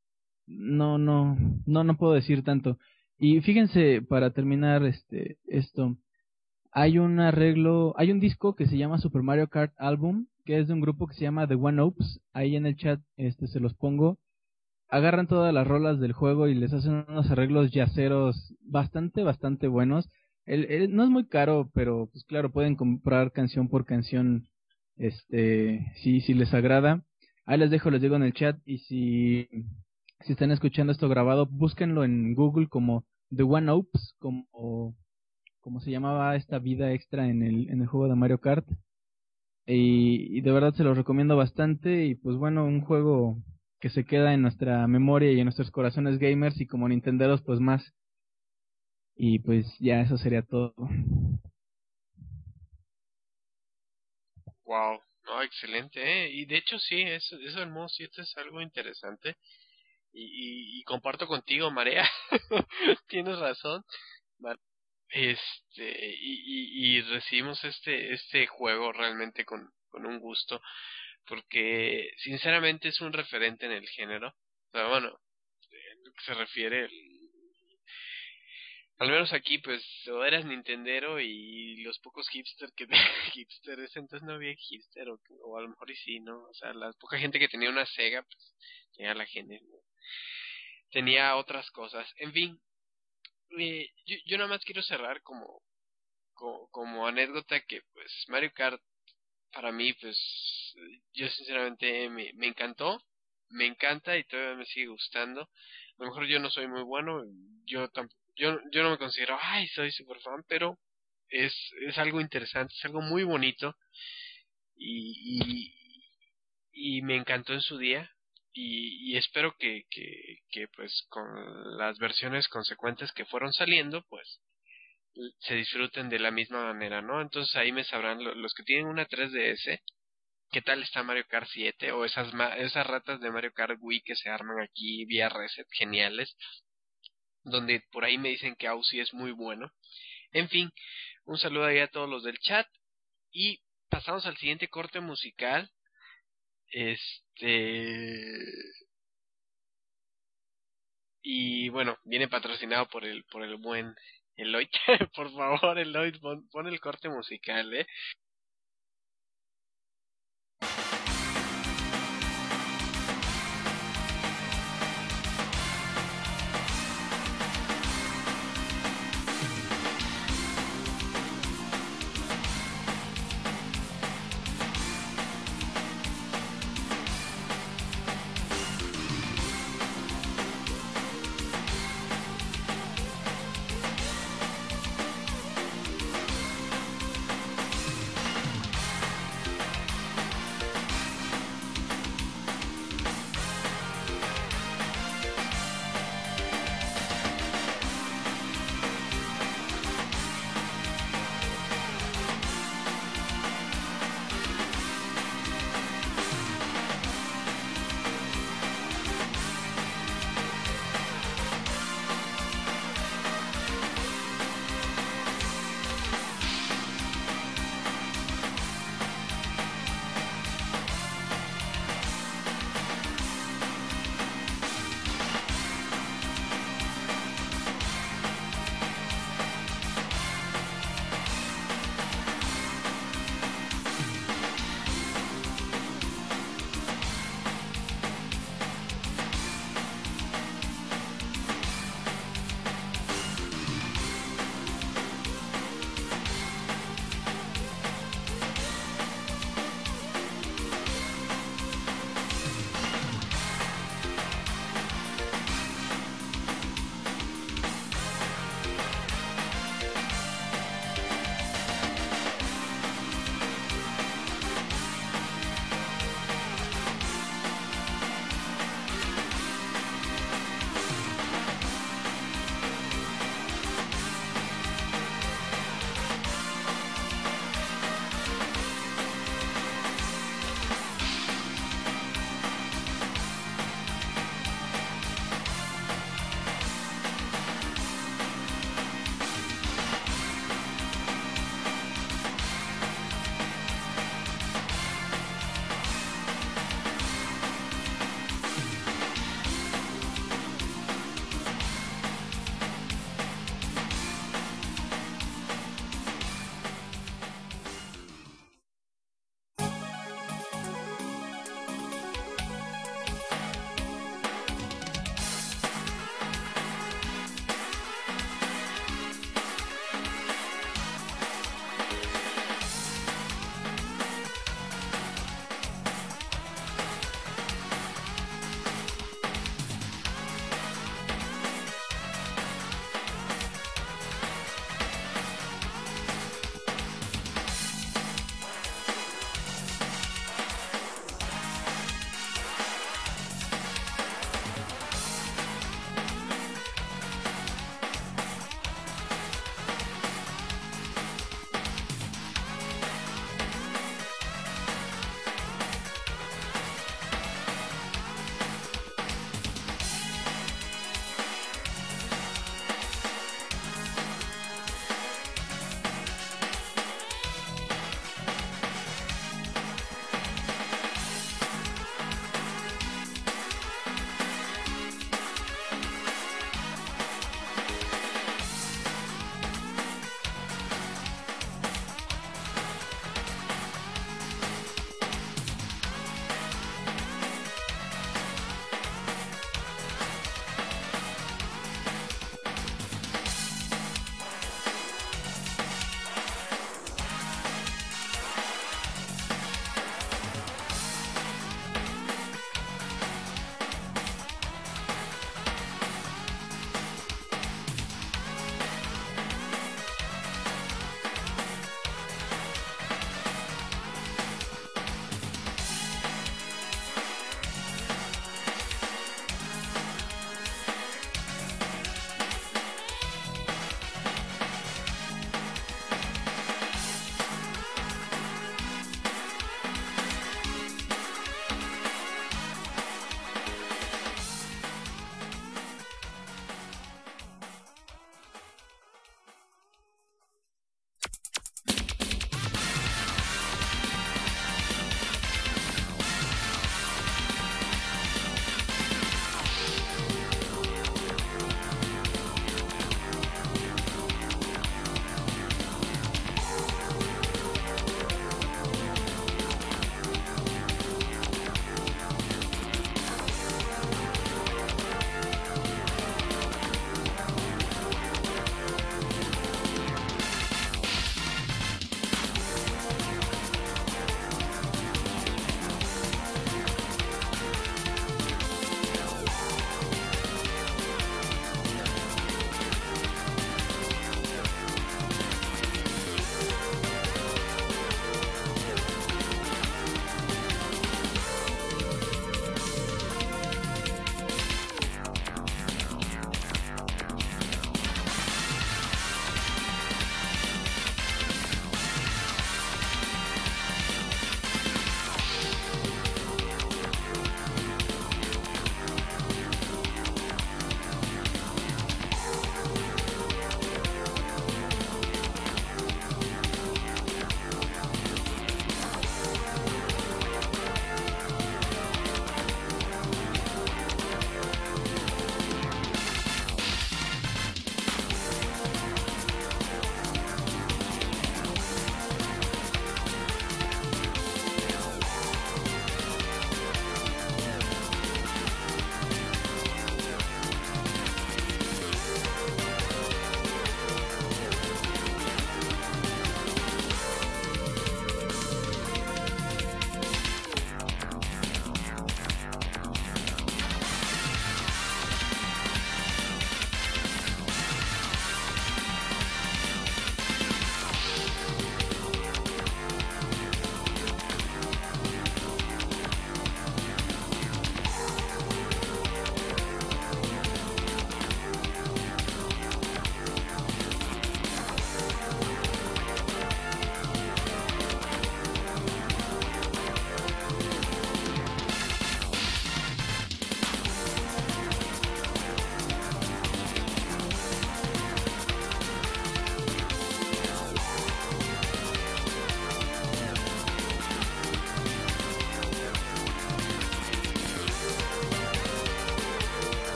no puedo decir tanto. Y fíjense, para terminar esto, hay un disco que se llama Super Mario Kart Album, que es de un grupo que se llama The One Ups. Ahí en el chat se los pongo. Agarran todas las rolas del juego y les hacen unos arreglos yaceros bastante buenos. No es muy caro, pero pues claro, pueden comprar canción por canción, si les agrada. Ahí les digo en el chat, y si están escuchando esto grabado, búsquenlo en Google como The One Ups, como se llamaba esta vida extra en el juego de Mario Kart. Y de verdad se los recomiendo bastante, y pues bueno, un juego que se queda en nuestra memoria y en nuestros corazones gamers, y como nintenderos pues más. Y pues ya eso sería todo. Wow, no, excelente, ¿eh? Y de hecho sí, eso del modo 7 es algo interesante. Y comparto contigo, Marea. Tienes razón. Y recibimos este juego realmente con un gusto, porque sinceramente es un referente en el género. O sea, bueno, en lo que se refiere, al menos aquí, pues, o eras nintendero, y los pocos hipster que hipsters, entonces no había hipster, o a lo mejor y sí, ¿no? O sea, la poca gente que tenía una Sega, pues, tenía la gente, ¿no? Tenía otras cosas. En fin, yo nada más quiero cerrar como anécdota que, pues, Mario Kart, para mí, pues, yo sinceramente me encantó, me encanta y todavía me sigue gustando. A lo mejor yo no soy muy bueno, yo no me considero, ay, soy super fan, pero es algo interesante, es algo muy bonito, y, y me encantó en su día, y espero que pues con las versiones consecuentes que fueron saliendo, pues se disfruten de la misma manera, ¿no? Entonces ahí me sabrán los que tienen una 3DS, qué tal está Mario Kart 7, o esas ratas de Mario Kart Wii que se arman aquí vía reset, geniales, donde por ahí me dicen que Aussie es muy bueno. En fin, un saludo ahí a todos los del chat, y pasamos al siguiente corte musical. Y bueno, viene patrocinado por el buen Eloy. Por favor, Eloy, pon el corte musical, ¿eh?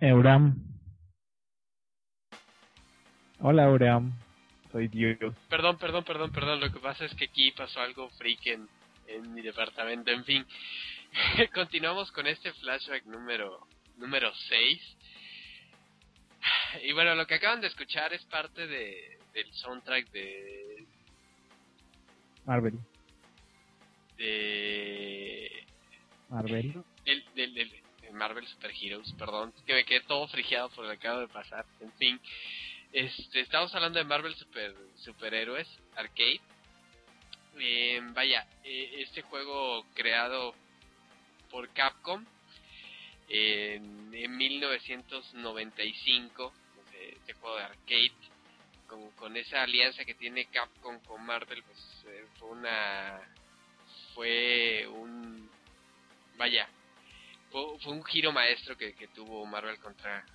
Euram. Hola, Euram. Soy Dios. Perdón, lo que pasa es que aquí pasó algo freak en mi departamento, en fin. Continuamos con este flashback número 6. Y bueno, lo que acaban de escuchar es parte del soundtrack de Marvel Super Heroes, perdón, que me quedé todo frigiado por lo que acabo de pasar. En fin, estamos hablando de Marvel Superhéroes Arcade. Este juego creado por Capcom en 1995, este juego de arcade, con esa alianza que tiene Capcom con Marvel, pues fue un giro maestro que tuvo Marvel contra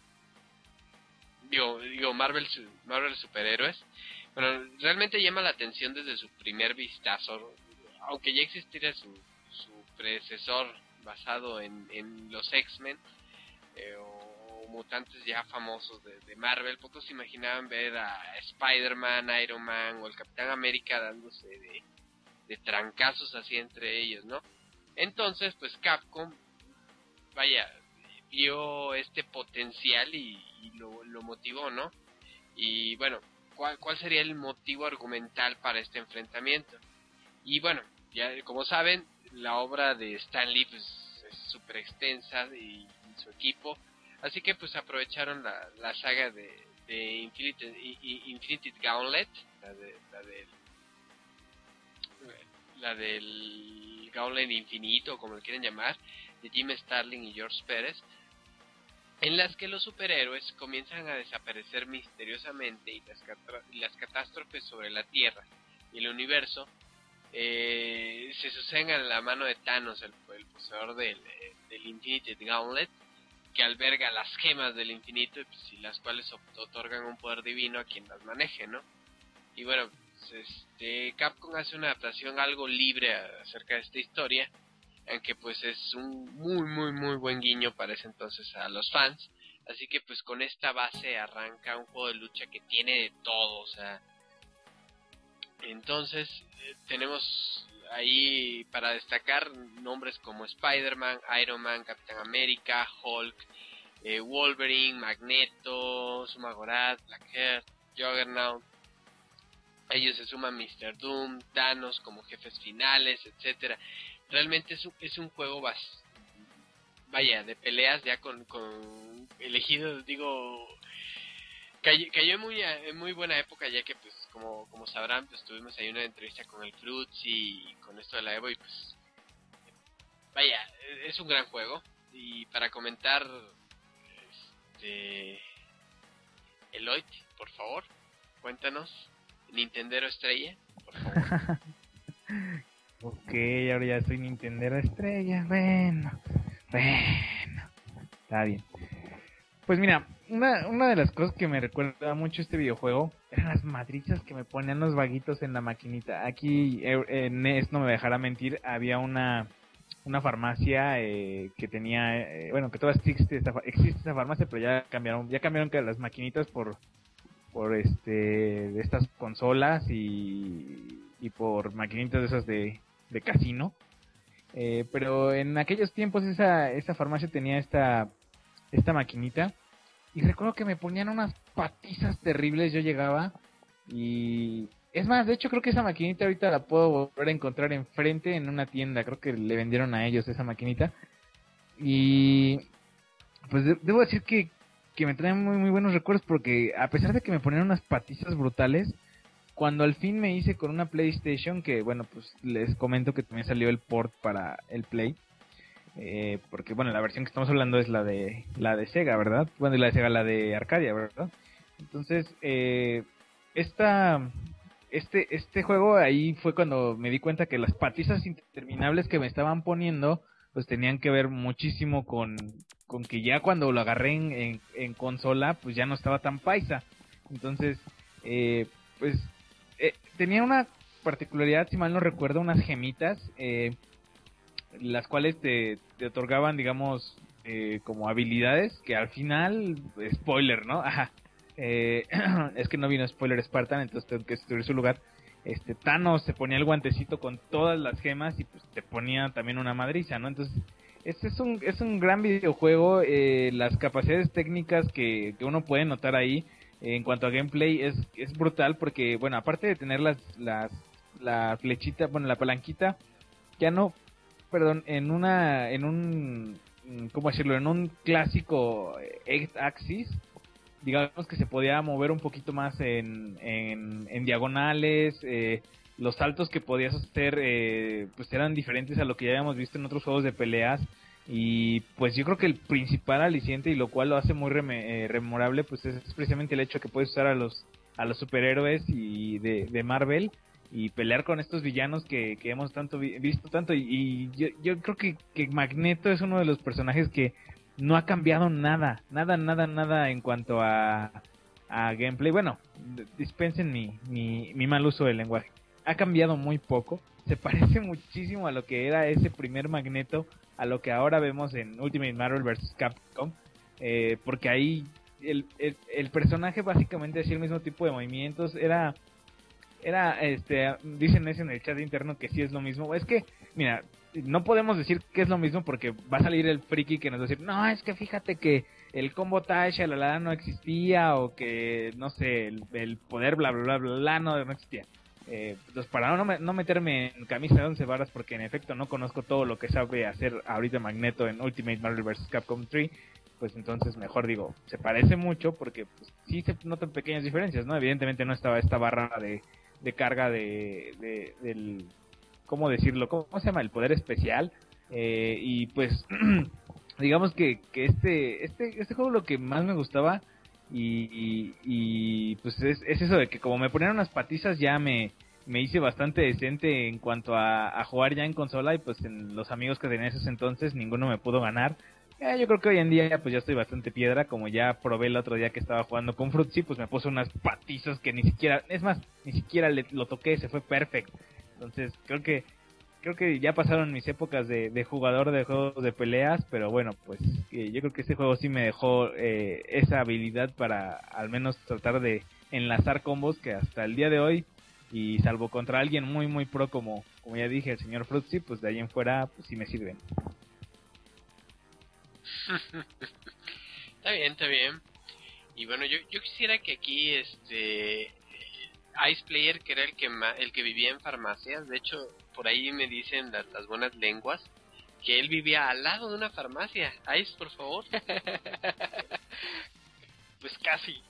Marvel Superhéroes. Bueno, realmente llama la atención desde su primer vistazo, aunque ya existiera su predecesor basado en los X-Men o mutantes ya famosos de Marvel. Pocos se imaginaban ver a Spider-Man, Iron Man o el Capitán América dándose de trancazos así entre ellos, ¿no? Entonces, pues Capcom vio este potencial y lo motivó, ¿no? Y bueno, ¿cuál sería el motivo argumental para este enfrentamiento? Y bueno, ya como saben, la obra de Stan Lee pues, es súper extensa y su equipo, así que pues aprovecharon la saga de Infinity Gauntlet, la del Gauntlet Infinito, como lo quieren llamar, de Jim Starlin y George Pérez, en las que los superhéroes comienzan a desaparecer misteriosamente y las catástrofes sobre la Tierra y el universo se suceden a la mano de Thanos, el poseedor del Infinity Gauntlet, que alberga las gemas del infinito y las cuales otorgan un poder divino a quien las maneje, ¿no? Y bueno, pues, Capcom hace una adaptación algo libre acerca de esta historia, aunque pues es un muy buen guiño para ese entonces a los fans. Así que pues con esta base arranca un juego de lucha que tiene de todo, o sea, entonces tenemos ahí para destacar nombres como Spider-Man, Iron Man, Capitán América, Hulk, Wolverine, Magneto, Sumagorat, Blackheart, Juggernaut. A ellos se suman Mr. Doom, Thanos como jefes finales, etcétera. Realmente es un juego de peleas ya con elegidos, digo, cayó en muy buena época, ya que pues como sabrán, pues tuvimos ahí una entrevista con el Fruits y con esto de la Evo, y pues es un gran juego. Y para comentar, Eloy, por favor, cuéntanos, Nintendero estrella, por favor. Ok, ahora ya soy Nintendero estrella. Bueno, está bien. Pues mira, una de las cosas que me recuerda mucho este videojuego eran las madrizas que me ponían los vaguitos en la maquinita. Aquí Nes no me dejará mentir, había una farmacia que tenía, bueno, que todavía existe esta farmacia, pero ya cambiaron que las maquinitas por de estas consolas y por maquinitas de esas de casino. Pero en aquellos tiempos esa farmacia tenía esta maquinita, y recuerdo que me ponían unas patizas terribles. Yo llegaba y es más, de hecho creo que esa maquinita ahorita la puedo volver a encontrar enfrente en una tienda. Creo que le vendieron a ellos esa maquinita, y pues debo decir que me traen muy buenos recuerdos, porque a pesar de que me ponían unas patizas brutales, cuando al fin me hice con una PlayStation, que bueno, pues les comento que también salió el port para el Play, porque bueno, la versión que estamos hablando es la de Sega, ¿verdad? Bueno, la de Sega, la de Arcadia, ¿verdad? Entonces, este juego, ahí fue cuando me di cuenta que las patizas interminables que me estaban poniendo pues tenían que ver muchísimo con que ya cuando lo agarré en consola, pues ya no estaba tan paisa. Entonces, tenía una particularidad, si mal no recuerdo, unas gemitas, las cuales te otorgaban, digamos, como habilidades que al final, spoiler, ¿no? Ajá. Es que no vino spoiler Spartan, entonces tengo que destruir su lugar. Thanos se ponía el guantecito con todas las gemas y pues te ponía también una madriza, ¿no? Entonces, es un gran videojuego. Las capacidades técnicas que uno puede notar ahí en cuanto a gameplay es brutal porque, bueno, aparte de tener la flechita, bueno, la palanquita, ya no, perdón, en un, ¿cómo decirlo? En un clásico 8-axis, digamos que se podía mover un poquito más en diagonales. Los saltos que podías hacer pues eran diferentes a lo que ya habíamos visto en otros juegos de peleas, y pues yo creo que el principal aliciente y lo cual lo hace muy memorable pues es precisamente el hecho que puedes usar a los superhéroes y de Marvel y pelear con estos villanos que hemos visto tanto, y yo creo que Magneto es uno de los personajes que no ha cambiado nada en cuanto a gameplay. Bueno, dispensen mi mal uso del lenguaje. Ha cambiado muy poco. Se parece muchísimo a lo que era ese primer Magneto, a lo que ahora vemos en Ultimate Marvel vs. Capcom. Porque ahí el personaje básicamente hacía el mismo tipo de movimientos. Dicen eso en el chat interno que sí es lo mismo. Es que, mira, no podemos decir que es lo mismo porque va a salir el friki que nos va a decir, no, es que fíjate que el combo Tasha no existía, o que, no sé, el poder bla bla bla bla no existía. Pues para no meterme en camisa de 11 varas, porque en efecto no conozco todo lo que sabe hacer ahorita Magneto en Ultimate Marvel vs. Capcom 3, pues entonces mejor digo, se parece mucho porque pues, sí se notan pequeñas diferencias, ¿no? Evidentemente no estaba esta barra de carga del, ¿cómo decirlo? ¿Cómo se llama? El poder especial. Y pues digamos que este juego lo que más me gustaba y pues es eso de que como me ponían unas patizas ya me hice bastante decente en cuanto a jugar ya en consola, y pues en los amigos que tenía en esos entonces ninguno me pudo ganar. Yo creo que hoy en día pues ya estoy bastante piedra, como ya probé el otro día que estaba jugando con Fruitsy, pues me puso unas patizas que ni siquiera lo toqué, se fue perfecto. Entonces creo que ya pasaron mis épocas de jugador de juegos de peleas, pero bueno, pues yo creo que este juego sí me dejó esa habilidad para al menos tratar de enlazar combos que hasta el día de hoy, y salvo contra alguien muy muy pro como ya dije, el señor Fruitsy, pues de ahí en fuera pues sí me sirven. Está bien. Y bueno, yo quisiera que aquí Ice Player, que era el que vivía en farmacias, de hecho por ahí me dicen las buenas lenguas que él vivía al lado de una farmacia. Ice, por favor. Pues casi.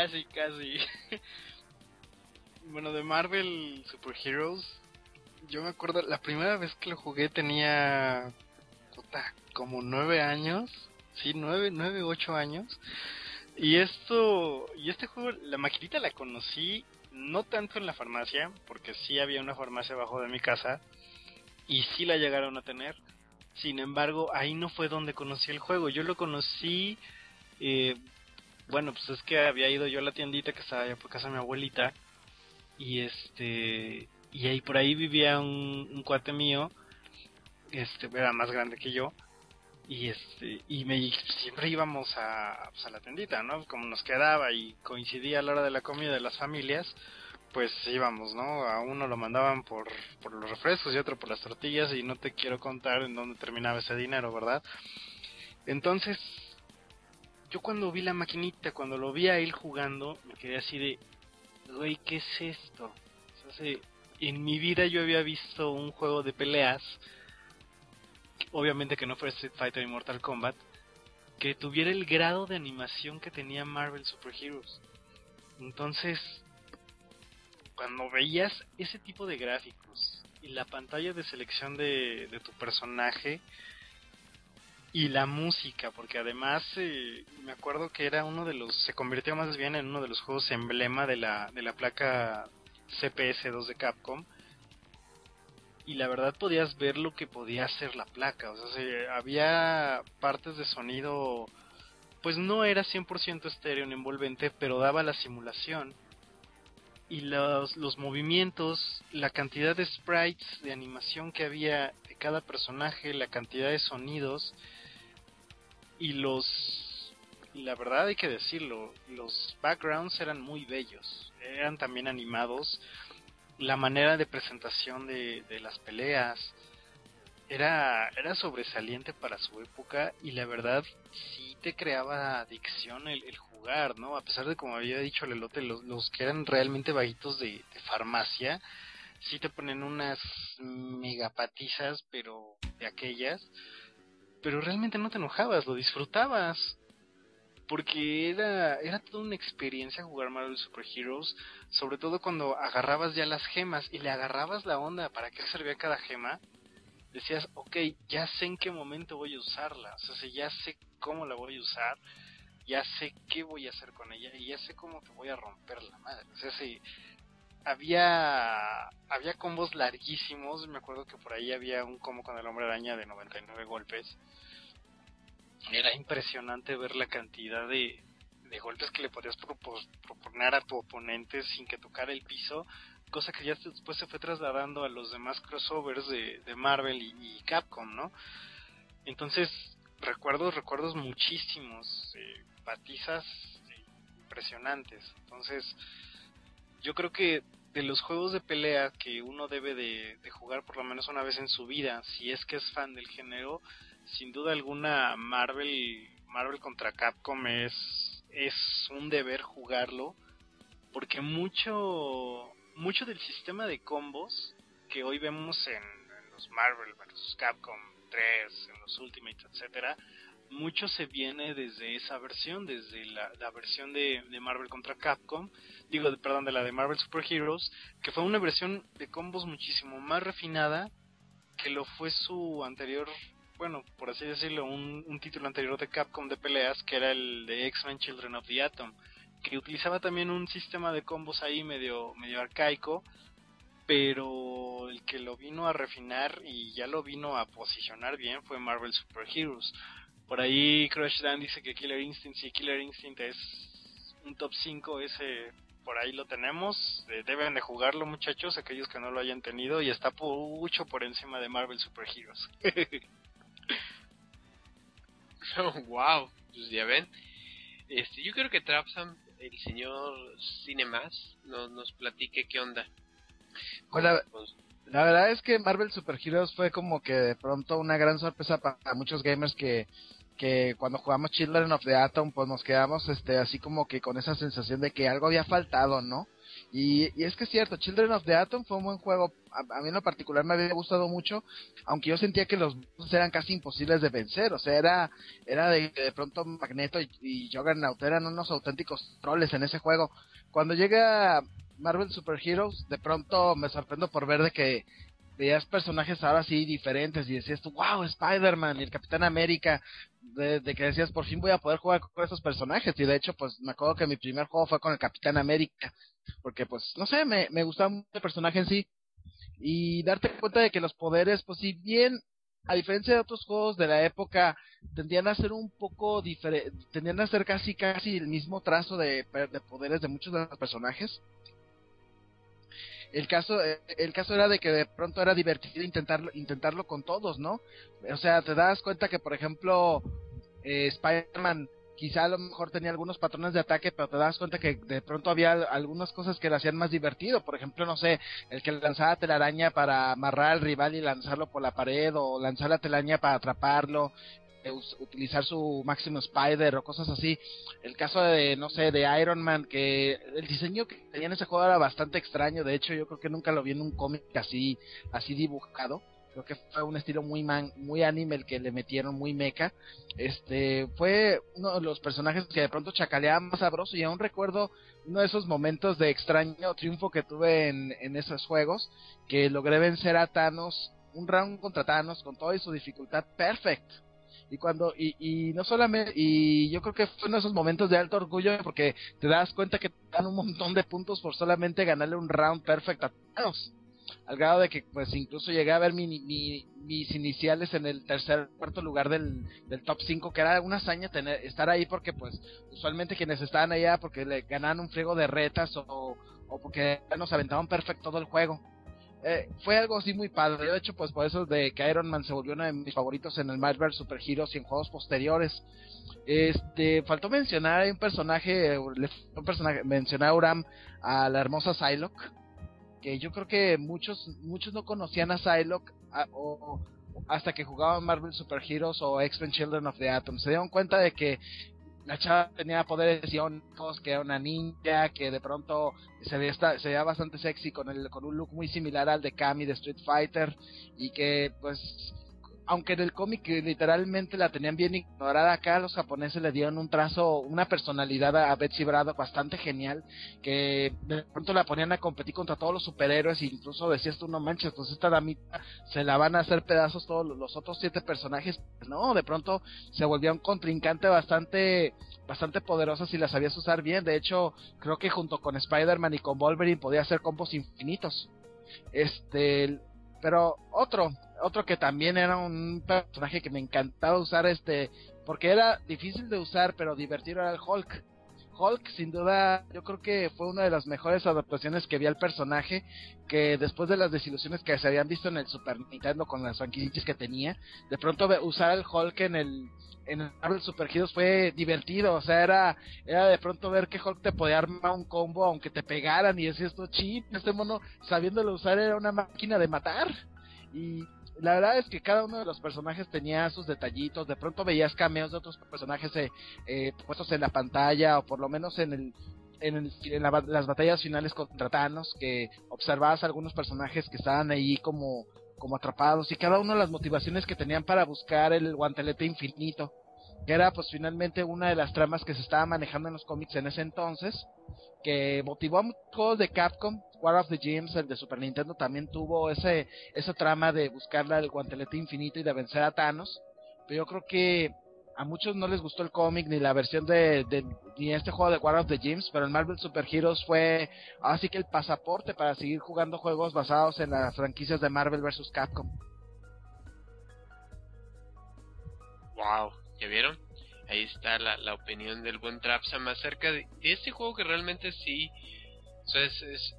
Bueno, de Marvel Super Heroes, yo me acuerdo la primera vez que lo jugué tenía como 9 años. Sí, 9, 8 años. Y este juego, la maquinita la conocí no tanto en la farmacia, porque sí había una farmacia abajo de mi casa y sí la llegaron a tener. Sin embargo, ahí no fue donde conocí el juego. Yo lo conocí, bueno, pues es que había ido yo a la tiendita que estaba allá por casa de mi abuelita, y y ahí por ahí vivía un cuate mío, era más grande que yo. Y siempre íbamos a la tiendita, ¿no? Como nos quedaba y coincidía a la hora de la comida de las familias, pues íbamos, ¿no? A uno lo mandaban por los refrescos y otro por las tortillas, y no te quiero contar en dónde terminaba ese dinero, ¿verdad? Entonces, yo cuando vi la maquinita, cuando lo vi a él jugando, me quedé así de, güey, ¿qué es esto? O sea, en mi vida yo había visto un juego de peleas, obviamente que no fuera Street Fighter y Mortal Kombat, que tuviera el grado de animación que tenía Marvel Super Heroes. Entonces, cuando veías ese tipo de gráficos y la pantalla de selección de tu personaje y la música, porque además me acuerdo que era se convirtió más bien en uno de los juegos emblema de la placa CPS-2 de Capcom. Y la verdad podías ver lo que podía hacer la placa. O sea, había partes de sonido, pues no era 100% estéreo ni envolvente, pero daba la simulación. Y los movimientos, la cantidad de sprites de animación que había de cada personaje, la cantidad de sonidos, y la verdad hay que decirlo, los backgrounds eran muy bellos, eran también animados, la manera de presentación de las peleas era sobresaliente para su época, y la verdad sí te creaba adicción el jugar, ¿no? A pesar de, como había dicho Lelote, los que eran realmente vaguitos de farmacia, sí te ponen unas megapatizas, pero de aquellas, pero realmente no te enojabas, lo disfrutabas, porque era toda una experiencia jugar Marvel Super Heroes, sobre todo cuando agarrabas ya las gemas y le agarrabas la onda para qué servía cada gema. Decías, ok, ya sé en qué momento voy a usarla, o sea, ya sé cómo la voy a usar, ya sé qué voy a hacer con ella, y ya sé cómo te voy a romper la madre. O sea, sí, había combos larguísimos. Me acuerdo que por ahí había un combo con el Hombre Araña de 99 golpes. Era impresionante ver la cantidad de golpes que le podías proponer a tu oponente sin que tocara el piso, cosa que ya después se fue trasladando a los demás crossovers de Marvel y Capcom, ¿no? Entonces, recuerdos muchísimos, patizas impresionantes. Entonces, yo creo que de los juegos de pelea que uno debe de jugar por lo menos una vez en su vida, si es que es fan del género, sin duda alguna Marvel contra Capcom es un deber jugarlo, porque mucho del sistema de combos que hoy vemos en los Marvel vs. Capcom 3, en los Ultimates, etcétera, mucho se viene desde esa versión, desde la versión de Marvel contra Capcom, de la de Marvel Super Heroes, que fue una versión de combos muchísimo más refinada que lo fue su anterior, bueno, por así decirlo, un título anterior de Capcom de peleas, que era el de X-Men Children of the Atom, que utilizaba también un sistema de combos ahí medio arcaico, pero el que lo vino a refinar y ya lo vino a posicionar bien fue Marvel Super Heroes. Por ahí Crush Dan dice que Killer Instinct, si Killer Instinct es un top 5, ese por ahí lo tenemos. Deben de jugarlo, muchachos, aquellos que no lo hayan tenido, y está mucho por encima de Marvel Super Heroes. Wow, pues ya ven. Yo creo que Trapsam, el señor Cinemas, nos platique qué onda. Bueno, la verdad es que Marvel Super Heroes fue como que de pronto una gran sorpresa para muchos gamers que cuando jugamos Children of the Atom pues nos quedamos así como que con esa sensación de que algo había faltado, ¿no? Y es que es cierto, Children of the Atom fue un buen juego. A mí en lo particular me había gustado mucho, aunque yo sentía que los boss eran casi imposibles de vencer. O sea, era de pronto Magneto y Juggernaut eran unos auténticos troles en ese juego. Cuando llega Marvel Super Heroes, de pronto me sorprendo por ver de que veías personajes ahora sí diferentes y decías tú, wow, Spider-Man y el Capitán América, de que decías, por fin voy a poder jugar con esos personajes. Y de hecho, pues me acuerdo que mi primer juego fue con el Capitán América, porque pues, no sé, me gustaba mucho el personaje en sí. Y darte cuenta de que los poderes, pues si bien, a diferencia de otros juegos de la época, tendían a ser un poco diferente, tendían a ser casi el mismo trazo de poderes de muchos de los personajes. El caso era de que de pronto era divertido intentarlo con todos, ¿no? O sea, te das cuenta que, por ejemplo, Spider-Man quizá a lo mejor tenía algunos patrones de ataque, pero te das cuenta que de pronto había algunas cosas que lo hacían más divertido. Por ejemplo, no sé, el que lanzaba telaraña para amarrar al rival y lanzarlo por la pared, o lanzar la telaraña para atraparlo, utilizar su Máximo Spider o cosas así. El caso de, no sé, de Iron Man, que el diseño que tenía en ese juego era bastante extraño. De hecho, yo creo que nunca lo vi en un cómic así dibujado. Creo que fue un estilo muy anime el que le metieron, muy mecha. Fue uno de los personajes que de pronto chacaleaba más sabroso, y aún recuerdo uno de esos momentos de extraño triunfo que tuve en esos juegos, que logré vencer a Thanos, un round contra Thanos con toda su dificultad perfect. Y no solamente, y yo creo que fue uno de esos momentos de alto orgullo, porque te das cuenta que te dan un montón de puntos por solamente ganarle un round perfect a Thanos, al grado de que pues incluso llegué a ver mis iniciales en el cuarto lugar del top 5, que era una hazaña estar ahí, porque pues usualmente quienes estaban allá porque le ganaban un friego de retas o porque nos aventaban perfecto todo el juego. fue algo así muy padre. De hecho, pues por eso de que Iron Man se volvió uno de mis favoritos en el Marvel Super Heroes y en juegos posteriores. Faltó mencionar hay un personaje, mencionar a Uram, a la hermosa Psylocke, que yo creo que muchos no conocían a Psylocke o hasta que jugaban Marvel Super Heroes o X-Men Children of the Atom. Se dieron cuenta de que la chava tenía poderes iónicos, que era una ninja, que de pronto se veía bastante sexy con un look muy similar al de Cammy de Street Fighter, y que pues aunque en el cómic literalmente la tenían bien ignorada, acá los japoneses le dieron un trazo, una personalidad a Betsy Braddock bastante genial, que de pronto la ponían a competir contra todos los superhéroes, e incluso decías tú, no manches, pues esta damita se la van a hacer pedazos todos los otros 7 personajes. No, de pronto se volvió un contrincante bastante poderosa si la sabías usar bien. De hecho, creo que junto con Spider-Man y con Wolverine podía hacer combos infinitos. Pero otro que también era un personaje que me encantaba usar, porque era difícil de usar pero divertido, era el Hulk. Hulk, sin duda, yo creo que fue una de las mejores adaptaciones que vi al personaje, que después de las desilusiones que se habían visto en el Super Nintendo con las franquicias que tenía, de pronto usar al Hulk en el Marvel Super Heroes fue divertido. O sea, era de pronto ver que Hulk te podía armar un combo aunque te pegaran, y decías esto, este mono, sabiéndolo usar, era una máquina de matar. Y la verdad es que cada uno de los personajes tenía sus detallitos. De pronto veías cameos de otros personajes puestos en la pantalla, o por lo menos las batallas finales contra Thanos, que observabas algunos personajes que estaban ahí como atrapados, y cada una de las motivaciones que tenían para buscar el guantelete infinito, que era pues finalmente una de las tramas que se estaba manejando en los cómics en ese entonces, que motivó a muchos juegos de Capcom. War of the Gems, el de Super Nintendo, también tuvo esa trama de buscar el guantelete infinito y de vencer a Thanos. Pero yo creo que a muchos no les gustó el cómic ni la versión ni este juego de War of the Gems, pero el Marvel Super Heroes fue así que el pasaporte para seguir jugando juegos basados en las franquicias de Marvel vs. Capcom. Wow, ¿ya vieron? Ahí está la opinión del buen Trapsam acerca de este juego que realmente sí, o sea,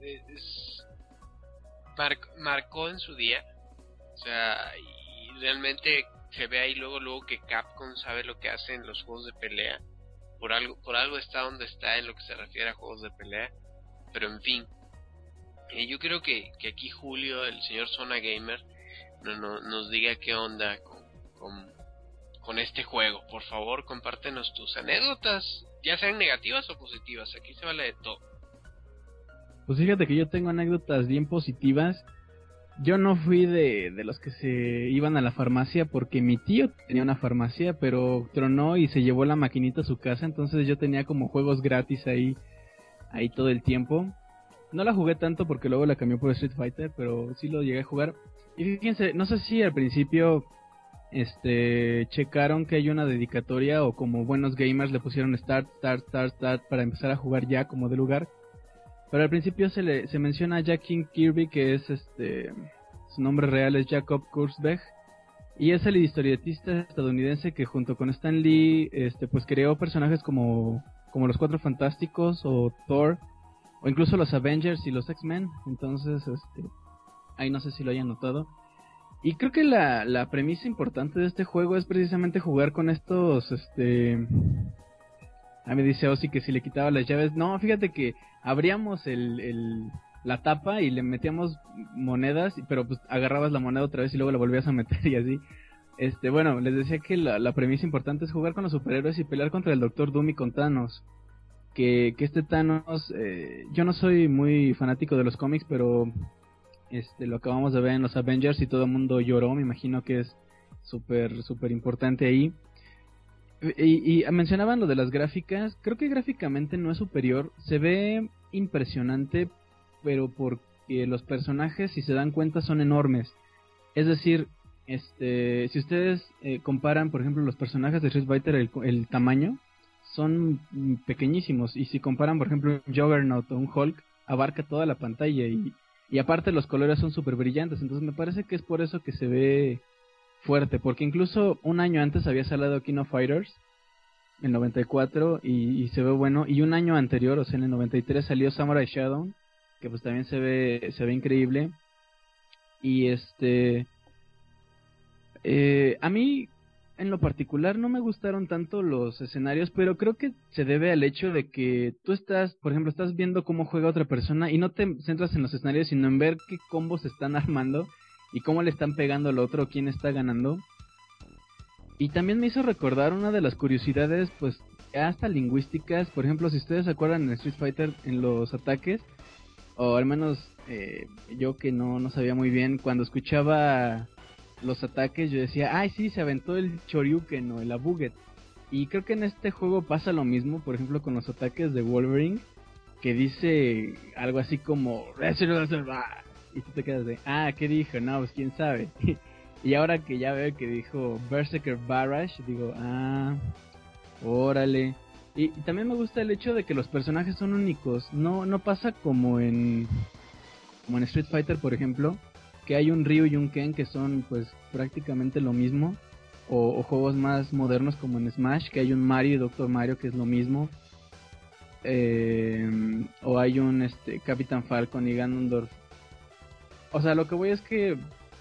marcó en su día. O sea, y realmente se ve ahí luego que Capcom sabe lo que hace en los juegos de pelea. Por algo está donde está en lo que se refiere a juegos de pelea. Pero en fin, yo creo que aquí Julio, el señor Zona Gamer, nos diga qué onda con este juego. Por favor, compártenos tus anécdotas, ya sean negativas o positivas. Aquí se vale de todo. Pues fíjate que yo tengo anécdotas bien positivas. Yo no fui de los que se iban a la farmacia, porque mi tío tenía una farmacia, pero tronó y se llevó la maquinita a su casa. Entonces yo tenía como juegos gratis ahí todo el tiempo. No la jugué tanto porque luego la cambió por Street Fighter, pero sí lo llegué a jugar. Y fíjense, no sé si al principio checaron que hay una dedicatoria, o como buenos gamers le pusieron start para empezar a jugar ya como de lugar. Pero al principio se menciona a Jack King Kirby, que es su nombre real es Jacob Kurzweil, y es el historietista estadounidense que junto con Stan Lee pues creó personajes como los Cuatro Fantásticos o Thor, o incluso los Avengers y los X-Men. Entonces ahí no sé si lo hayan notado. Y creo que la premisa importante de este juego es precisamente jugar con estos me dice Ozzy que si le quitaba las llaves. No, fíjate que abríamos la tapa y le metíamos monedas, pero pues agarrabas la moneda otra vez y luego la volvías a meter y así. Bueno, les decía que la premisa importante es jugar con los superhéroes y pelear contra el Doctor Doom y con Thanos. Que Thanos, yo no soy muy fanático de los cómics, pero lo acabamos de ver en los Avengers y todo el mundo lloró. Me imagino que es súper importante ahí. Y mencionaban lo de las gráficas. Creo que gráficamente no es superior. Se ve impresionante, pero porque los personajes, si se dan cuenta, son enormes. Es decir, si ustedes comparan, por ejemplo, los personajes de Street Fighter, el tamaño, son pequeñísimos. Y si comparan, por ejemplo, un Juggernaut o un Hulk, abarca toda la pantalla. Y aparte los colores son súper brillantes. Entonces me parece que es por eso que se ve fuerte, porque incluso un año antes había salido King of Fighters, el 94, y se ve bueno, y un año anterior, o sea en el 93 salió Samurai Shodown, que pues también se ve increíble, Y a mí en lo particular no me gustaron tanto los escenarios, pero creo que se debe al hecho de que tú estás, por ejemplo, estás viendo cómo juega otra persona y no te centras en los escenarios, sino en ver qué combos están armando y cómo le están pegando al otro, quién está ganando. Y también me hizo recordar una de las curiosidades, pues hasta lingüísticas. Por ejemplo, si ustedes se acuerdan en Street Fighter, en los ataques, o al menos yo que no sabía muy bien, cuando escuchaba los ataques yo decía, ay sí, se aventó el Choryuken o el Abuget. Y creo que en este juego pasa lo mismo, por ejemplo con los ataques de Wolverine, que dice algo así como y tú te quedas de, ¿qué dijo? No, pues quién sabe. Y ahora que ya veo que dijo Berserker Barrage, digo, órale. Y también me gusta el hecho de que los personajes son únicos. No pasa como en Street Fighter, por ejemplo, que hay un Ryu y un Ken que son pues prácticamente lo mismo. O juegos más modernos como en Smash, que hay un Mario y Dr. Mario que es lo mismo. O hay un Capitán Falcon y Ganondorf. O sea, lo que voy es que...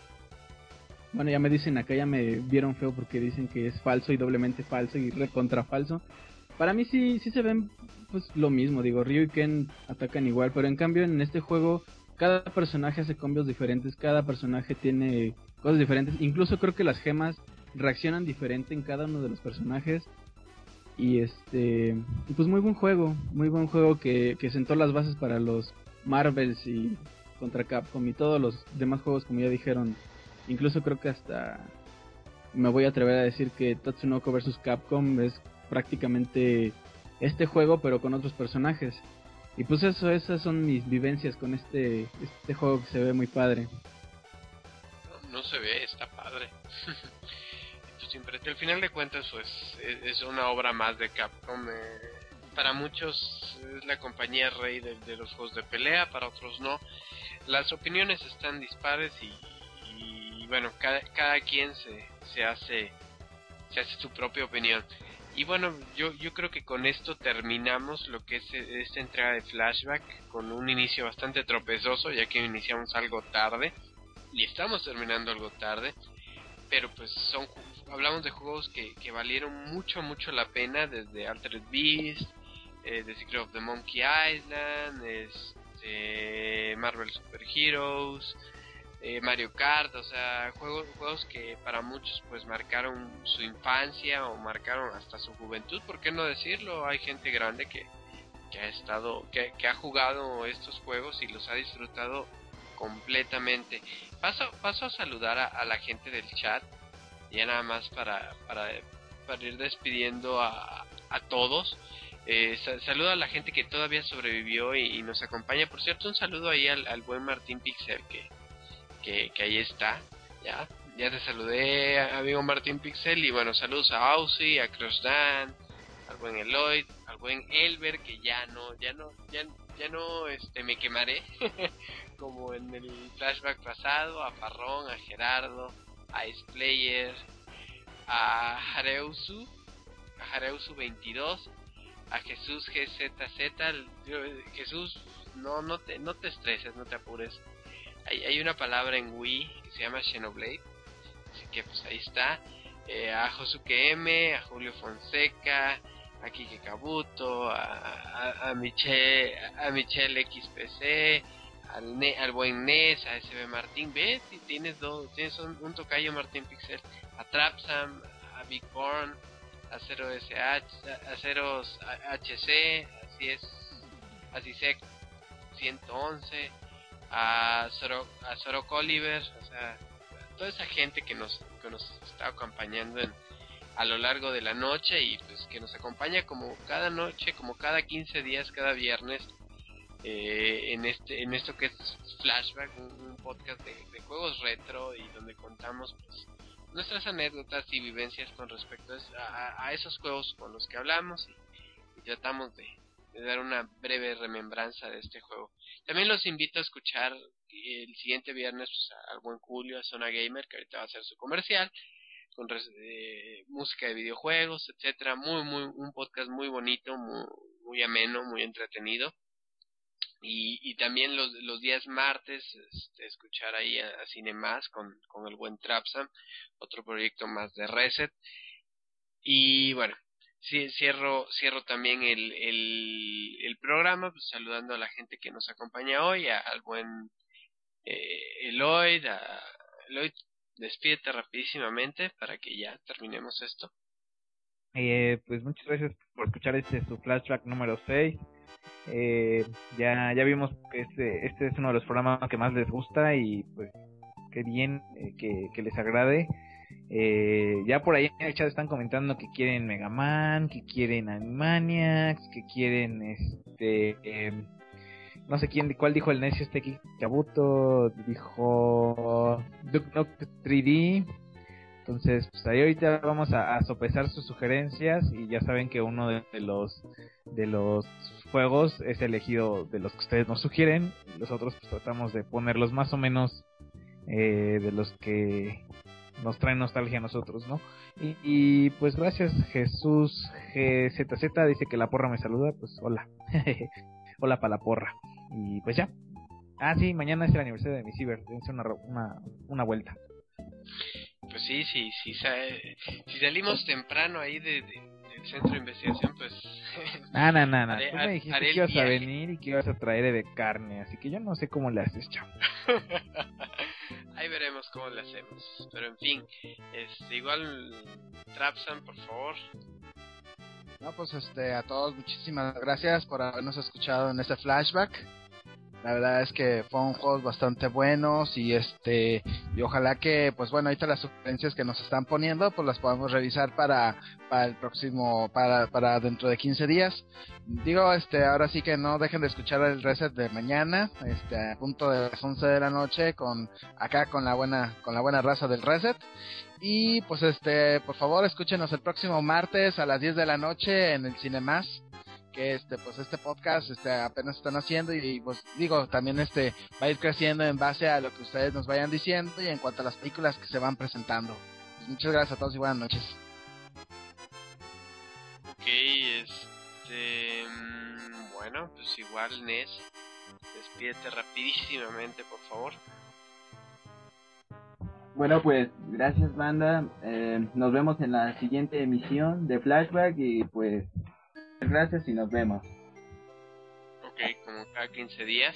Bueno, ya me dicen acá, ya me vieron feo porque dicen que es falso y doblemente falso y recontra falso. Para mí sí se ven pues lo mismo, digo, Ryu y Ken atacan igual, pero en cambio en este juego cada personaje hace combos diferentes, cada personaje tiene cosas diferentes, incluso creo que las gemas reaccionan diferente en cada uno de los personajes. Y pues muy buen juego que sentó las bases para los Marvels y contra Capcom y todos los demás juegos, como ya dijeron. Incluso creo que hasta me voy a atrever a decir que Tatsunoko vs Capcom es prácticamente este juego pero con otros personajes. Y pues esas son mis vivencias con este juego que se ve muy padre. No se ve, está padre. Siempre, al final de cuentas pues es una obra más de Capcom. Para muchos es la compañía rey de los juegos de pelea, para otros no. Las opiniones están dispares y bueno, cada quien se hace su propia opinión. Y bueno, yo creo que con esto terminamos lo que es esta entrega de Flashback, con un inicio bastante tropezoso, ya que iniciamos algo tarde y estamos terminando algo tarde. Pero pues hablamos de juegos que valieron mucho la pena, desde Altered Beast, The Secret of the Monkey Island, Marvel Super Heroes, Mario Kart, o sea, juegos que para muchos pues marcaron su infancia o marcaron hasta su juventud, ¿por qué no decirlo? Hay gente grande que ha jugado estos juegos y los ha disfrutado completamente. Paso a saludar a la gente del chat, ya nada más para ir despidiendo a todos. Saludo a la gente que todavía sobrevivió y nos acompaña. Por cierto, un saludo ahí al buen Martín Pixel que ahí está. Ya te saludé, amigo Martín Pixel. Y bueno, saludos a Aussie, a Crossdan, al buen Eloy, al buen Elber, que ya no me quemaré como en el flashback pasado, a Farrón, a Gerardo, a Iceplayer, a Hareusu 22, a Jesús GZZ. Jesús, no te estreses, no te apures. Hay una palabra en Wii que se llama Xenoblade, así que pues ahí está. A Josuke M, a Julio Fonseca, a Kike Kabuto, a Michelle XPC, al buen Nes, a SB Martín. ¿Ves? Tienes un tocayo, Martín Pixel. A Trapsam, a Big Born, a 0SH, a 0HC, así Sec 111, a Sorok Oliver, o sea, toda esa gente que nos está acompañando a lo largo de la noche, y pues que nos acompaña como cada noche, como cada 15 días, cada viernes, en esto que es Flashback, un podcast de juegos retro, y donde contamos pues nuestras anécdotas y vivencias con respecto a esos juegos con los que hablamos, y tratamos de dar una breve remembranza de este juego. También los invito a escuchar el siguiente viernes pues, al buen Julio, a Zona Gamer, que ahorita va a hacer su comercial, con música de videojuegos, etcétera. Un podcast muy bonito, muy ameno, muy entretenido. Y también los días martes escuchar ahí a Cinemás con el buen Trapsam, otro proyecto más de Reset. Y bueno, sí, cierro también el programa pues saludando a la gente que nos acompaña hoy, al buen Eloyd. Eloyd, despídete rapidísimamente para que ya terminemos esto. Pues muchas gracias por escuchar su flashback número 6. Ya vimos que este es uno de los programas que más les gusta y pues qué bien que les agrade. Ya por ahí en el chat están comentando que quieren Mega Man, que quieren Animaniacs, que quieren no sé cuál dijo el necio Kabuto, dijo Duke Nukem 3D. Entonces, pues ahí ahorita vamos a sopesar sus sugerencias y ya saben que uno de los juegos es elegido de los que ustedes nos sugieren. Los otros pues tratamos de ponerlos más o menos de los que nos traen nostalgia a nosotros, ¿no? Y pues gracias. Jesús GZZ dice que la porra me saluda, pues hola. Hola para la porra. Y pues ya. Sí, mañana es el aniversario de mi ciber, dense una vuelta. Pues sí, si salimos temprano ahí del centro de investigación, pues... No. Tú me dijiste que ibas a venir y que ibas a traer de carne, así que yo no sé cómo le haces, chavo. Ahí veremos cómo le hacemos. Pero en fin, igual Trapsam, por favor. No, pues a todos muchísimas gracias por habernos escuchado en este flashback. La verdad es que fueron juegos bastante buenos y y ojalá que pues bueno, ahorita las sugerencias que nos están poniendo pues las podamos revisar para el próximo para dentro de 15 días. Digo, ahora sí que no dejen de escuchar el reset de mañana, a punto de las 11 de la noche con la buena raza del reset. Y pues por favor, escúchenos el próximo martes a las 10 de la noche en el Cinemás, que pues este podcast apenas están haciendo y pues digo, también va a ir creciendo en base a lo que ustedes nos vayan diciendo y en cuanto a las películas que se van presentando. Pues muchas gracias a todos y buenas noches. Ok, bueno, pues igual Nes, despídete rapidísimamente, por favor. Bueno, pues gracias, banda. Nos vemos en la siguiente emisión de Flashback y pues gracias y nos vemos. Ok, como cada 15 días.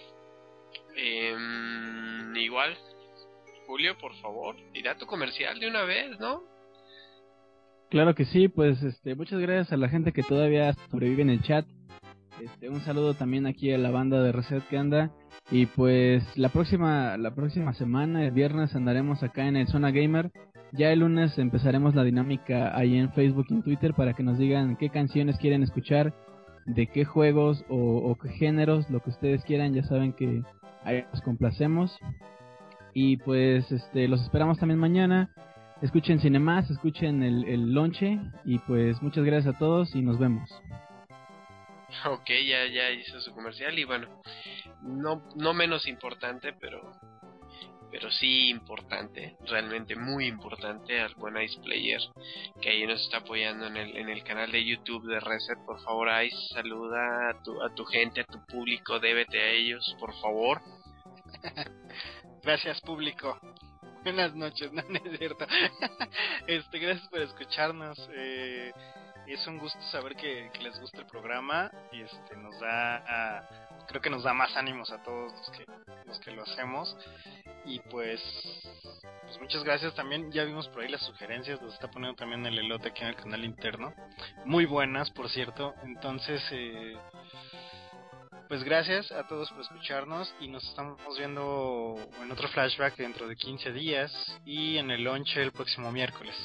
Igual, Julio, por favor, dirá tu comercial de una vez, ¿no? Claro que sí, pues muchas gracias a la gente que todavía sobrevive en el chat. Un saludo también aquí a la banda de Reset que anda. Y pues la próxima semana, el viernes, andaremos acá en el Zona Gamer. Ya el lunes empezaremos la dinámica ahí en Facebook y en Twitter para que nos digan qué canciones quieren escuchar, de qué juegos o qué géneros, lo que ustedes quieran. Ya saben que ahí nos complacemos. Y pues los esperamos también mañana. Escuchen Cinemás, escuchen el lonche. Y pues muchas gracias a todos y nos vemos. Ok, ya hizo su comercial y bueno, no menos importante, pero sí importante, realmente muy importante, al buen Ice Player que ahí nos está apoyando en el canal de YouTube de Reset. Por favor, Ice, saluda a tu gente, a tu público, débete a ellos, por favor. Gracias, público. Buenas noches, no es cierto. Gracias por escucharnos. Es un gusto saber que les gusta el programa y nos da creo que nos da más ánimos a todos los que lo hacemos. Y pues muchas gracias. También ya vimos por ahí las sugerencias, los está poniendo también el elote aquí en el canal interno, muy buenas por cierto. Entonces pues gracias a todos por escucharnos y nos estamos viendo en otro flashback dentro de 15 días y en el launch el próximo miércoles.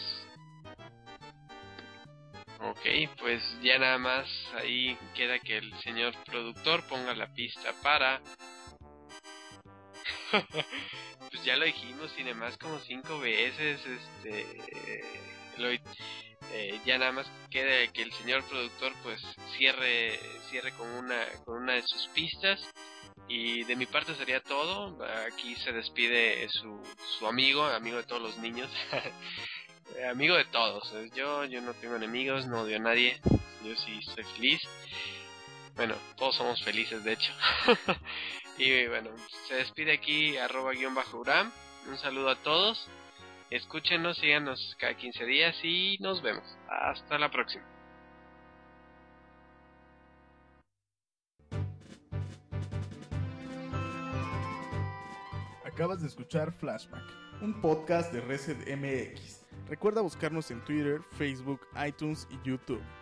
Ok, pues ya nada más ahí queda que el señor productor ponga la pista para... pues ya lo dijimos, Cinemás como 5 veces, ya nada más queda que el señor productor pues cierre con una de sus pistas. Y de mi parte sería todo. Aquí se despide su amigo de todos los niños. Amigo de todos. Yo no tengo enemigos, no odio a nadie. Yo sí estoy feliz. Bueno, todos somos felices, de hecho. Y bueno, se despide aquí @_Uram. Un saludo a todos. Escúchenos, síganos cada 15 días y nos vemos. Hasta la próxima. Acabas de escuchar Flashback, un podcast de Reset MX. Recuerda buscarnos en Twitter, Facebook, iTunes y YouTube.